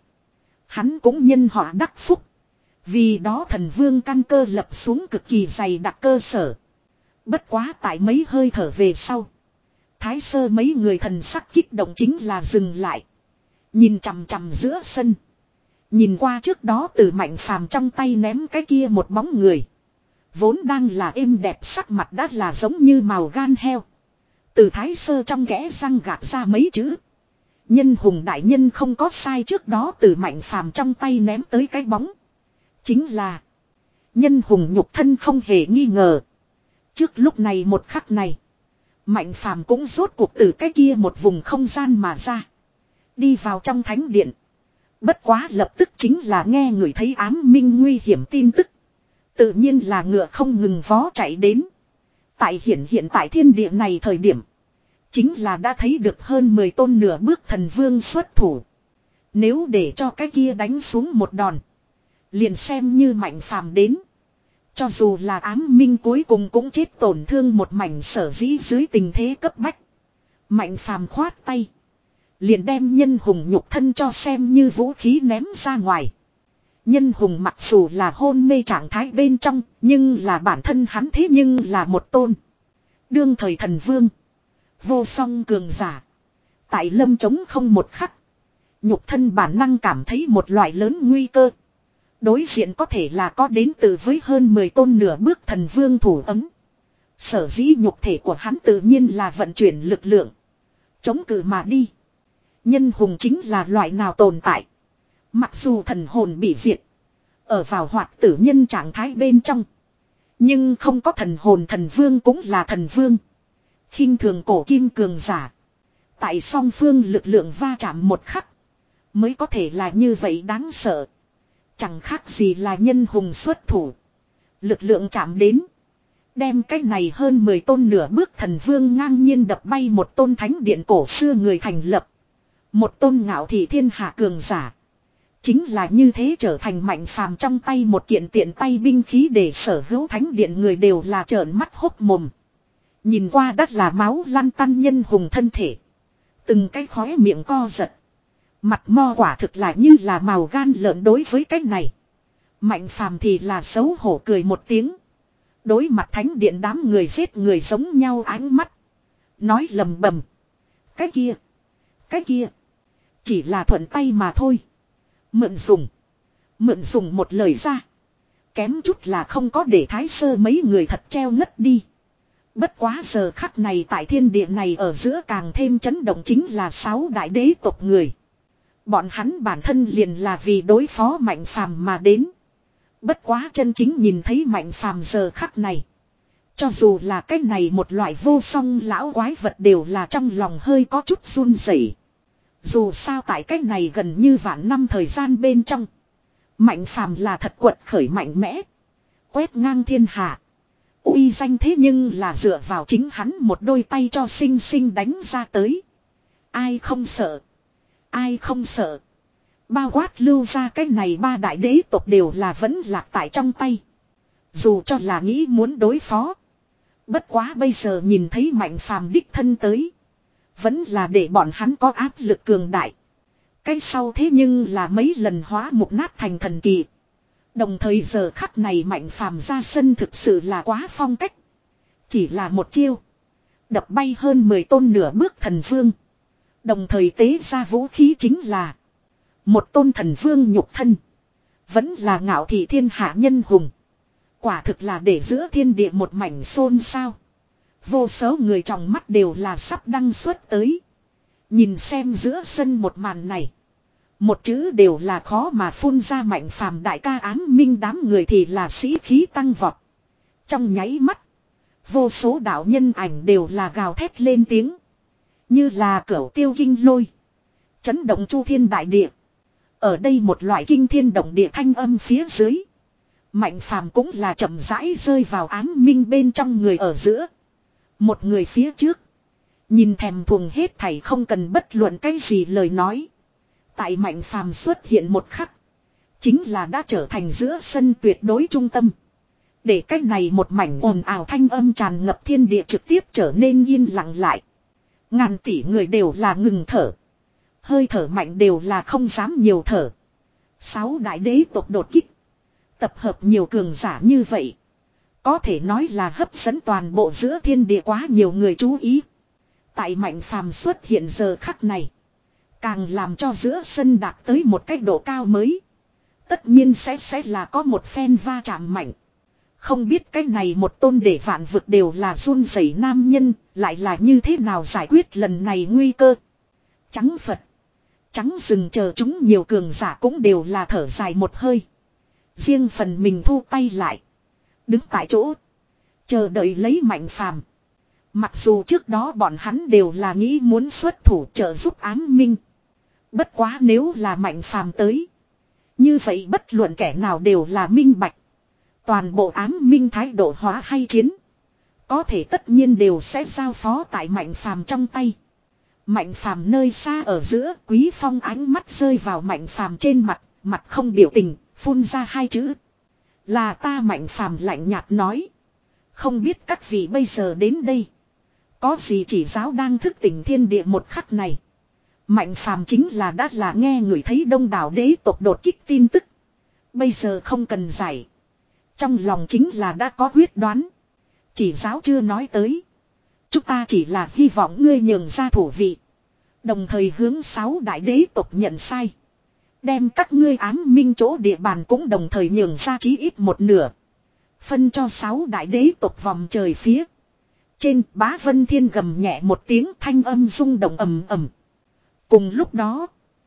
Hắn cũng nhân họa đắc phúc. Vì đó thần vương căn cơ lập xuống cực kỳ dày đặc cơ sở. Bất quá tại mấy hơi thở về sau. Thái sơ mấy người thần sắc kích động chính là dừng lại. Nhìn chằm chằm giữa sân. Nhìn qua trước đó từ Mạnh Phàm trong tay ném cái kia một bóng người. Vốn đang là êm đẹp sắc mặt đã là giống như màu gan heo. Từ thái sơ trong kẽ răng gạt ra mấy chữ. Nhân hùng đại nhân không có sai, trước đó từ Mạnh Phàm trong tay ném tới cái bóng. Chính là nhân hùng nhục thân không hề nghi ngờ. Trước lúc này một khắc này. Mạnh Phàm cũng rốt cuộc từ cái kia một vùng không gian mà ra. Đi vào trong thánh điện. Bất quá lập tức chính là nghe người thấy ám minh nguy hiểm tin tức. Tự nhiên là ngựa không ngừng vó chạy đến. Tại hiện hiện tại thiên địa này thời điểm. Chính là đã thấy được hơn mười tôn nửa bước thần vương xuất thủ. Nếu để cho cái kia đánh xuống một đòn. Liền xem như Mạnh Phàm đến. Cho dù là ám minh cuối cùng cũng chết tổn thương một mảnh, sở dĩ dưới tình thế cấp bách. Mạnh Phàm khoát tay. Liền đem nhân hùng nhục thân cho xem như vũ khí ném ra ngoài. Nhân hùng mặc dù là hôn mê trạng thái bên trong, nhưng là bản thân hắn thế nhưng là một tôn. Đương thời thần vương. Vô song cường giả. Tại lâm trống không một khắc. Nhục thân bản năng cảm thấy một loại lớn nguy cơ. Đối diện có thể là có đến từ với hơn mười tôn nửa bước thần vương thủ ấm. Sở dĩ nhục thể của hắn tự nhiên là vận chuyển lực lượng. Chống cự mà đi. Nhân hùng chính là loại nào tồn tại. Mặc dù thần hồn bị diệt. Ở vào hoạt tử nhân trạng thái bên trong. Nhưng không có thần hồn, thần vương cũng là thần vương. Khinh thường cổ kim cường giả. Tại song phương lực lượng va chạm một khắc. Mới có thể là như vậy đáng sợ. Chẳng khác gì là nhân hùng xuất thủ. Lực lượng chạm đến. Đem cái này hơn mười tôn nửa bước thần vương ngang nhiên đập bay một tôn thánh điện cổ xưa người thành lập. Một tôn ngạo thị thiên hạ cường giả. Chính là như thế trở thành Mạnh Phàm trong tay một kiện tiện tay binh khí, để sở hữu thánh điện người đều là trợn mắt hốc mồm. Nhìn qua đất là máu lăn tăn nhân hùng thân thể. Từng cái khóe miệng co giật. Mặt mo quả thực là như là màu gan lợn. Đối với cái này, Mạnh Phàm thì là xấu hổ cười một tiếng. Đối mặt thánh điện đám người giết người giống nhau ánh mắt. Nói lầm bầm. Cái kia. Cái kia. Chỉ là thuận tay mà thôi. Mượn dùng. Mượn dùng một lời ra. Kém chút là không có để thái sơ mấy người thật treo ngất đi. Bất quá giờ khắc này tại thiên địa này ở giữa càng thêm chấn động chính là sáu đại đế tộc người. Bọn hắn bản thân liền là vì đối phó Mạnh Phàm mà đến. Bất quá chân chính nhìn thấy Mạnh Phàm giờ khắc này. Cho dù là cái này một loại vô song lão quái vật đều là trong lòng hơi có chút run rẩy. Dù sao tại cái này gần như vạn năm thời gian bên trong. Mạnh Phàm là thật quật khởi mạnh mẽ. Quét ngang thiên hạ. Uy danh thế nhưng là dựa vào chính hắn một đôi tay cho sinh sinh đánh ra tới. Ai không sợ. Ai không sợ. Bao quát lưu ra cái này ba đại đế tộc đều là vẫn lạc tại trong tay. Dù cho là nghĩ muốn đối phó. Bất quá bây giờ nhìn thấy Mạnh Phàm đích thân tới. Vẫn là để bọn hắn có áp lực cường đại. Cái sau thế nhưng là mấy lần hóa mục nát thành thần kỳ. Đồng thời giờ khắc này Mạnh Phàm ra sân thực sự là quá phong cách. Chỉ là một chiêu. Đập bay hơn mười tôn nửa bước thần vương. Đồng thời tế ra vũ khí chính là một tôn thần vương nhục thân. Vẫn là ngạo thị thiên hạ nhân hùng. Quả thực là để giữa thiên địa một mảnh xôn xao. Vô số người trong mắt đều là sắp đăng xuất tới. Nhìn xem giữa sân một màn này. Một chữ đều là khó mà phun ra. Mạnh Phàm đại ca ám minh đám người thì là sĩ khí tăng vọt. Trong nháy mắt. Vô số đạo nhân ảnh đều là gào thét lên tiếng. Như là cửu tiêu kinh lôi. Chấn động chu thiên đại địa. Ở đây một loại kinh thiên động địa thanh âm phía dưới. Mạnh Phàm cũng là chậm rãi rơi vào ám minh bên trong người ở giữa. Một người phía trước. Nhìn thèm thuồng hết thảy không cần bất luận cái gì lời nói. Tại Mạnh Phàm xuất hiện một khắc. Chính là đã trở thành giữa sân tuyệt đối trung tâm. Để cách này một mảnh ồn ào thanh âm tràn ngập thiên địa trực tiếp trở nên yên lặng lại. Ngàn tỷ người đều là ngừng thở. Hơi thở mạnh đều là không dám nhiều thở. Sáu đại đế tộc đột kích. Tập hợp nhiều cường giả như vậy. Có thể nói là hấp dẫn toàn bộ giữa thiên địa quá nhiều người chú ý. Tại Mạnh Phàm xuất hiện giờ khắc này. Càng làm cho giữa sân đạt tới một cách độ cao mới. Tất nhiên sẽ sẽ là có một phen va chạm mạnh. Không biết cái này một tôn để vạn vực đều là run rẩy nam nhân. Lại là như thế nào giải quyết lần này nguy cơ. Trắng Phật. Trắng rừng chờ chúng nhiều cường giả cũng đều là thở dài một hơi. Riêng phần mình thu tay lại. Đứng tại chỗ. Chờ đợi lấy Mạnh Phàm. Mặc dù trước đó bọn hắn đều là nghĩ muốn xuất thủ trợ giúp Ám Minh. Bất quá nếu là Mạnh Phàm tới. Như vậy bất luận kẻ nào đều là minh bạch. Toàn bộ Ám Minh thái độ hóa hay chiến. Có thể tất nhiên đều sẽ giao phó tại Mạnh Phàm trong tay. Mạnh Phàm nơi xa ở giữa, Quý Phong ánh mắt rơi vào Mạnh Phàm trên mặt, mặt không biểu tình, phun ra hai chữ. Là ta. Mạnh Phàm lạnh nhạt nói. Không biết các vị bây giờ đến đây. Có gì chỉ giáo đang thức tỉnh thiên địa một khắc này. Mạnh Phàm chính là đã là nghe người thấy đông đảo đế tộc đột kích tin tức. Bây giờ không cần giải. Trong lòng chính là đã có quyết đoán. Chỉ giáo chưa nói tới. Chúng ta chỉ là hy vọng ngươi nhường ra thủ vị. Đồng thời hướng sáu đại đế tộc nhận sai. Đem các ngươi Ám Minh chỗ địa bàn cũng đồng thời nhường ra chí ít một nửa. Phân cho sáu đại đế tộc vòng trời phía. Trên Bá Vân Thiên gầm nhẹ một tiếng thanh âm rung động ầm ầm. Cùng lúc đó.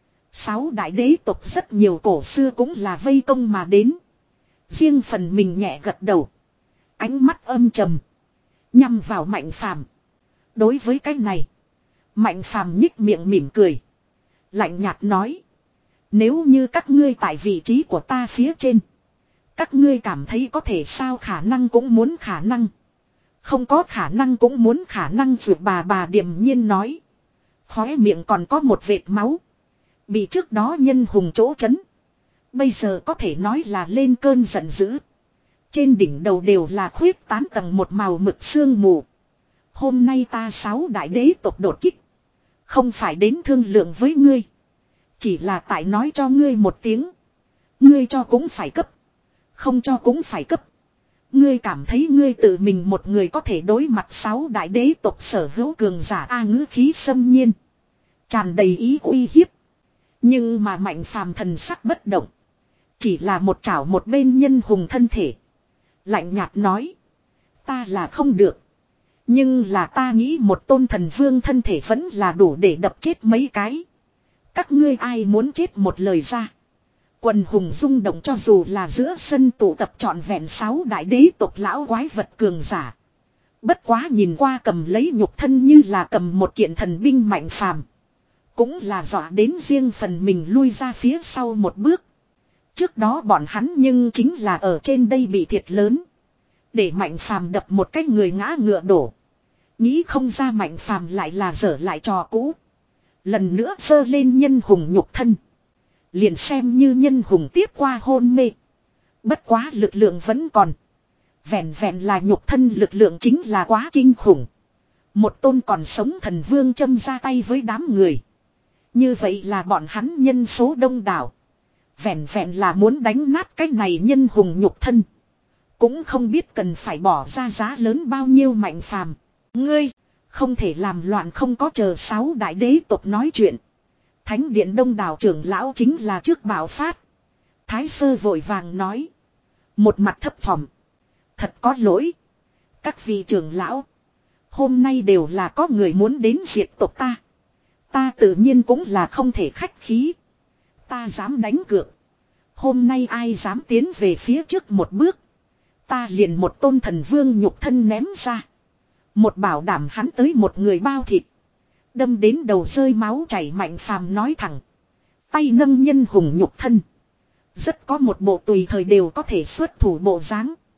Sáu đại đế tộc rất nhiều cổ xưa cũng là vây công mà đến. Riêng phần mình nhẹ gật đầu. Ánh mắt âm trầm. Nhằm vào Mạnh Phàm. Đối với cái này. Mạnh Phàm nhích miệng mỉm cười. Lạnh nhạt nói. Nếu như các ngươi tại vị trí của ta phía trên. Các ngươi cảm thấy có thể sao khả năng cũng muốn khả năng. Không có khả năng cũng muốn khả năng vượt bà bà điềm nhiên nói. Khóe miệng còn có một vệt máu. Bị trước đó nhân hùng chỗ chấn. Bây giờ có thể nói là lên cơn giận dữ. Trên đỉnh đầu đều là khuyết tán tầng một màu mực sương mù. Hôm nay ta sáu đại đế tộc đột kích. Không phải đến thương lượng với ngươi. Chỉ là tại nói cho ngươi một tiếng. Ngươi cho cũng phải cấp. Không cho cũng phải cấp. Ngươi cảm thấy ngươi tự mình một người có thể đối mặt sáu đại đế tộc sở hữu cường giả A ngữ khí xâm nhiên. Tràn đầy ý uy hiếp. Nhưng mà Mạnh Phàm thần sắc bất động. Chỉ là một chảo một bên nhân hùng thân thể. Lạnh nhạt nói. Ta là không được. Nhưng là ta nghĩ một tôn thần vương thân thể vẫn là đủ để đập chết mấy cái. Các ngươi ai muốn chết một lời ra. Quần hùng rung động cho dù là giữa sân tụ tập trọn vẹn sáu đại đế tộc lão quái vật cường giả. Bất quá nhìn qua cầm lấy nhục thân như là cầm một kiện thần binh Mạnh Phàm. Cũng là dọa đến riêng phần mình lui ra phía sau một bước. Trước đó bọn hắn nhưng chính là ở trên đây bị thiệt lớn. Để Mạnh Phàm đập một cái người ngã ngựa đổ. Nghĩ không ra Mạnh Phàm lại là dở lại trò cũ. Lần nữa giơ lên nhân hùng nhục thân. Liền xem như nhân hùng tiếp qua hôn mê. Bất quá lực lượng vẫn còn. Vẹn vẹn là nhục thân lực lượng chính là quá kinh khủng. Một tôn còn sống thần vương châm ra tay với đám người. Như vậy là bọn hắn nhân số đông đảo. Vẹn vẹn là muốn đánh nát cái này nhân hùng nhục thân. Cũng không biết cần phải bỏ ra giá lớn bao nhiêu. Mạnh Phàm. Ngươi. Không thể làm loạn. Không có chờ sáu đại đế tộc nói chuyện. Thánh điện đông đảo trưởng lão chính là trước bạo phát. Thái sơ vội vàng nói. Một mặt thấp thỏm. Thật có lỗi. Các vị trưởng lão. Hôm nay đều là có người muốn đến diệt tộc ta. Ta tự nhiên cũng là không thể khách khí. Ta dám đánh cược. Hôm nay ai dám tiến về phía trước một bước. Ta liền một tôn thần vương nhục thân ném ra. Một bảo đảm hắn tới một người bao thịt. Đâm đến đầu rơi máu chảy. Mạnh Phàm nói thẳng. Tay nâng nhân hùng nhục thân. Rất có một bộ tùy thời đều có thể xuất thủ bộ dáng.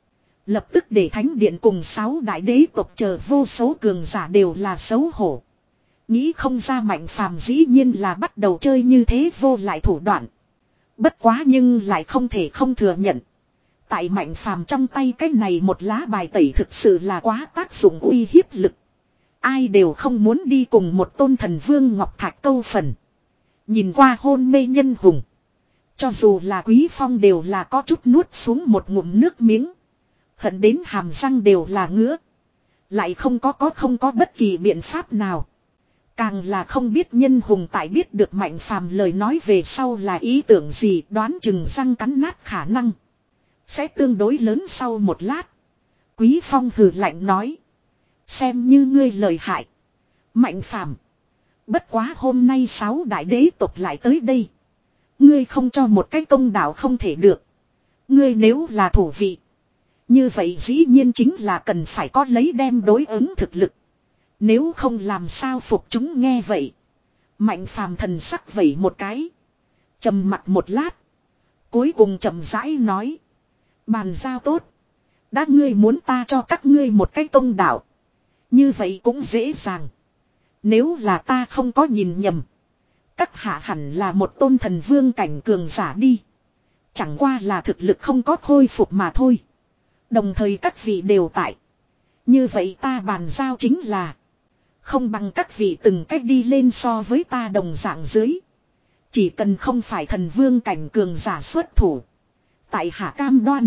Lập tức để thánh điện cùng sáu đại đế tộc chờ vô số cường giả đều là xấu hổ. Nghĩ không ra Mạnh Phàm dĩ nhiên là bắt đầu chơi như thế vô lại thủ đoạn. Bất quá nhưng lại không thể không thừa nhận. Tại Mạnh Phàm trong tay cái này một lá bài tẩy thực sự là quá tác dụng uy hiếp lực. Ai đều không muốn đi cùng một tôn thần vương ngọc thạch câu phần. Nhìn qua hôn mê nhân hùng. Cho dù là Quý Phong đều là có chút nuốt xuống một ngụm nước miếng. Hận đến hàm răng đều là ngứa. Lại không có có không có bất kỳ biện pháp nào. Càng là không biết nhân hùng tại biết được Mạnh Phàm lời nói về sau là ý tưởng gì, đoán chừng răng cắn nát khả năng sẽ tương đối lớn. Sau một lát, Quý Phong hừ lạnh nói. Xem như ngươi lời hại, Mạnh Phàm. Bất quá hôm nay sáu đại đế tộc lại tới đây. Ngươi không cho một cái công đạo không thể được. Ngươi nếu là thủ vị, như vậy dĩ nhiên chính là cần phải có lấy đem đối ứng thực lực. Nếu không làm sao phục chúng nghe vậy. Mạnh Phàm thần sắc vẩy một cái. Trầm mặt một lát. Cuối cùng chậm rãi nói. Bàn giao tốt. Đã ngươi muốn ta cho các ngươi một cái công đạo. Như vậy cũng dễ dàng. Nếu là ta không có nhìn nhầm. Các hạ hẳn là một tôn thần vương cảnh cường giả đi. Chẳng qua là thực lực không có khôi phục mà thôi. Đồng thời các vị đều tại. Như vậy ta bàn giao chính là. Không bằng các vị từng cách đi lên so với ta đồng dạng dưới. Chỉ cần không phải thần vương cảnh cường giả xuất thủ. Tại hạ cam đoan.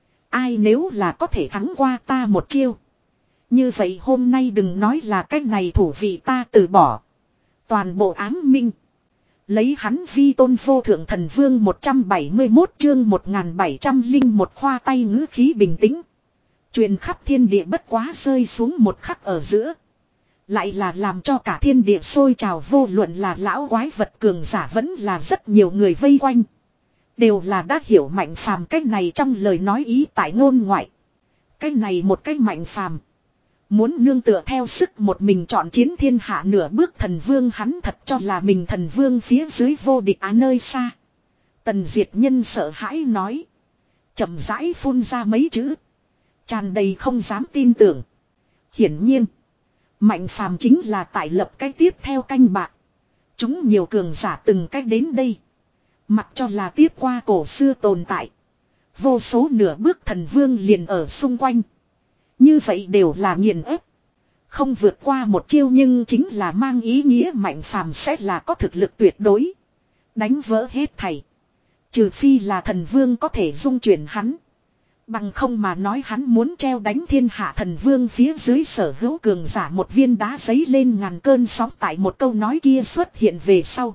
Ai nếu là có thể thắng qua ta một chiêu. Như vậy hôm nay đừng nói là cách này thủ vị ta từ bỏ. Toàn bộ ám minh. Lấy hắn vi tôn vô thượng thần vương một trăm bảy mươi mốt chương một nghìn bảy trăm linh một khoa tay ngữ khí bình tĩnh. Truyền khắp thiên địa bất quá rơi xuống một khắc ở giữa. Lại là làm cho cả thiên địa sôi trào, vô luận là lão quái vật cường giả vẫn là rất nhiều người vây quanh. Đều là đã hiểu Mạnh Phàm cách này trong lời nói ý tại ngôn ngoại. Cách này một cách Mạnh Phàm muốn nương tựa theo sức một mình chọn chiến thiên hạ nửa bước thần vương, hắn thật cho là mình thần vương phía dưới vô địch á nơi xa. Tần Diệt Nhân sợ hãi nói. Chậm rãi phun ra mấy chữ. Tràn đầy không dám tin tưởng. Hiển nhiên. Mạnh Phàm chính là tại lập cái tiếp theo canh bạc. Chúng nhiều cường giả từng cách đến đây. Mặc cho là tiếp qua cổ xưa tồn tại. Vô số nửa bước thần vương liền ở xung quanh. Như vậy đều là nghiền ép. Không vượt qua một chiêu nhưng chính là mang ý nghĩa Mạnh Phàm sẽ là có thực lực tuyệt đối. Đánh vỡ hết thảy. Trừ phi là thần vương có thể dung chuyển hắn. Bằng không mà nói hắn muốn treo đánh thiên hạ thần vương phía dưới sở hữu cường giả một viên đá giấy lên ngàn cơn sóng. Tại một câu nói kia xuất hiện về sau.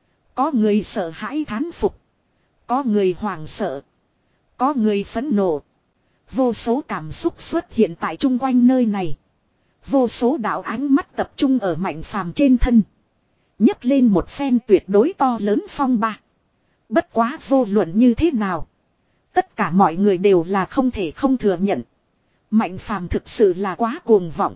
Có người sợ hãi thán phục. Có người hoảng sợ. Có người phẫn nộ. Vô số cảm xúc xuất hiện tại chung quanh nơi này. Vô số đạo ánh mắt tập trung ở Mạnh Phàm trên thân. Nhấc lên một phen tuyệt đối to lớn phong ba. Bất quá vô luận như thế nào. Tất cả mọi người đều là không thể không thừa nhận. Mạnh Phàm thực sự là quá cuồng vọng.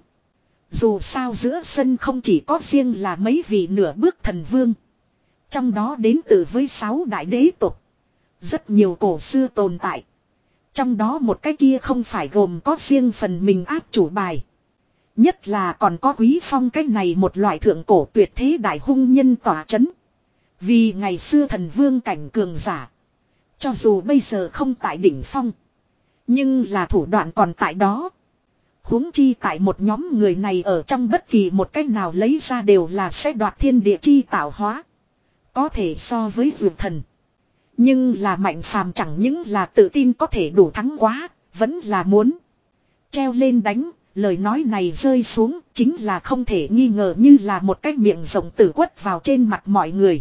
Dù sao giữa sân không chỉ có riêng là mấy vị nửa bước thần vương. Trong đó đến từ với sáu đại đế tộc. Rất nhiều cổ xưa tồn tại. Trong đó một cái kia không phải gồm có riêng phần mình áp chủ bài. Nhất là còn có Quý Phong cái này một loại thượng cổ tuyệt thế đại hung nhân tỏa chấn. Vì ngày xưa thần vương cảnh cường giả. Cho dù bây giờ không tại đỉnh phong. Nhưng là thủ đoạn còn tại đó. Huống chi tại một nhóm người này ở trong bất kỳ một cách nào lấy ra đều là sẽ đoạt thiên địa chi tạo hóa. Có thể so với dược thần. Nhưng là Mạnh Phàm chẳng những là tự tin có thể đủ thắng quá. Vẫn là muốn treo lên đánh. Lời nói này rơi xuống chính là không thể nghi ngờ như là một cái miệng rộng tử quất vào trên mặt mọi người.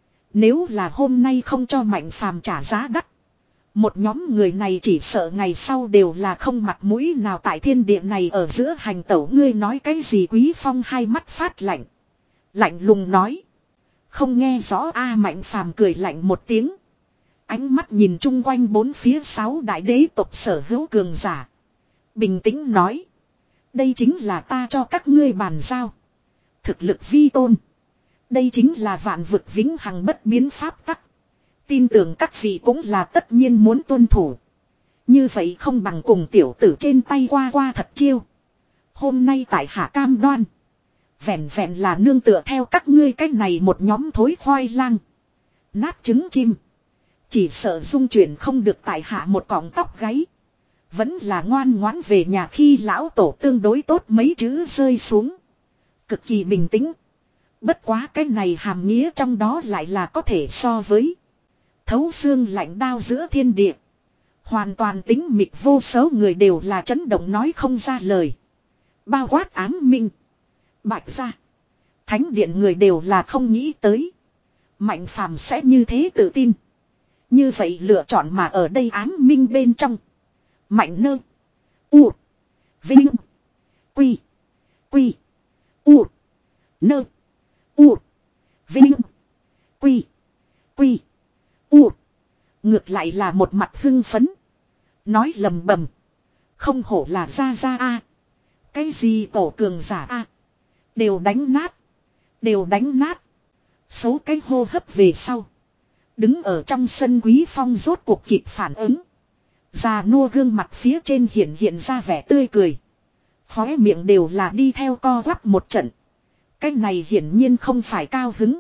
Nếu là hôm nay không cho Mạnh Phàm trả giá đắt. Một nhóm người này chỉ sợ ngày sau đều là không mặt mũi nào tại thiên địa này ở giữa hành tẩu. Ngươi nói cái gì? Quý Phong hai mắt phát lạnh. Lạnh lùng nói. Không nghe rõ a. Mạnh Phàm cười lạnh một tiếng. Ánh mắt nhìn chung quanh bốn phía sáu đại đế tộc sở hữu cường giả. Bình tĩnh nói. Đây chính là ta cho các ngươi bàn giao. Thực lực vi tôn. Đây chính là vạn vực vĩnh hằng bất biến pháp tắc. Tin tưởng các vị cũng là tất nhiên muốn tuân thủ. Như vậy không bằng cùng tiểu tử trên tay qua qua thật chiêu. Hôm nay tại hạ cam đoan. Vẹn vẹn là nương tựa theo các ngươi cách này một nhóm thối khoai lang. Nát trứng chim. Chỉ sợ dung chuyển không được tại hạ một cọng tóc gáy. Vẫn là ngoan ngoãn về nhà khi lão tổ tương đối tốt mấy chữ rơi xuống. Cực kỳ bình tĩnh. Bất quá cái này hàm nghĩa trong đó lại là có thể so với thấu xương lạnh đao giữa thiên địa. Hoàn toàn tính mịt vô số người đều là chấn động nói không ra lời. Bao quát ám minh. Bạch gia. Thánh điện người đều là không nghĩ tới. Mạnh phàm sẽ như thế tự tin. Như vậy lựa chọn mà ở đây ám minh bên trong. Mạnh nơ. U. Vinh. Quy. Quy. U. Nơ. U. Vinh. Quy. Quy. U. Ngược lại là một mặt hưng phấn. Nói lầm bầm. Không hổ là ra ra a. Cái gì tổ cường giả a. Đều đánh nát. Đều đánh nát. Số cái hô hấp về sau. Đứng ở trong sân Quý Phong rốt cuộc kịp phản ứng. Già nua gương mặt phía trên hiện hiện ra vẻ tươi cười. Khóe miệng đều là đi theo co quắp một trận. Cái này hiển nhiên không phải cao hứng.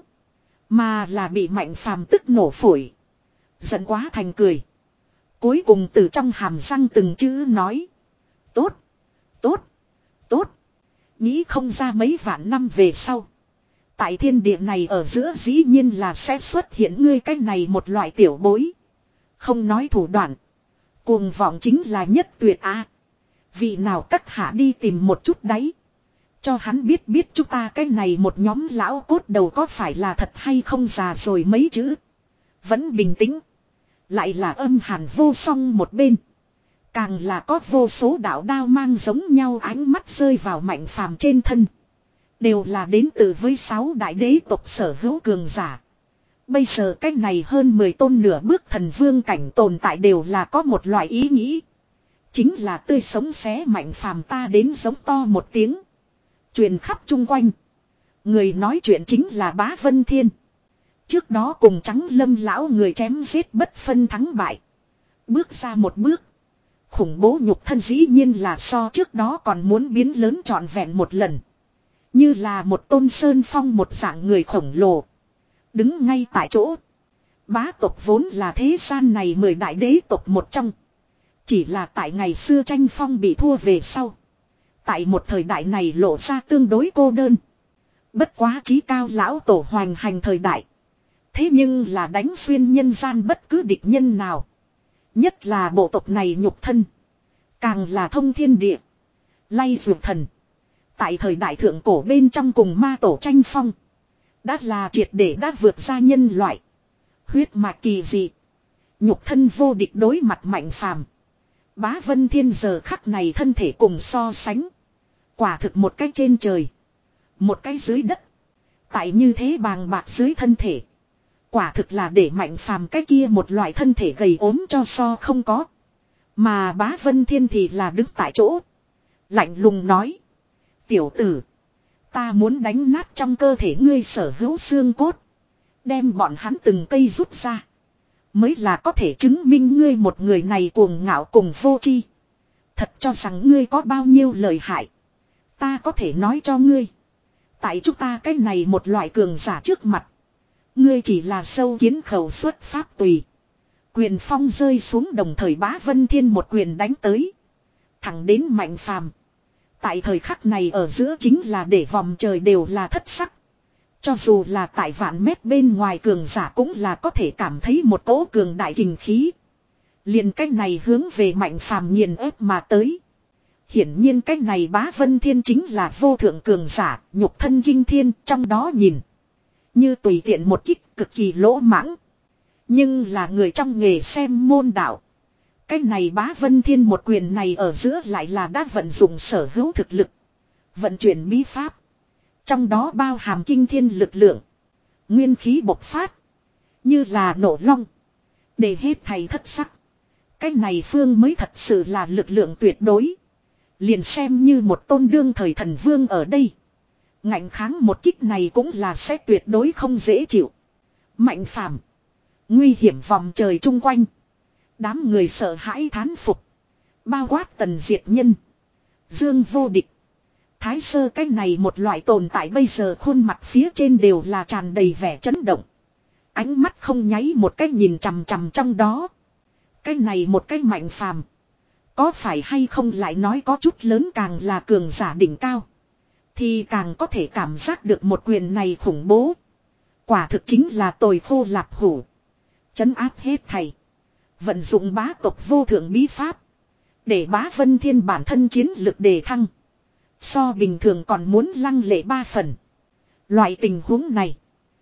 Mà là bị Mạnh Phàm tức nổ phổi. Giận quá thành cười. Cuối cùng từ trong hàm răng từng chữ nói. Tốt. Tốt. Tốt. Nghĩ không ra mấy vạn năm về sau. Tại thiên địa này ở giữa dĩ nhiên là sẽ xuất hiện ngươi cái này một loại tiểu bối. Không nói thủ đoạn. Cuồng vọng chính là nhất tuyệt a. Vị nào cắt hạ đi tìm một chút đấy. Cho hắn biết biết chúng ta cái này một nhóm lão cốt đầu có phải là thật hay không già rồi mấy chữ. Vẫn bình tĩnh. Lại là âm hàn vô song một bên. Càng là có vô số đạo đao mang giống nhau ánh mắt rơi vào Mạnh Phàm trên thân. Đều là đến từ với sáu đại đế tộc sở hữu cường giả. Bây giờ cách này hơn mười tôn nửa bước thần vương cảnh tồn tại đều là có một loại ý nghĩ. Chính là tươi sống xé Mạnh Phàm ta đến giống to một tiếng. Truyền khắp chung quanh. Người nói chuyện chính là Bá Vân Thiên. Trước đó cùng Trắng Lâm lão người chém giết bất phân thắng bại. Bước ra một bước. Khủng bố nhục thân dĩ nhiên là so trước đó còn muốn biến lớn trọn vẹn một lần. Như là một tôn sơn phong một dạng người khổng lồ. Đứng ngay tại chỗ. Bá tộc vốn là thế gian này mười đại đế tộc một trong. Chỉ là tại ngày xưa tranh phong bị thua về sau. Tại một thời đại này lộ ra tương đối cô đơn. Bất quá chí cao lão tổ hoành hành thời đại. Thế nhưng là đánh xuyên nhân gian bất cứ địch nhân nào. Nhất là bộ tộc này nhục thân. Càng là thông thiên địa. Lay dược thần. Tại thời đại thượng cổ bên trong cùng ma tổ tranh phong. Đã là triệt để đã vượt ra nhân loại. Huyết mạch kỳ dị. Nhục thân vô địch đối mặt Mạnh Phàm. Bá Vân Thiên giờ khắc này thân thể cùng so sánh. Quả thực một cái trên trời. Một cái dưới đất. Tại như thế bàng bạc dưới thân thể. Quả thực là để Mạnh Phàm cái kia một loại thân thể gầy ốm cho so không có. Mà Bá Vân Thiên thì là đứng tại chỗ. Lạnh lùng nói. Tiểu tử. Ta muốn đánh nát trong cơ thể ngươi sở hữu xương cốt. Đem bọn hắn từng cây rút ra. Mới là có thể chứng minh ngươi một người này cuồng ngạo cùng vô tri. Thật cho rằng ngươi có bao nhiêu lời hại. Ta có thể nói cho ngươi. Tại chúng ta cái này một loại cường giả trước mặt. Ngươi chỉ là sâu kiến khẩu xuất pháp tùy. Quyền phong rơi xuống đồng thời Bá Vân Thiên một quyền đánh tới. Thẳng đến Mạnh Phàm. Tại thời khắc này ở giữa chính là để vòng trời đều là thất sắc. Cho dù là tại vạn mét bên ngoài cường giả cũng là có thể cảm thấy một cỗ cường đại kình khí. Liền cách này hướng về Mạnh Phàm nghiền ép mà tới. Hiển nhiên cách này Bá Vân Thiên chính là vô thượng cường giả, nhục thân kinh thiên trong đó nhìn. Như tùy tiện một kích cực kỳ lỗ mãng. Nhưng là người trong nghề xem môn đạo. Cái này Bá Vân Thiên một quyền này ở giữa lại là đã vận dụng sở hữu thực lực. Vận chuyển bí pháp. Trong đó bao hàm kinh thiên lực lượng. Nguyên khí bộc phát. Như là nổ long. Để hết thầy thất sắc. Cái này phương mới thật sự là lực lượng tuyệt đối. Liền xem như một tôn đương thời thần vương ở đây. Ngạnh kháng một kích này cũng là sẽ tuyệt đối không dễ chịu. Mạnh Phàm. Nguy hiểm vòng trời chung quanh. Đám người sợ hãi thán phục. Bao quát Tần Diệt Nhân, Dương Vô Địch, Thái Sơ, cái này một loại tồn tại bây giờ khuôn mặt phía trên đều là tràn đầy vẻ chấn động. Ánh mắt không nháy một cái nhìn chằm chằm trong đó. Cái này một cái mạnh phàm. Có phải hay không lại nói có chút lớn càng là cường giả đỉnh cao. Thì càng có thể cảm giác được một quyền này khủng bố. Quả thực chính là tồi khô lạp hủ. Chấn áp hết thầy. Vận dụng bá tộc vô thượng bí pháp. Để bá Vân Thiên bản thân chiến lực đề thăng. So bình thường còn muốn lăng lệ ba phần. Loại tình huống này.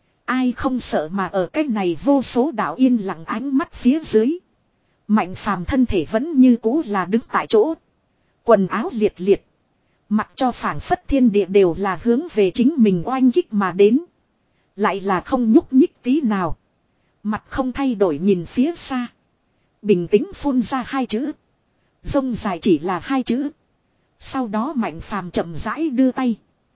Ai không sợ mà ở cái này vô số đạo yên lặng ánh mắt phía dưới. Mạnh phàm thân thể vẫn như cũ là đứng tại chỗ. Quần áo liệt liệt. Mặc cho phảng phất thiên địa đều là hướng về chính mình oanh kích mà đến. Lại là không nhúc nhích tí nào. Mặt không thay đổi nhìn phía xa. Bình tĩnh phun ra hai chữ. Rông dài chỉ là hai chữ. Sau đó mạnh phàm chậm rãi đưa tay.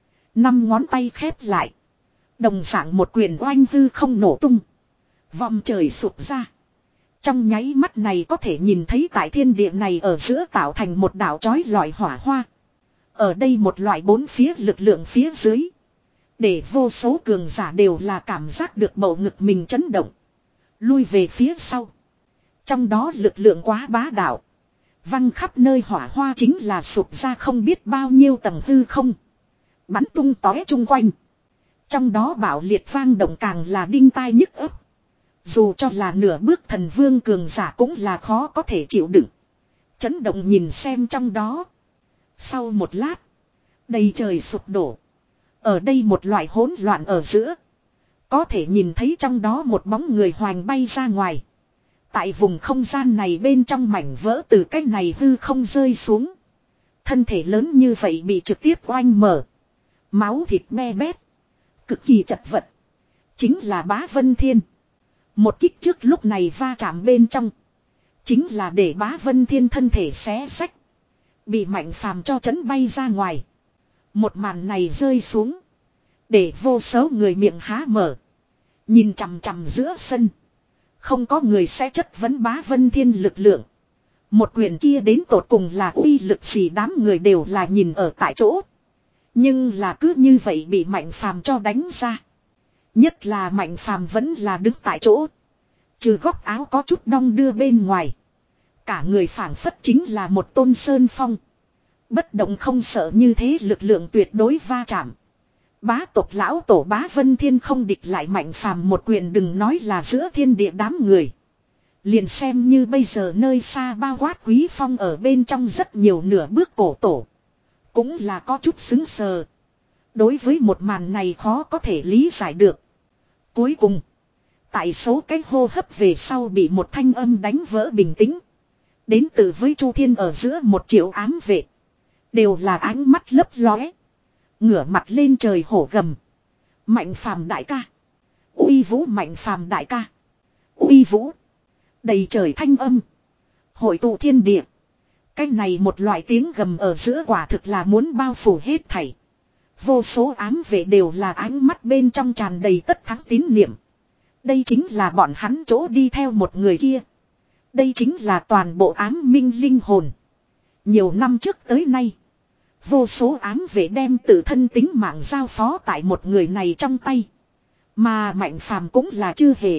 Năm ngón tay khép lại. Đồng dạng một quyền oanh hư không nổ tung. Vòng trời sụp ra. Trong nháy mắt này có thể nhìn thấy tại thiên địa này ở giữa tạo thành một đảo chói lọi hỏa hoa. Ở đây một loại bốn phía lực lượng phía dưới. Để vô số cường giả đều là cảm giác được bầu ngực mình chấn động. Lui về phía sau. Trong đó lực lượng quá bá đạo. Văng khắp nơi hỏa hoa chính là sụp ra không biết bao nhiêu tầng hư không. Bắn tung tóe chung quanh. Trong đó bạo liệt vang động càng là đinh tai nhức ấp. Dù cho là nửa bước thần vương cường giả cũng là khó có thể chịu đựng. Chấn động nhìn xem trong đó. Sau một lát. Đầy trời sụp đổ. Ở đây một loại hỗn loạn ở giữa. Có thể nhìn thấy trong đó một bóng người hoành bay ra ngoài. Tại vùng không gian này bên trong mảnh vỡ từ cái này hư không rơi xuống. Thân thể lớn như vậy bị trực tiếp oanh mở. Máu thịt me bét. Cực kỳ chật vật. Chính là Bá Vân Thiên. Một kích trước lúc này va chạm bên trong. Chính là để Bá Vân Thiên thân thể xé xách. Bị mạnh phàm cho chấn bay ra ngoài. Một màn này rơi xuống. Để vô số người miệng há mở. Nhìn chằm chằm giữa sân. Không có người sẽ chất vấn Bá Vân Thiên lực lượng. Một quyền kia đến tột cùng là uy lực gì đám người đều là nhìn ở tại chỗ. Nhưng là cứ như vậy bị mạnh phàm cho đánh ra. Nhất là mạnh phàm vẫn là đứng tại chỗ. Trừ góc áo có chút đong đưa bên ngoài. Cả người phảng phất chính là một tôn sơn phong. Bất động không sợ như thế lực lượng tuyệt đối va chạm. Bá tộc lão tổ Bá Vân Thiên không địch lại mạnh phàm một quyền đừng nói là giữa thiên địa đám người. Liền xem như bây giờ nơi xa bao quát Quý Phong ở bên trong rất nhiều nửa bước cổ tổ. Cũng là có chút xứng sờ. Đối với một màn này khó có thể lý giải được. Cuối cùng. Tại số cái hô hấp về sau bị một thanh âm đánh vỡ bình tĩnh. Đến từ với Chu Thiên ở giữa một triệu ám vệ. Đều là ánh mắt lấp lóe. Ngửa mặt lên trời hổ gầm. Mạnh phàm đại ca. Uy vũ mạnh phàm đại ca. Uy vũ. Đầy trời thanh âm. Hội tụ thiên địa. Cái này một loại tiếng gầm ở giữa quả thực là muốn bao phủ hết thảy. Vô số ám vệ đều là ánh mắt bên trong tràn đầy tất thắng tín niệm. Đây chính là bọn hắn chỗ đi theo một người kia. Đây chính là toàn bộ ám minh linh hồn. Nhiều năm trước tới nay. Vô số ám vệ đem tự thân tính mạng giao phó tại một người này trong tay. Mà mạnh phàm cũng là chưa hề.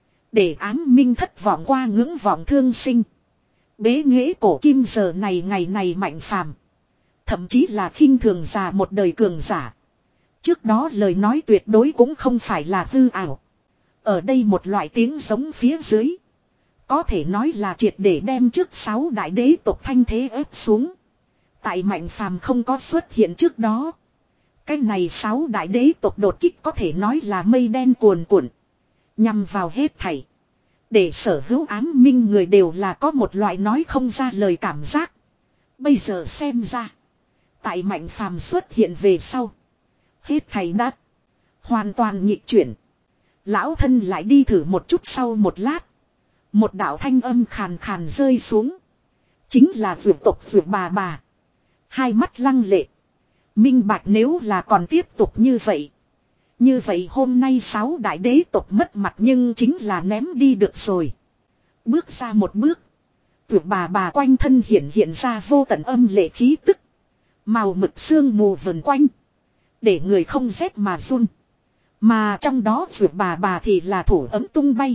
Để ám minh thất vọng qua ngưỡng vọng thương sinh. Bế nghệ cổ kim giờ này ngày này mạnh phàm. Thậm chí là khinh thường già một đời cường giả. Trước đó lời nói tuyệt đối cũng không phải là hư ảo. Ở đây một loại tiếng giống phía dưới. Có thể nói là triệt để đem trước sáu đại đế tộc thanh thế ép xuống. Tại mạnh phàm không có xuất hiện trước đó. Cái này sáu đại đế tộc đột kích có thể nói là mây đen cuồn cuộn. Nhằm vào hết thảy. Để sở hữu ám minh người đều là có một loại nói không ra lời cảm giác. Bây giờ xem ra. Tại mạnh phàm xuất hiện về sau. Hết thảy đã. Hoàn toàn nhịp chuyển. Lão thân lại đi thử một chút sau một lát. Một đạo thanh âm khàn khàn rơi xuống. Chính là vượt tộc vượt bà bà. Hai mắt lăng lệ. Minh bạch nếu là còn tiếp tục như vậy. Như vậy hôm nay sáu đại đế tộc mất mặt nhưng chính là ném đi được rồi. Bước ra một bước. Vượt bà bà quanh thân hiện hiện ra vô tận âm lệ khí tức. Màu mực sương mù vần quanh. Để người không rét mà run. Mà trong đó vượt bà bà thì là thủ ấm tung bay.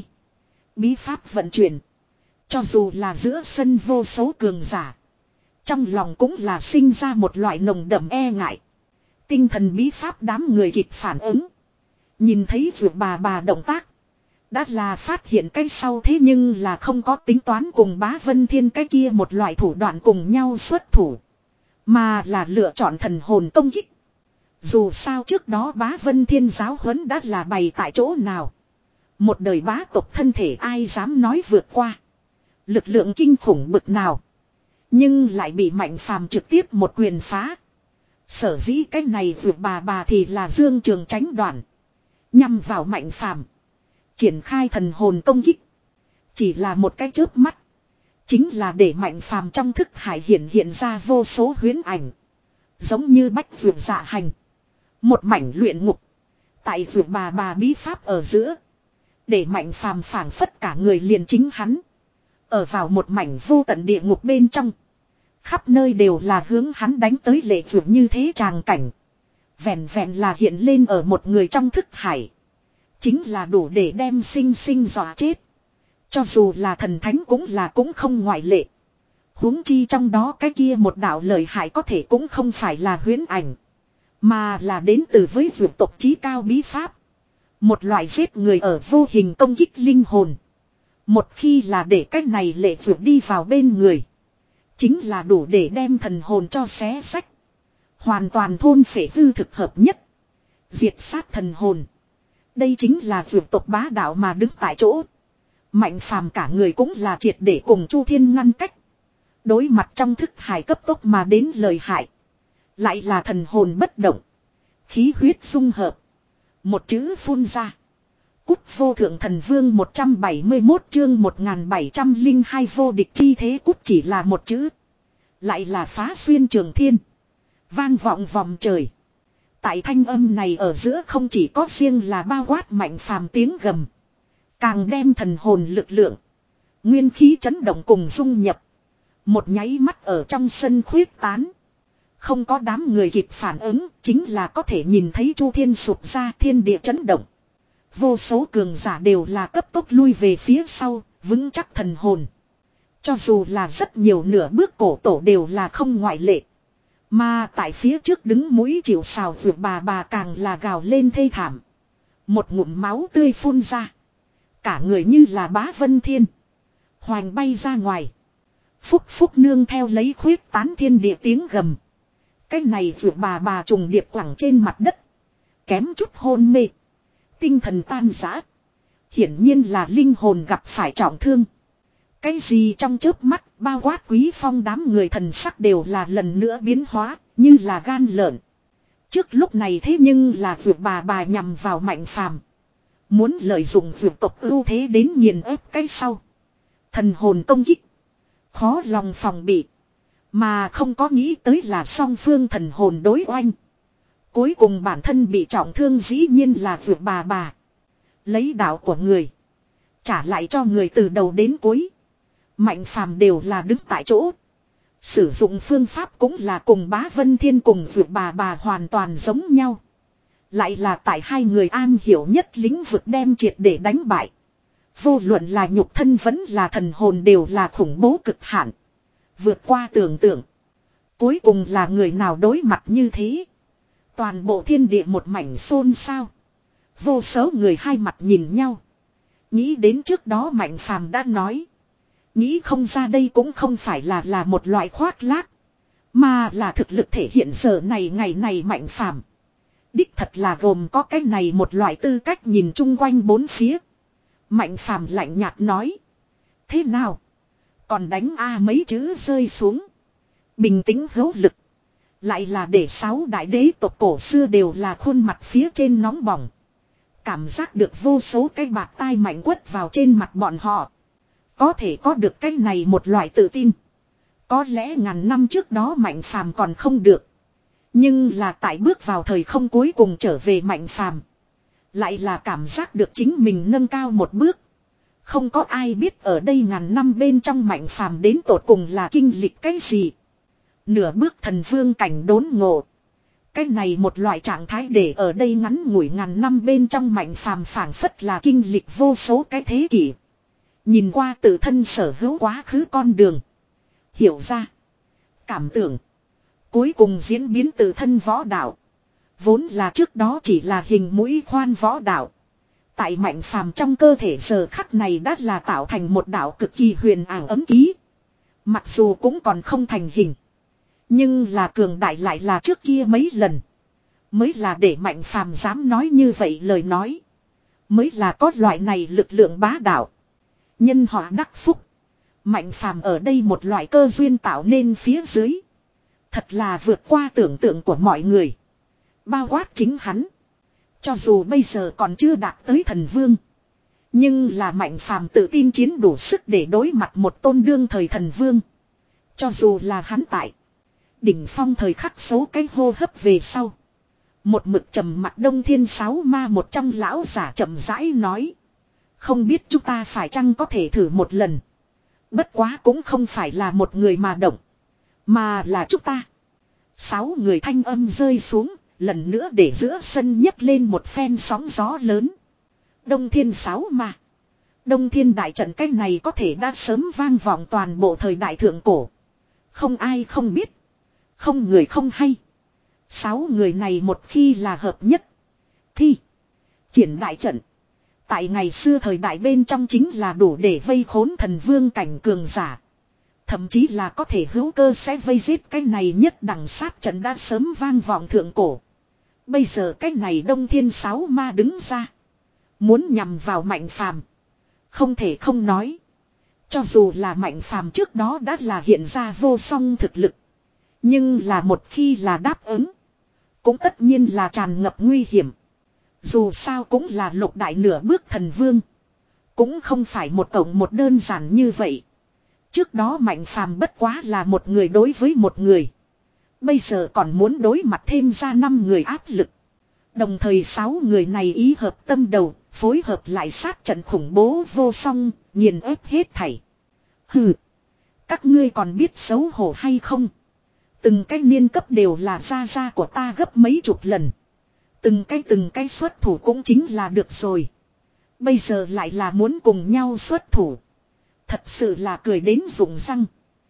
Bí pháp vận chuyển. Cho dù là giữa sân vô số cường giả. Trong lòng cũng là sinh ra một loại nồng đậm e ngại. Tinh thần bí pháp đám người kịp phản ứng. Nhìn thấy vượt bà bà động tác. Đã là phát hiện cái sau thế nhưng là không có tính toán cùng bá vân thiên cái kia một loại thủ đoạn cùng nhau xuất thủ. Mà là lựa chọn thần hồn công kích. Dù sao trước đó bá vân thiên giáo huấn đã là bày tại chỗ nào. Một đời bá tộc thân thể ai dám nói vượt qua. Lực lượng kinh khủng bực nào. Nhưng lại bị Mạnh Phàm trực tiếp một quyền phá. Sở dĩ cái này vượt bà bà thì là Dương Trường tránh đoạn. Nhằm vào Mạnh Phàm triển khai thần hồn công kích. Chỉ là một cái chớp mắt. Chính là để Mạnh Phàm trong thức hải hiện hiện ra vô số huyễn ảnh. Giống như bách vượt dạ hành. Một mảnh luyện ngục. Tại vượt bà bà bí pháp ở giữa. Để Mạnh Phàm phảng phất cả người liền chính hắn. Ở vào một mảnh vô tận địa ngục bên trong. Khắp nơi đều là hướng hắn đánh tới lệ vượt như thế tràng cảnh. Vẹn vẹn là hiện lên ở một người trong thức hải. Chính là đủ để đem sinh sinh dọa chết. Cho dù là thần thánh cũng là cũng không ngoại lệ. Huống chi trong đó cái kia một đạo lợi hại có thể cũng không phải là huyễn ảnh. Mà là đến từ với vượt tộc chí cao bí pháp. Một loại giết người ở vô hình công kích linh hồn. Một khi là để cách này lệ vượt đi vào bên người. Chính là đủ để đem thần hồn cho xé sách. Hoàn toàn thôn phệ hư thực hợp nhất. Diệt sát thần hồn. Đây chính là vượt tộc bá đạo mà đứng tại chỗ. Mạnh Phàm cả người cũng là triệt để cùng Chu Thiên ngăn cách. Đối mặt trong thức hải cấp tốc mà đến lời hại. Lại là thần hồn bất động. Khí huyết dung hợp. Một chữ phun ra. Cút vô thượng thần vương một trăm bảy mươi mốt chương một nghìn bảy trăm lẻ hai vô địch chi thế cút chỉ là một chữ. Lại là phá xuyên trường thiên. Vang vọng vòng trời. Tại thanh âm này ở giữa không chỉ có riêng là bao quát Mạnh Phàm tiếng gầm. Càng đem thần hồn lực lượng. Nguyên khí chấn động cùng dung nhập. Một nháy mắt ở trong sân khuyết tán. Không có đám người kịp phản ứng. Chính là có thể nhìn thấy Chu Thiên sụp ra thiên địa chấn động. Vô số cường giả đều là cấp tốc lui về phía sau. Vững chắc thần hồn. Cho dù là rất nhiều nửa bước cổ tổ đều là không ngoại lệ. Mà tại phía trước đứng mũi chịu sào vượt bà bà càng là gào lên thê thảm. Một ngụm máu tươi phun ra. Cả người như là bá vân thiên. Hoành bay ra ngoài. Phúc phúc nương theo lấy khuyết tán thiên địa tiếng gầm. Cái này vượt bà bà trùng điệp quẳng trên mặt đất. Kém chút hôn mê. Tinh thần tan rã. Hiển nhiên là linh hồn gặp phải trọng thương. Cái gì trong chớp mắt bao quát Quý Phong đám người thần sắc đều là lần nữa biến hóa, như là gan lợn. Trước lúc này thế nhưng là vượt bà bà nhằm vào Mạnh Phàm, muốn lợi dụng vượt tộc ưu thế đến nghiền ép cái sau. Thần hồn công kích. Khó lòng phòng bị. Mà không có nghĩ tới là song phương thần hồn đối oanh. Cuối cùng bản thân bị trọng thương dĩ nhiên là vượt bà bà. Lấy đạo của người. Trả lại cho người từ đầu đến cuối. Mạnh Phàm đều là đứng tại chỗ. Sử dụng phương pháp cũng là cùng bá vân thiên cùng vượt bà bà hoàn toàn giống nhau. Lại là tại hai người an hiểu nhất lĩnh vực đem triệt để đánh bại. Vô luận là nhục thân vẫn là thần hồn đều là khủng bố cực hạn. Vượt qua tưởng tượng. Cuối cùng là người nào đối mặt như thế. Toàn bộ thiên địa một mảnh xôn xao. Vô số người hai mặt nhìn nhau. Nghĩ đến trước đó Mạnh Phàm đã nói. Nghĩ không ra đây cũng không phải là là một loại khoác lác. Mà là thực lực thể hiện giờ này ngày này Mạnh Phàm. Đích thật là gồm có cái này một loại tư cách nhìn chung quanh bốn phía. Mạnh Phàm lạnh nhạt nói. Thế nào? Còn đánh a mấy chữ rơi xuống. Bình tĩnh hữu lực. Lại là để sáu đại đế tộc cổ xưa đều là khuôn mặt phía trên nóng bỏng. Cảm giác được vô số cái bạt tai mạnh quất vào trên mặt bọn họ. Có thể có được cái này một loại tự tin. Có lẽ ngàn năm trước đó Mạnh Phàm còn không được. Nhưng là tại bước vào thời không cuối cùng trở về Mạnh Phàm. Lại là cảm giác được chính mình nâng cao một bước. Không có ai biết ở đây ngàn năm bên trong Mạnh Phàm đến tột cùng là kinh lịch cái gì. Nửa bước thần vương cảnh đốn ngộ. Cái này một loại trạng thái để ở đây ngắn ngủi ngàn năm bên trong Mạnh Phàm phảng phất là kinh lịch vô số cái thế kỷ. Nhìn qua tự thân sở hữu quá khứ con đường. Hiểu ra. Cảm tưởng. Cuối cùng diễn biến tự thân võ đạo. Vốn là trước đó chỉ là hình mũi khoan võ đạo. Tại Mạnh Phàm trong cơ thể giờ khắc này đã là tạo thành một đạo cực kỳ huyền ảo ấm ký. Mặc dù cũng còn không thành hình. Nhưng là cường đại lại là trước kia mấy lần. Mới là để Mạnh Phàm dám nói như vậy lời nói. Mới là có loại này lực lượng bá đạo. Nhân họa đắc phúc. Mạnh Phàm ở đây một loại cơ duyên tạo nên phía dưới. Thật là vượt qua tưởng tượng của mọi người. Bao quát chính hắn. Cho dù bây giờ còn chưa đạt tới thần vương. Nhưng là Mạnh Phàm tự tin chiến đủ sức để đối mặt một tôn đương thời thần vương. Cho dù là hắn tại đỉnh phong thời khắc số cái hô hấp về sau. Một mực trầm mặt Đông Thiên Sáu Ma một trong lão giả chậm rãi nói. Không biết chúng ta phải chăng có thể thử một lần. Bất quá cũng không phải là một người mà động. Mà là chúng ta. Sáu người thanh âm rơi xuống. Lần nữa để giữa sân nhấc lên một phen sóng gió lớn. Đông Thiên Sáu Ma. Đông Thiên đại trận cách này có thể đã sớm vang vọng toàn bộ thời đại thượng cổ. Không ai không biết. Không người không hay. Sáu người này một khi là hợp nhất. Thì. Triển đại trận. Tại ngày xưa thời đại bên trong chính là đủ để vây khốn thần vương cảnh cường giả. Thậm chí là có thể hữu cơ sẽ vây giết cái này nhất đẳng sát trận đã sớm vang vọng thượng cổ. Bây giờ cái này Đông Thiên Sáu Ma đứng ra. Muốn nhằm vào Mạnh Phàm. Không thể không nói. Cho dù là Mạnh Phàm trước đó đã là hiện ra vô song thực lực. Nhưng là một khi là đáp ứng. Cũng tất nhiên là tràn ngập nguy hiểm. Dù sao cũng là lục đại nửa bước thần vương. Cũng không phải một tổng một đơn giản như vậy. Trước đó Mạnh Phàm bất quá là một người đối với một người. Bây giờ còn muốn đối mặt thêm ra năm người áp lực. Đồng thời sáu người này ý hợp tâm đầu, phối hợp lại sát trận khủng bố vô song, nghiền ép hết thảy. Hừ, các ngươi còn biết xấu hổ hay không? Từng cái niên cấp đều là gia gia của ta gấp mấy chục lần. Từng cái từng cái xuất thủ cũng chính là được rồi. Bây giờ lại là muốn cùng nhau xuất thủ. Thật sự là cười đến rụng răng.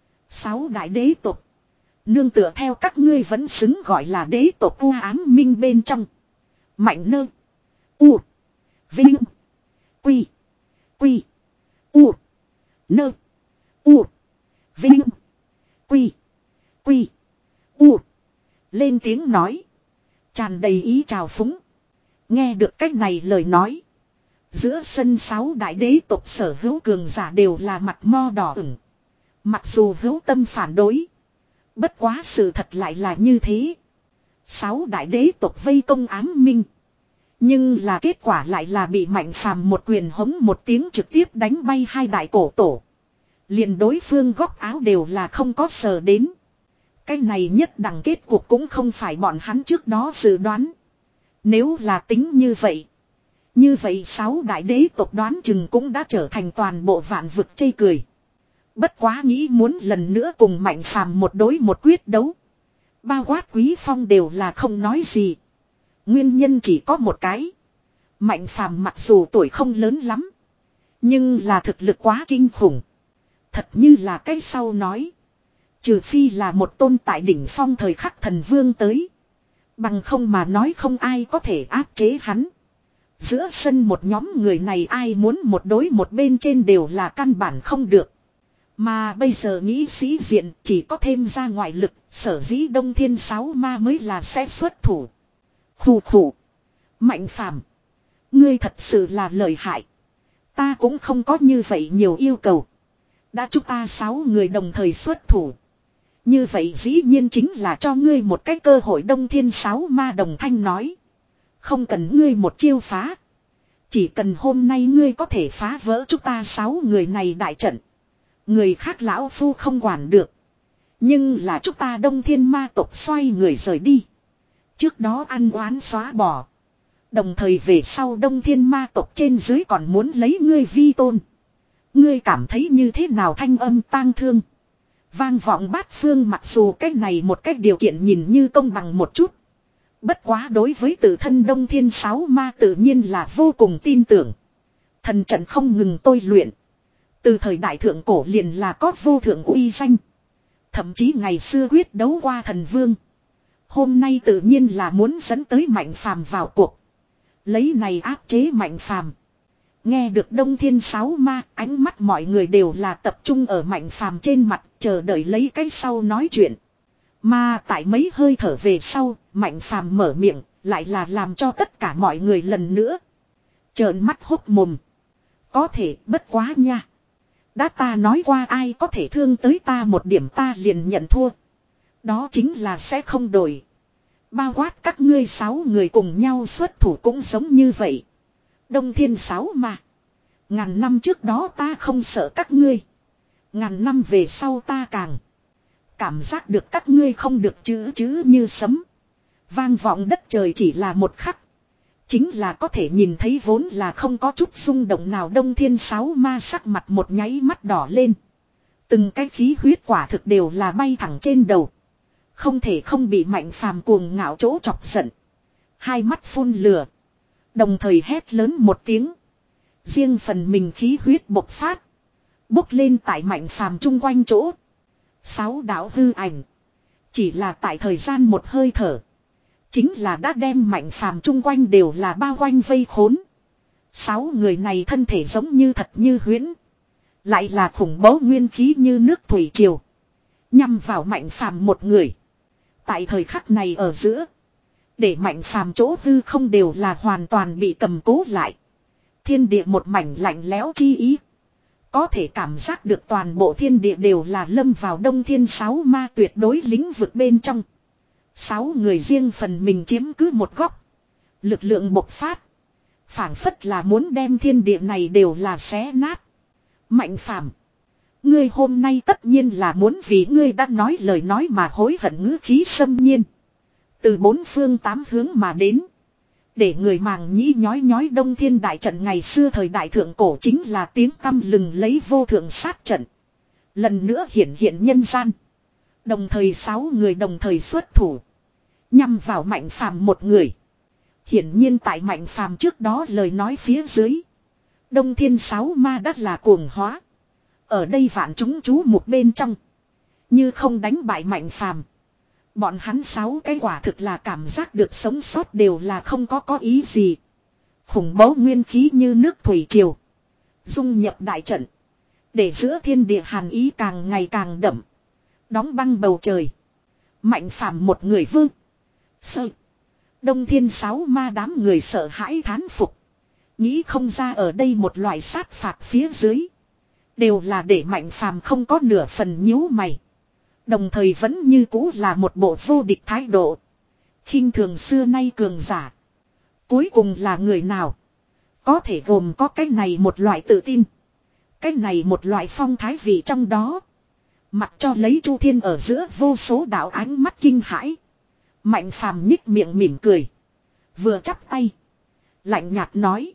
Sáu đại đế tộc. Nương tựa theo các ngươi vẫn xứng gọi là đế tộc u ám minh bên trong. Mạnh nơ. U. Vinh. Quy. Quy. U. Nơ. U. Vinh. Quy. Quy. U. Lên tiếng nói. Tràn đầy ý trào phúng. Nghe được cách này lời nói. Giữa sân sáu đại đế tộc sở hữu cường giả đều là mặt mo đỏ ửng. Mặc dù hữu tâm phản đối. Bất quá sự thật lại là như thế. Sáu đại đế tộc vây công ám minh. Nhưng là kết quả lại là bị Mạnh Phàm một quyền hống một tiếng trực tiếp đánh bay hai đại cổ tổ. Liền đối phương góc áo đều là không có sờ đến. Cái này nhất đẳng kết cuộc cũng không phải bọn hắn trước đó dự đoán. Nếu là tính như vậy. Như vậy sáu đại đế tộc đoán chừng cũng đã trở thành toàn bộ vạn vực chê cười. Bất quá nghĩ muốn lần nữa cùng Mạnh Phàm một đối một quyết đấu. Bao quát Quý Phong đều là không nói gì. Nguyên nhân chỉ có một cái. Mạnh Phàm mặc dù tuổi không lớn lắm. Nhưng là thực lực quá kinh khủng. Thật như là cái sau nói. Trừ phi là một tôn tại đỉnh phong thời khắc thần vương tới. Bằng không mà nói không ai có thể áp chế hắn. Giữa sân một nhóm người này ai muốn một đối một bên trên đều là căn bản không được. Mà bây giờ nghĩ sĩ diện chỉ có thêm ra ngoại lực, sở dĩ Đông Thiên Sáu Ma mới là sẽ xuất thủ. Khủ khủ. Mạnh Phàm, ngươi thật sự là lợi hại. Ta cũng không có như vậy nhiều yêu cầu. Đã chúng ta sáu người đồng thời xuất thủ. Như vậy dĩ nhiên chính là cho ngươi một cái cơ hội. Đông Thiên Sáu Ma đồng thanh nói. Không cần ngươi một chiêu phá. Chỉ cần hôm nay ngươi có thể phá vỡ chúng ta sáu người này đại trận. Người khác lão phu không quản được. Nhưng là chúng ta Đông Thiên Ma tộc xoay người rời đi. Trước đó ăn oán xóa bỏ. Đồng thời về sau Đông Thiên Ma tộc trên dưới còn muốn lấy ngươi vi tôn. Ngươi cảm thấy như thế nào thanh âm tang thương. Vang vọng bát phương mặc dù cái này một cách điều kiện nhìn như công bằng một chút. Bất quá đối với tự thân Đông Thiên Sáu Ma tự nhiên là vô cùng tin tưởng. Thần trận không ngừng tôi luyện. Từ thời đại thượng cổ liền là có vô thượng uy danh. Thậm chí ngày xưa quyết đấu qua thần vương. Hôm nay tự nhiên là muốn dẫn tới Mạnh Phàm vào cuộc. Lấy này áp chế Mạnh Phàm. Nghe được Đông Thiên Sáu Ma, ánh mắt mọi người đều là tập trung ở Mạnh Phàm trên mặt, chờ đợi lấy cái sau nói chuyện. Mà tại mấy hơi thở về sau, Mạnh Phàm mở miệng, lại là làm cho tất cả mọi người lần nữa trợn mắt hốc mồm. Có thể, bất quá nha. Đã ta nói qua ai có thể thương tới ta một điểm ta liền nhận thua. Đó chính là sẽ không đổi. Bao quát các ngươi sáu người cùng nhau xuất thủ cũng giống như vậy. Đông Thiên Sáu Ma. Ngàn năm trước đó ta không sợ các ngươi. Ngàn năm về sau ta càng cảm giác được các ngươi không được chữ chữ như sấm. Vang vọng đất trời chỉ là một khắc. Chính là có thể nhìn thấy vốn là không có chút rung động nào Đông Thiên Sáu Ma sắc mặt một nháy mắt đỏ lên. Từng cái khí huyết quả thực đều là bay thẳng trên đầu. Không thể không bị Mạnh Phàm cuồng ngạo chỗ chọc giận. Hai mắt phun lửa. Đồng thời hét lớn một tiếng. Riêng phần mình khí huyết bộc phát. Bốc lên tại Mạnh Phàm chung quanh chỗ. Sáu đạo hư ảnh. Chỉ là tại thời gian một hơi thở. Chính là đã đem Mạnh Phàm chung quanh đều là bao quanh vây khốn. Sáu người này thân thể giống như thật như huyễn. Lại là khủng bố nguyên khí như nước thủy triều. Nhằm vào Mạnh Phàm một người. Tại thời khắc này ở giữa. Để Mạnh Phàm chỗ hư không đều là hoàn toàn bị cầm cố lại. Thiên địa một mảnh lạnh lẽo chi ý. Có thể cảm giác được toàn bộ thiên địa đều là lâm vào Đông Thiên Sáu Ma tuyệt đối lĩnh vực bên trong. Sáu người riêng phần mình chiếm cứ một góc. Lực lượng bộc phát. Phảng phất là muốn đem thiên địa này đều là xé nát. Mạnh Phàm, ngươi hôm nay tất nhiên là muốn vì ngươi đã nói lời nói mà hối hận ngữ khí xâm nhiên. Từ bốn phương tám hướng mà đến. Để người màng nhĩ nhói nhói Đông Thiên đại trận ngày xưa thời đại thượng cổ chính là tiếng tăm lừng lấy vô thượng sát trận. Lần nữa hiển hiện nhân gian. Đồng thời sáu người đồng thời xuất thủ. Nhằm vào Mạnh Phàm một người. Hiển nhiên tại Mạnh Phàm trước đó lời nói phía dưới. Đông Thiên Sáu Ma đã là cuồng hóa. Ở đây vạn chúng chú một bên trong. Như không đánh bại Mạnh Phàm. Bọn hắn sáu cái quả thực là cảm giác được sống sót đều là không có có ý gì. Khủng bố nguyên khí như nước thủy triều. Dung nhập đại trận. Để giữa thiên địa hàn ý càng ngày càng đậm. Đóng băng bầu trời. Mạnh Phàm một người vương. Sợ. Đông Thiên Sáu Ma đám người sợ hãi thán phục. Nghĩ không ra ở đây một loại sát phạt phía dưới. Đều là để Mạnh Phàm không có nửa phần nhíu mày. Đồng thời vẫn như cũ là một bộ vô địch thái độ. Khinh thường xưa nay cường giả. Cuối cùng là người nào? Có thể gồm có cái này một loại tự tin. Cái này một loại phong thái vị trong đó. Mặc cho lấy Chu Thiên ở giữa vô số đạo ánh mắt kinh hãi. Mạnh Phàm nhích miệng mỉm cười. Vừa chắp tay. Lạnh nhạt nói.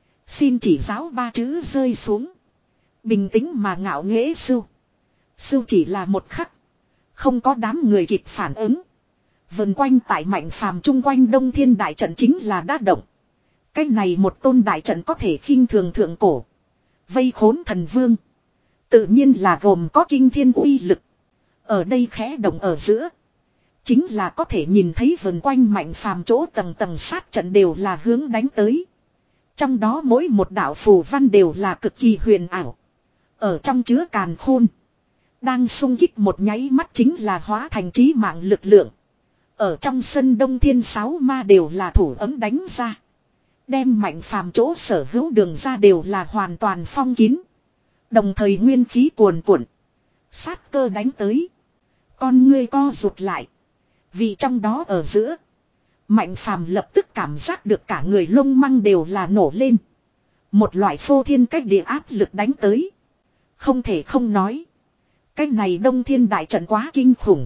Xin chỉ giáo ba chữ rơi xuống. Bình tĩnh mà ngạo nghễ sưu. Sưu chỉ là một khắc. Không có đám người kịp phản ứng. Vần quanh tại Mạnh Phàm chung quanh Đông Thiên đại trận chính là đã động. Cái này một tôn đại trận có thể khinh thường thượng cổ. Vây khốn thần vương. Tự nhiên là gồm có kinh thiên uy lực. Ở đây khẽ động ở giữa. Chính là có thể nhìn thấy vần quanh Mạnh Phàm chỗ tầng tầng sát trận đều là hướng đánh tới. Trong đó mỗi một đạo phù văn đều là cực kỳ huyền ảo. Ở trong chứa càn khôn. Đang xung kích một nháy mắt chính là hóa thành trí mạng lực lượng. Ở trong sân Đông Thiên Sáu Ma đều là thủ ấm đánh ra. Đem Mạnh Phàm chỗ sở hữu đường ra đều là hoàn toàn phong kín. Đồng thời nguyên khí cuồn cuộn. Sát cơ đánh tới. Con ngươi co rụt lại. Vì trong đó ở giữa. Mạnh Phàm lập tức cảm giác được cả người lông măng đều là nổ lên. Một loại phô thiên cách địa áp lực đánh tới. Không thể không nói. Cái này Đông Thiên đại trận quá kinh khủng.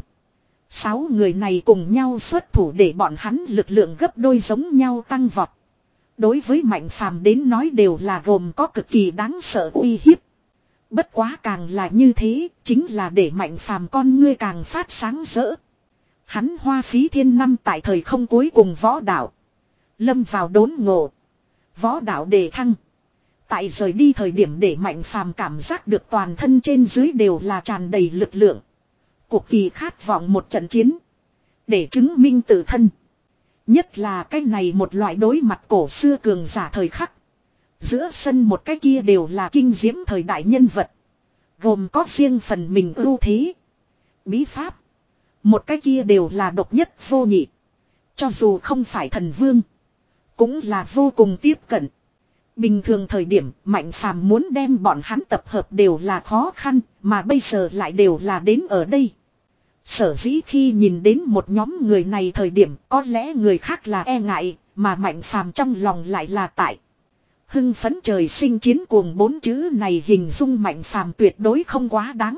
Sáu người này cùng nhau xuất thủ để bọn hắn lực lượng gấp đôi giống nhau tăng vọt. Đối với Mạnh Phàm đến nói đều là gồm có cực kỳ đáng sợ uy hiếp. Bất quá càng là như thế, chính là để Mạnh Phàm con ngươi càng phát sáng rỡ. Hắn hoa phí thiên năm tại thời không cuối cùng võ đạo. Lâm vào đốn ngộ. Võ đạo đề thăng. Tại rời đi thời điểm để Mạnh Phàm cảm giác được toàn thân trên dưới đều là tràn đầy lực lượng. Cuộc kỳ khát vọng một trận chiến. Để chứng minh tự thân. Nhất là cái này một loại đối mặt cổ xưa cường giả thời khắc. Giữa sân một cái kia đều là kinh diễm thời đại nhân vật. Gồm có riêng phần mình ưu thế. Bí pháp. Một cái kia đều là độc nhất vô nhị. Cho dù không phải thần vương. Cũng là vô cùng tiếp cận. Bình thường thời điểm Mạnh Phàm muốn đem bọn hắn tập hợp đều là khó khăn. Mà bây giờ lại đều là đến ở đây. Sở dĩ khi nhìn đến một nhóm người này thời điểm có lẽ người khác là e ngại. Mà Mạnh Phàm trong lòng lại là tại. Hưng phấn trời sinh chiến cuồng bốn chữ này hình dung Mạnh Phàm tuyệt đối không quá đáng.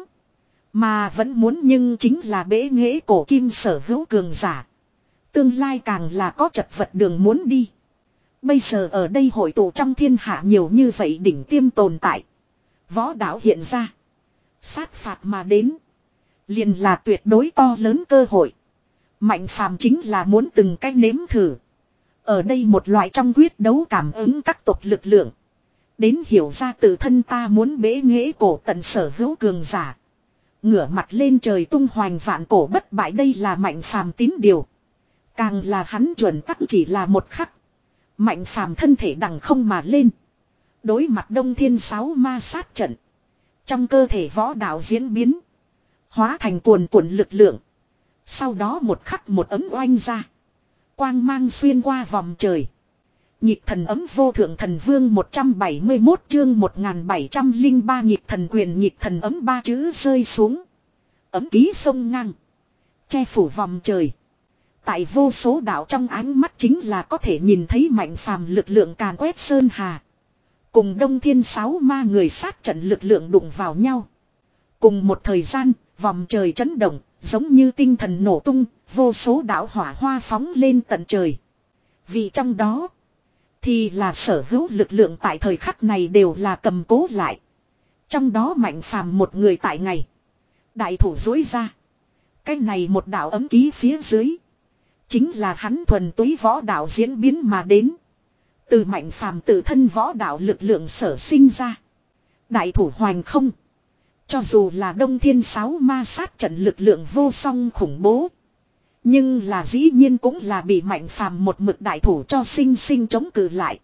Mà vẫn muốn nhưng chính là bế nghệ cổ kim sở hữu cường giả. Tương lai càng là có chật vật đường muốn đi. Bây giờ ở đây hội tụ trong thiên hạ nhiều như vậy đỉnh tiêm tồn tại. Võ đạo hiện ra. Sát phạt mà đến. Liền là tuyệt đối to lớn cơ hội. Mạnh Phàm chính là muốn từng cách nếm thử. Ở đây một loại trong quyết đấu cảm ứng các tộc lực lượng. Đến hiểu ra tự thân ta muốn bế nghệ cổ tận sở hữu cường giả. Ngửa mặt lên trời tung hoành vạn cổ bất bại đây là Mạnh Phàm tín điều. Càng là hắn chuẩn tắc chỉ là một khắc. Mạnh Phàm thân thể đằng không mà lên. Đối mặt Đông Thiên Sáu ma sát trận. Trong cơ thể võ đạo diễn biến. Hóa thành cuồn cuộn lực lượng. Sau đó một khắc một ấm oanh ra. Quang mang xuyên qua vòng trời. Nhịp thần ấm vô thượng thần vương một trăm bảy mươi mốt chương một nghìn bảy trăm lẻ ba nhịp thần quyền nhịp thần ấm ba chữ rơi xuống. Ấm ký sông ngang. Che phủ vòng trời. Tại vô số đạo trong ánh mắt chính là có thể nhìn thấy Mạnh Phàm lực lượng càn quét sơn hà. Cùng Đông Thiên Sáu ma người sát trận lực lượng đụng vào nhau. Cùng một thời gian, vòng trời chấn động, giống như tinh thần nổ tung, vô số đạo hỏa hoa phóng lên tận trời. Vì trong đó, thì là sở hữu lực lượng tại thời khắc này đều là cầm cố lại. Trong đó Mạnh Phàm một người tại ngày. Đại thủ dối ra. Cái này một đạo ấm ký phía dưới. Chính là hắn thuần túy võ đạo diễn biến mà đến. Từ Mạnh Phàm tự thân võ đạo lực lượng sở sinh ra. Đại thủ hoành không. Cho dù là Đông Thiên Sáu ma sát trận lực lượng vô song khủng bố. Nhưng là dĩ nhiên cũng là bị Mạnh Phàm một mực đại thủ cho sinh sinh chống cự lại.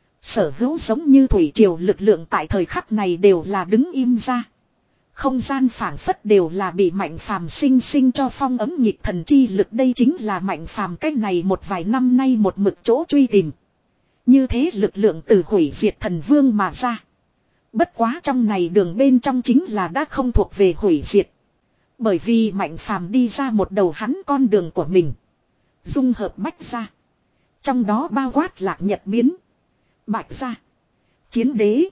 Sở hữu giống như thủy triều lực lượng tại thời khắc này đều là đứng im ra. Không gian phảng phất đều là bị Mạnh Phàm sinh sinh cho phong ấm nhịp thần chi lực đây chính là Mạnh Phàm cách này một vài năm nay một mực chỗ truy tìm. Như thế lực lượng từ hủy diệt thần vương mà ra. Bất quá trong này đường bên trong chính là đã không thuộc về hủy diệt. Bởi vì Mạnh Phàm đi ra một đầu hắn con đường của mình. Dung hợp bách ra. Trong đó bao quát lạc nhật biến. Bạch ra. Chiến đế.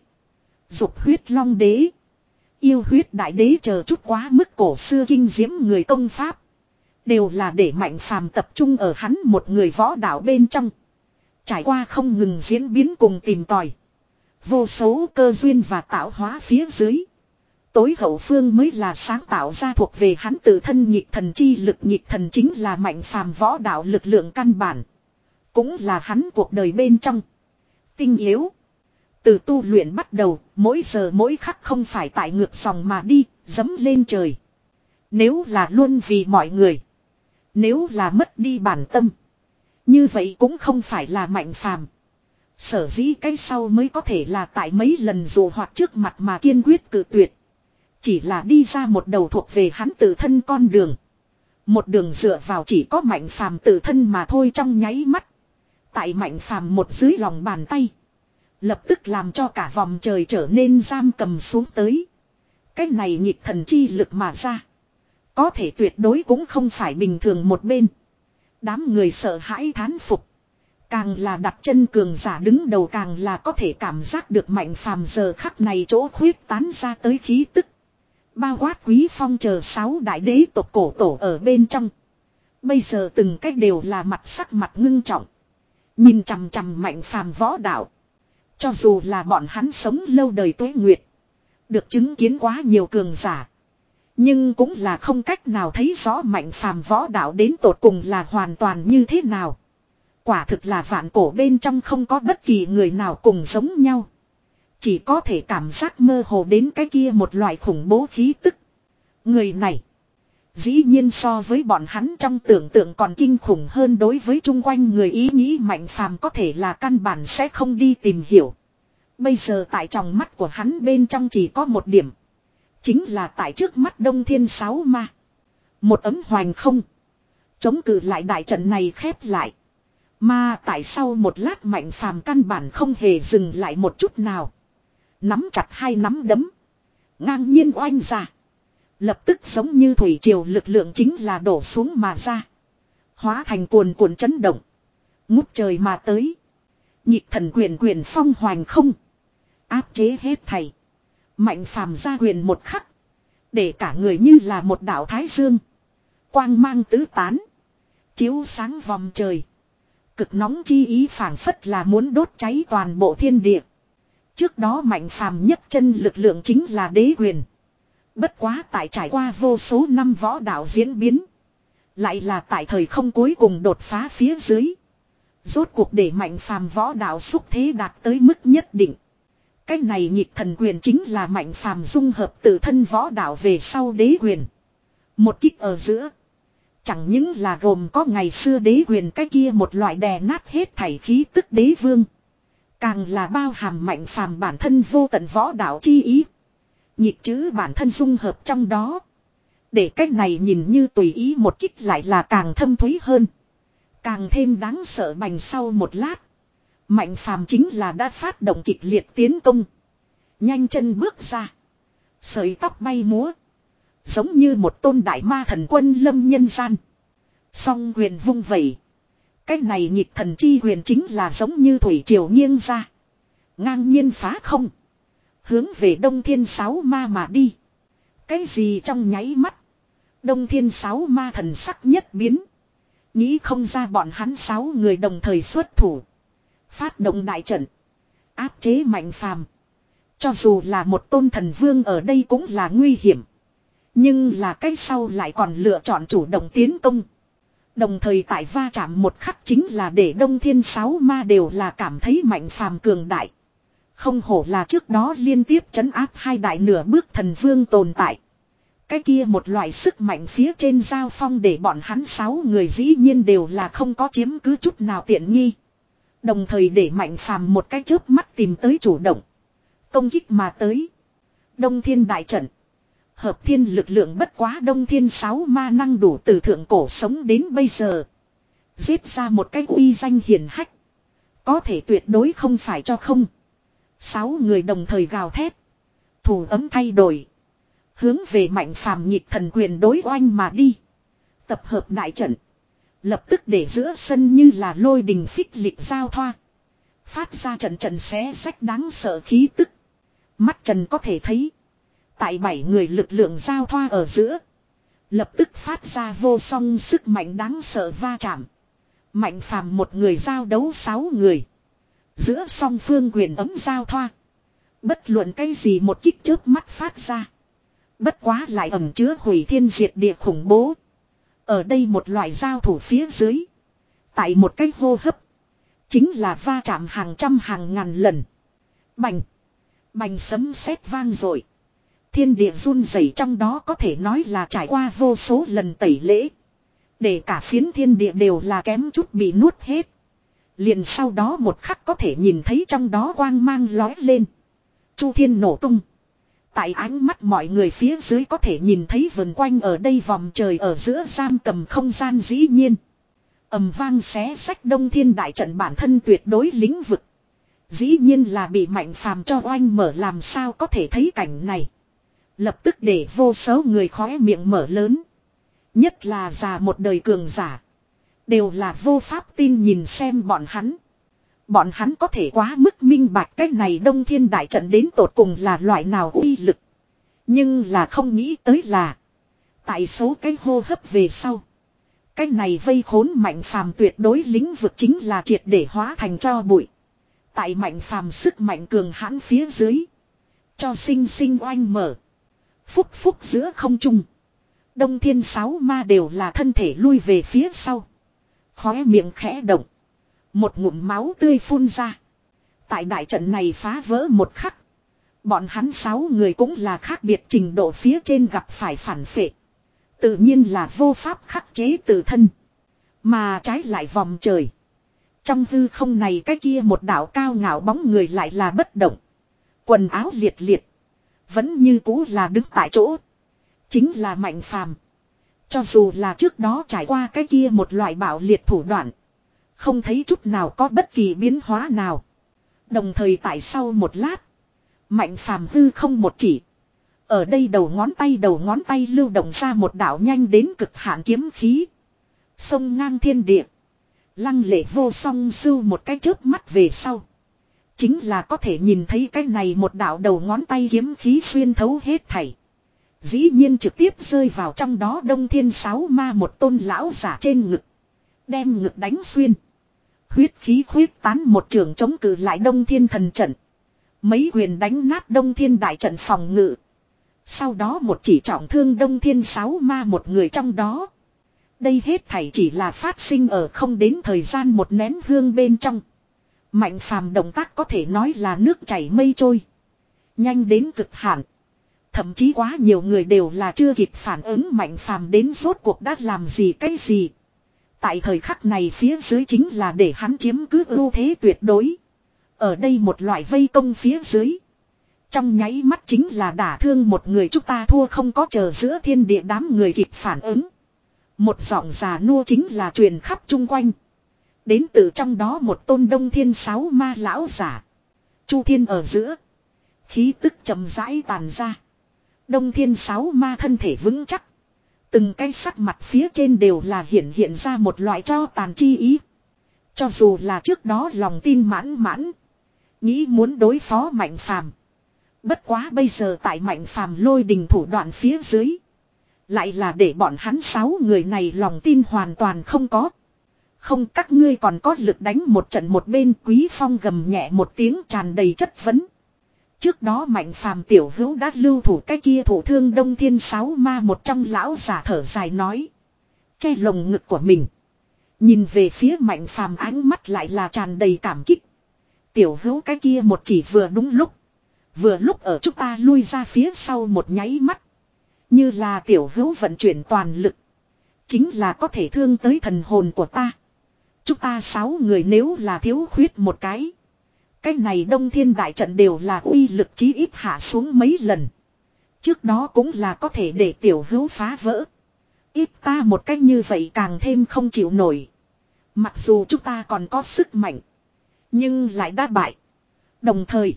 Dục huyết long đế. Yêu huyết đại đế chờ chút quá mức cổ xưa kinh diễm người công pháp. Đều là để Mạnh Phàm tập trung ở hắn một người võ đạo bên trong. Trải qua không ngừng diễn biến cùng tìm tòi. Vô số cơ duyên và tạo hóa phía dưới. Tối hậu phương mới là sáng tạo ra thuộc về hắn tự thân nhịp thần chi lực nhịp thần chính là Mạnh Phàm võ đạo lực lượng căn bản. Cũng là hắn cuộc đời bên trong. Tinh yếu. Từ tu luyện bắt đầu, mỗi giờ mỗi khắc không phải tại ngược dòng mà đi, dẫm lên trời. Nếu là luôn vì mọi người. Nếu là mất đi bản tâm. Như vậy cũng không phải là Mạnh Phàm. Sở dĩ cái sau mới có thể là tại mấy lần dù hoặc trước mặt mà kiên quyết cự tuyệt. Chỉ là đi ra một đầu thuộc về hắn tự thân con đường. Một đường dựa vào chỉ có Mạnh Phàm tự thân mà thôi trong nháy mắt. Tại Mạnh Phàm một dưới lòng bàn tay. Lập tức làm cho cả vòng trời trở nên giam cầm xuống tới. Cái này nhịp thần chi lực mà ra. Có thể tuyệt đối cũng không phải bình thường một bên. Đám người sợ hãi thán phục. Càng là đặt chân cường giả đứng đầu càng là có thể cảm giác được Mạnh Phàm giờ khắc này chỗ khuyết tán ra tới khí tức. Bao quát Quý Phong chờ sáu đại đế tộc cổ tổ ở bên trong. Bây giờ từng cách đều là mặt sắc mặt ngưng trọng. Nhìn chằm chằm Mạnh Phàm võ đạo. Cho dù là bọn hắn sống lâu đời tuế nguyệt. Được chứng kiến quá nhiều cường giả. Nhưng cũng là không cách nào thấy rõ Mạnh Phàm võ đạo đến tột cùng là hoàn toàn như thế nào. Quả thực là vạn cổ bên trong không có bất kỳ người nào cùng giống nhau. Chỉ có thể cảm giác mơ hồ đến cái kia một loại khủng bố khí tức. Người này. Dĩ nhiên so với bọn hắn trong tưởng tượng còn kinh khủng hơn đối với chung quanh người ý nghĩ Mạnh Phàm có thể là căn bản sẽ không đi tìm hiểu. Bây giờ tại trong mắt của hắn bên trong chỉ có một điểm. Chính là tại trước mắt Đông Thiên Sáu Ma. Một ấm hoành không. Chống cự lại đại trận này khép lại. Mà tại sau một lát Mạnh Phàm căn bản không hề dừng lại một chút nào. Nắm chặt hai nắm đấm. Ngang nhiên oanh ra. Lập tức giống như thủy triều lực lượng chính là đổ xuống mà ra. Hóa thành cuồn cuộn chấn động. Ngút trời mà tới. Nhịp thần quyền quyền phong hoành không. Áp chế hết thảy. Mạnh Phàm ra quyền một khắc. Để cả người như là một đạo thái dương. Quang mang tứ tán. Chiếu sáng vòng trời. Cực nóng chi ý phảng phất là muốn đốt cháy toàn bộ thiên địa. Trước đó Mạnh Phàm nhất chân lực lượng chính là đế quyền. Bất quá tại trải qua vô số năm võ đạo diễn biến. Lại là tại thời không cuối cùng đột phá phía dưới. Rốt cuộc để Mạnh Phàm võ đạo xúc thế đạt tới mức nhất định. Cái này nhịp thần quyền chính là Mạnh Phàm dung hợp tự thân võ đạo về sau đế quyền. Một kích ở giữa. Chẳng những là gồm có ngày xưa đế quyền cái kia một loại đè nát hết thảy khí tức đế vương. Càng là bao hàm Mạnh Phàm bản thân vô tận võ đạo chi ý. Nhịp chữ bản thân dung hợp trong đó. Để cách này nhìn như tùy ý một kích lại là càng thâm thúy hơn. Càng thêm đáng sợ bành sau một lát. Mạnh Phàm chính là đã phát động kịch liệt tiến công. Nhanh chân bước ra. Sợi tóc bay múa. Giống như một tôn đại ma thần quân lâm nhân gian. Song quyền vung vẩy. Cái này nhịp thần chi quyền chính là giống như thủy triều nghiêng ra. Ngang nhiên phá không. Hướng về Đông Thiên Sáu Ma mà đi. Cái gì trong nháy mắt. Đông Thiên Sáu Ma thần sắc nhất biến. Nghĩ không ra bọn hắn sáu người đồng thời xuất thủ. Phát động đại trận. Áp chế Mạnh Phàm. Cho dù là một tôn thần vương ở đây cũng là nguy hiểm. Nhưng là cái sau lại còn lựa chọn chủ động tiến công. Đồng thời tại va chạm một khắc chính là để Đông Thiên Sáu Ma đều là cảm thấy Mạnh Phàm cường đại. Không hổ là trước đó liên tiếp trấn áp hai đại nửa bước thần vương tồn tại. Cái kia một loại sức mạnh phía trên giao phong để bọn hắn sáu người dĩ nhiên đều là không có chiếm cứ chút nào tiện nghi. Đồng thời để Mạnh Phàm một cái chớp mắt tìm tới chủ động. Công kích mà tới. Đông Thiên đại trận. Hợp thiên lực lượng bất quá Đông Thiên Sáu Ma năng đủ từ thượng cổ sống đến bây giờ. Giết ra một cái uy danh hiển hách. Có thể tuyệt đối không phải cho không. Sáu người đồng thời gào thét. Thủ ấm thay đổi. Hướng về Mạnh Phàm nhịp thần quyền đối oanh mà đi. Tập hợp đại trận. Lập tức để giữa sân như là lôi đình phích lịch giao thoa. Phát ra trận trận xé sách đáng sợ khí tức. Mắt trần có thể thấy. Tại bảy người lực lượng giao thoa ở giữa. Lập tức phát ra vô song sức mạnh đáng sợ va chạm. Mạnh Phàm một người giao đấu sáu người. Giữa song phương quyền ấm giao thoa. Bất luận cái gì một kích chớp mắt phát ra. Bất quá lại ẩn chứa hủy thiên diệt địa khủng bố. Ở đây một loại giao thủ phía dưới. Tại một cái hô hấp. Chính là va chạm hàng trăm hàng ngàn lần. Bành. Bành sấm sét vang dội. Thiên địa run rẩy trong đó có thể nói là trải qua vô số lần tẩy lễ. Để cả phiến thiên địa đều là kém chút bị nuốt hết. Liền sau đó một khắc có thể nhìn thấy trong đó quang mang lói lên. Chu thiên nổ tung. Tại ánh mắt mọi người phía dưới có thể nhìn thấy vần quanh ở đây vòng trời ở giữa giam cầm không gian dĩ nhiên. Ầm vang xé sách Đông Thiên đại trận bản thân tuyệt đối lĩnh vực. Dĩ nhiên là bị Mạnh Phàm cho oanh mở làm sao có thể thấy cảnh này. Lập tức để vô số người khóe miệng mở lớn. Nhất là già một đời cường giả. Đều là vô pháp tin nhìn xem bọn hắn. Bọn hắn có thể quá mức minh bạch cái này Đông Thiên đại trận đến tột cùng là loại nào uy lực. Nhưng là không nghĩ tới là. Tại số cái hô hấp về sau. Cái này vây khốn Mạnh Phàm tuyệt đối lĩnh vực chính là triệt để hóa thành cho bụi. Tại Mạnh Phàm sức mạnh cường hãn phía dưới. Cho sinh sinh oanh mở. Phúc phúc giữa không trung. Đông thiên sáu ma đều là thân thể lui về phía sau. Khóe miệng khẽ động. Một ngụm máu tươi phun ra. Tại đại trận này phá vỡ một khắc. Bọn hắn sáu người cũng là khác biệt trình độ phía trên gặp phải phản phệ. Tự nhiên là vô pháp khắc chế tự thân. Mà trái lại vòng trời. Trong hư không này cái kia một đạo cao ngạo bóng người lại là bất động. Quần áo liệt liệt. Vẫn như cũ là đứng tại chỗ. Chính là Mạnh Phàm. Cho dù là trước đó trải qua cái kia một loại bạo liệt thủ đoạn. Không thấy chút nào có bất kỳ biến hóa nào. Đồng thời tại sau một lát. Mạnh Phàm hư không một chỉ. Ở đây đầu ngón tay đầu ngón tay lưu động ra một đạo nhanh đến cực hạn kiếm khí. Sông ngang thiên địa. Lăng lệ vô song sưu một cái chớp mắt về sau. Chính là có thể nhìn thấy cái này một đạo đầu ngón tay kiếm khí xuyên thấu hết thảy. Dĩ nhiên trực tiếp rơi vào trong đó Đông Thiên Sáu Ma một tôn lão giả trên ngực. Đem ngực đánh xuyên. Huyết khí khuyết tán một trường chống cự lại Đông Thiên thần trận. Mấy quyền đánh nát Đông Thiên đại trận phòng ngự. Sau đó một chỉ trọng thương Đông Thiên Sáu Ma một người trong đó. Đây hết thảy chỉ là phát sinh ở không đến thời gian một nén hương bên trong. Mạnh Phàm động tác có thể nói là nước chảy mây trôi. Nhanh đến cực hạn. Thậm chí quá nhiều người đều là chưa kịp phản ứng Mạnh Phàm đến rốt cuộc đã làm gì cái gì. Tại thời khắc này phía dưới chính là để hắn chiếm cứ ưu thế tuyệt đối. Ở đây một loại vây công phía dưới. Trong nháy mắt chính là đả thương một người chúng ta thua không có chờ giữa thiên địa đám người kịp phản ứng. Một giọng già nua chính là truyền khắp chung quanh. Đến từ trong đó một tôn Đông Thiên Sáu Ma lão giả. Chu thiên ở giữa. Khí tức chậm rãi tàn ra. Đông Thiên Sáu Ma thân thể vững chắc. Từng cái sắc mặt phía trên đều là hiện hiện ra một loại cho tàn chi ý. Cho dù là trước đó lòng tin mãn mãn. Nghĩ muốn đối phó Mạnh Phàm. Bất quá bây giờ tại Mạnh Phàm lôi đình thủ đoạn phía dưới. Lại là để bọn hắn sáu người này lòng tin hoàn toàn không có. Không các ngươi còn có lực đánh một trận một bên Quý Phong gầm nhẹ một tiếng tràn đầy chất vấn. Trước đó Mạnh Phàm tiểu hữu đã lưu thủ cái kia thủ thương Đông Thiên Sáu Ma một trong lão giả thở dài nói. Che lồng ngực của mình. Nhìn về phía Mạnh Phàm ánh mắt lại là tràn đầy cảm kích. Tiểu hữu cái kia một chỉ vừa đúng lúc. Vừa lúc ở chúng ta lui ra phía sau một nháy mắt. Như là tiểu hữu vận chuyển toàn lực. Chính là có thể thương tới thần hồn của ta. Chúng ta sáu người nếu là thiếu khuyết một cái. Cái này Đông Thiên đại trận đều là uy lực chí ít hạ xuống mấy lần. Trước đó cũng là có thể để tiểu hữu phá vỡ. Ít ta một cách như vậy càng thêm không chịu nổi. Mặc dù chúng ta còn có sức mạnh. Nhưng lại đã bại. Đồng thời.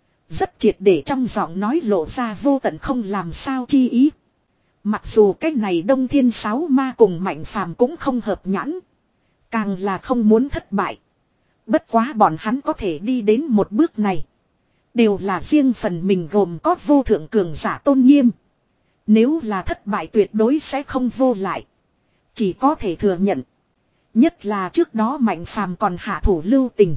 Rất triệt để trong giọng nói lộ ra vô tận không làm sao chi ý. Mặc dù cái này Đông Thiên Sáu Ma cùng Mạnh Phàm cũng không hợp nhãn. Càng là không muốn thất bại. Bất quá bọn hắn có thể đi đến một bước này. Đều là riêng phần mình gồm có vô thượng cường giả tôn nghiêm. Nếu là thất bại tuyệt đối sẽ không vô lại. Chỉ có thể thừa nhận. Nhất là trước đó Mạnh Phàm còn hạ thủ lưu tình.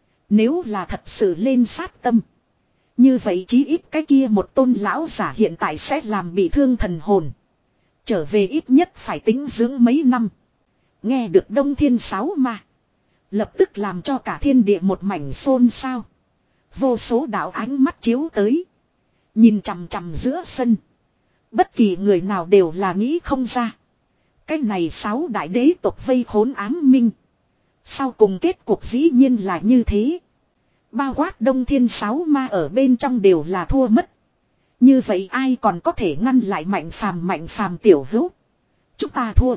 Nếu là thật sự lên sát tâm. Như vậy chí ít cái kia một tôn lão giả hiện tại sẽ làm bị thương thần hồn. Trở về ít nhất phải tính dưỡng mấy năm. Nghe được Đông Thiên Sáu Ma. Lập tức làm cho cả thiên địa một mảnh xôn xao. Vô số đạo ánh mắt chiếu tới. Nhìn chằm chằm giữa sân. Bất kỳ người nào đều là nghĩ không ra. Cái này sáu đại đế tộc vây khốn ám minh. Sau cùng kết cục dĩ nhiên là như thế. Bao quát Đông Thiên Sáu Ma ở bên trong đều là thua mất. Như vậy ai còn có thể ngăn lại Mạnh Phàm Mạnh Phàm tiểu hữu. Chúng ta thua.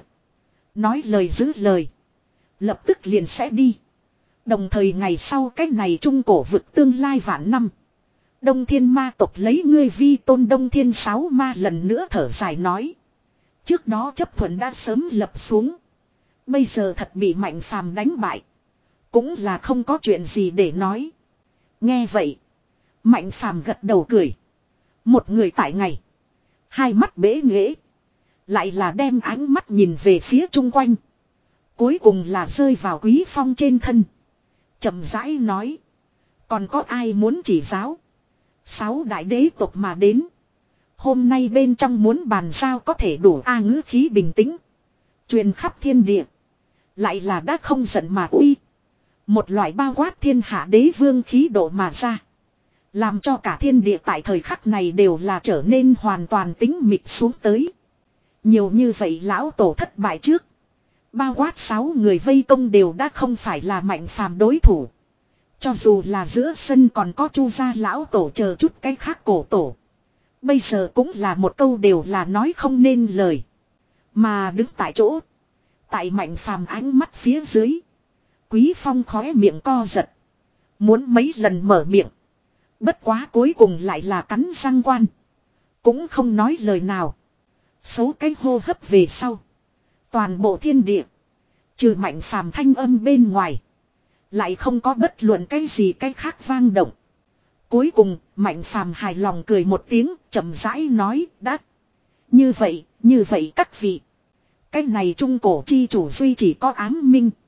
Nói lời giữ lời. Lập tức liền sẽ đi. Đồng thời ngày sau cái này trung cổ vực tương lai vạn năm. Đông Thiên Ma tộc lấy ngươi vi tôn Đông Thiên Sáu Ma lần nữa thở dài nói. Trước đó chấp thuận đã sớm lập xuống. Bây giờ thật bị Mạnh Phàm đánh bại. Cũng là không có chuyện gì để nói. Nghe vậy. Mạnh Phàm gật đầu cười. Một người tại ngày. Hai mắt bế nghễ. Lại là đem ánh mắt nhìn về phía chung quanh. Cuối cùng là rơi vào Quý Phong trên thân. Chậm rãi nói. Còn có ai muốn chỉ giáo. Sáu đại đế tộc mà đến. Hôm nay bên trong muốn bàn giao có thể đủ a ngữ khí bình tĩnh. Truyền khắp thiên địa. Lại là đã không giận mà uy. Một loại bao quát thiên hạ đế vương khí độ mà ra. Làm cho cả thiên địa tại thời khắc này đều là trở nên hoàn toàn tĩnh mịch xuống tới. Nhiều như vậy lão tổ thất bại trước. Bao quát sáu người vây công đều đã không phải là Mạnh Phàm đối thủ. Cho dù là giữa sân còn có Chu gia lão tổ chờ chút cái khác cổ tổ. Bây giờ cũng là một câu đều là nói không nên lời. Mà đứng tại chỗ. Tại Mạnh Phàm ánh mắt phía dưới. Quý Phong khóe miệng co giật. Muốn mấy lần mở miệng. Bất quá cuối cùng lại là cắn răng quan. Cũng không nói lời nào. Số cái hô hấp về sau. Toàn bộ thiên địa. Trừ Mạnh Phàm thanh âm bên ngoài. Lại không có bất luận cái gì cái khác vang động. Cuối cùng Mạnh Phàm hài lòng cười một tiếng. Chậm rãi nói đã. Như vậy, như vậy các vị. Cái này trung cổ chi chủ duy chỉ có ám minh.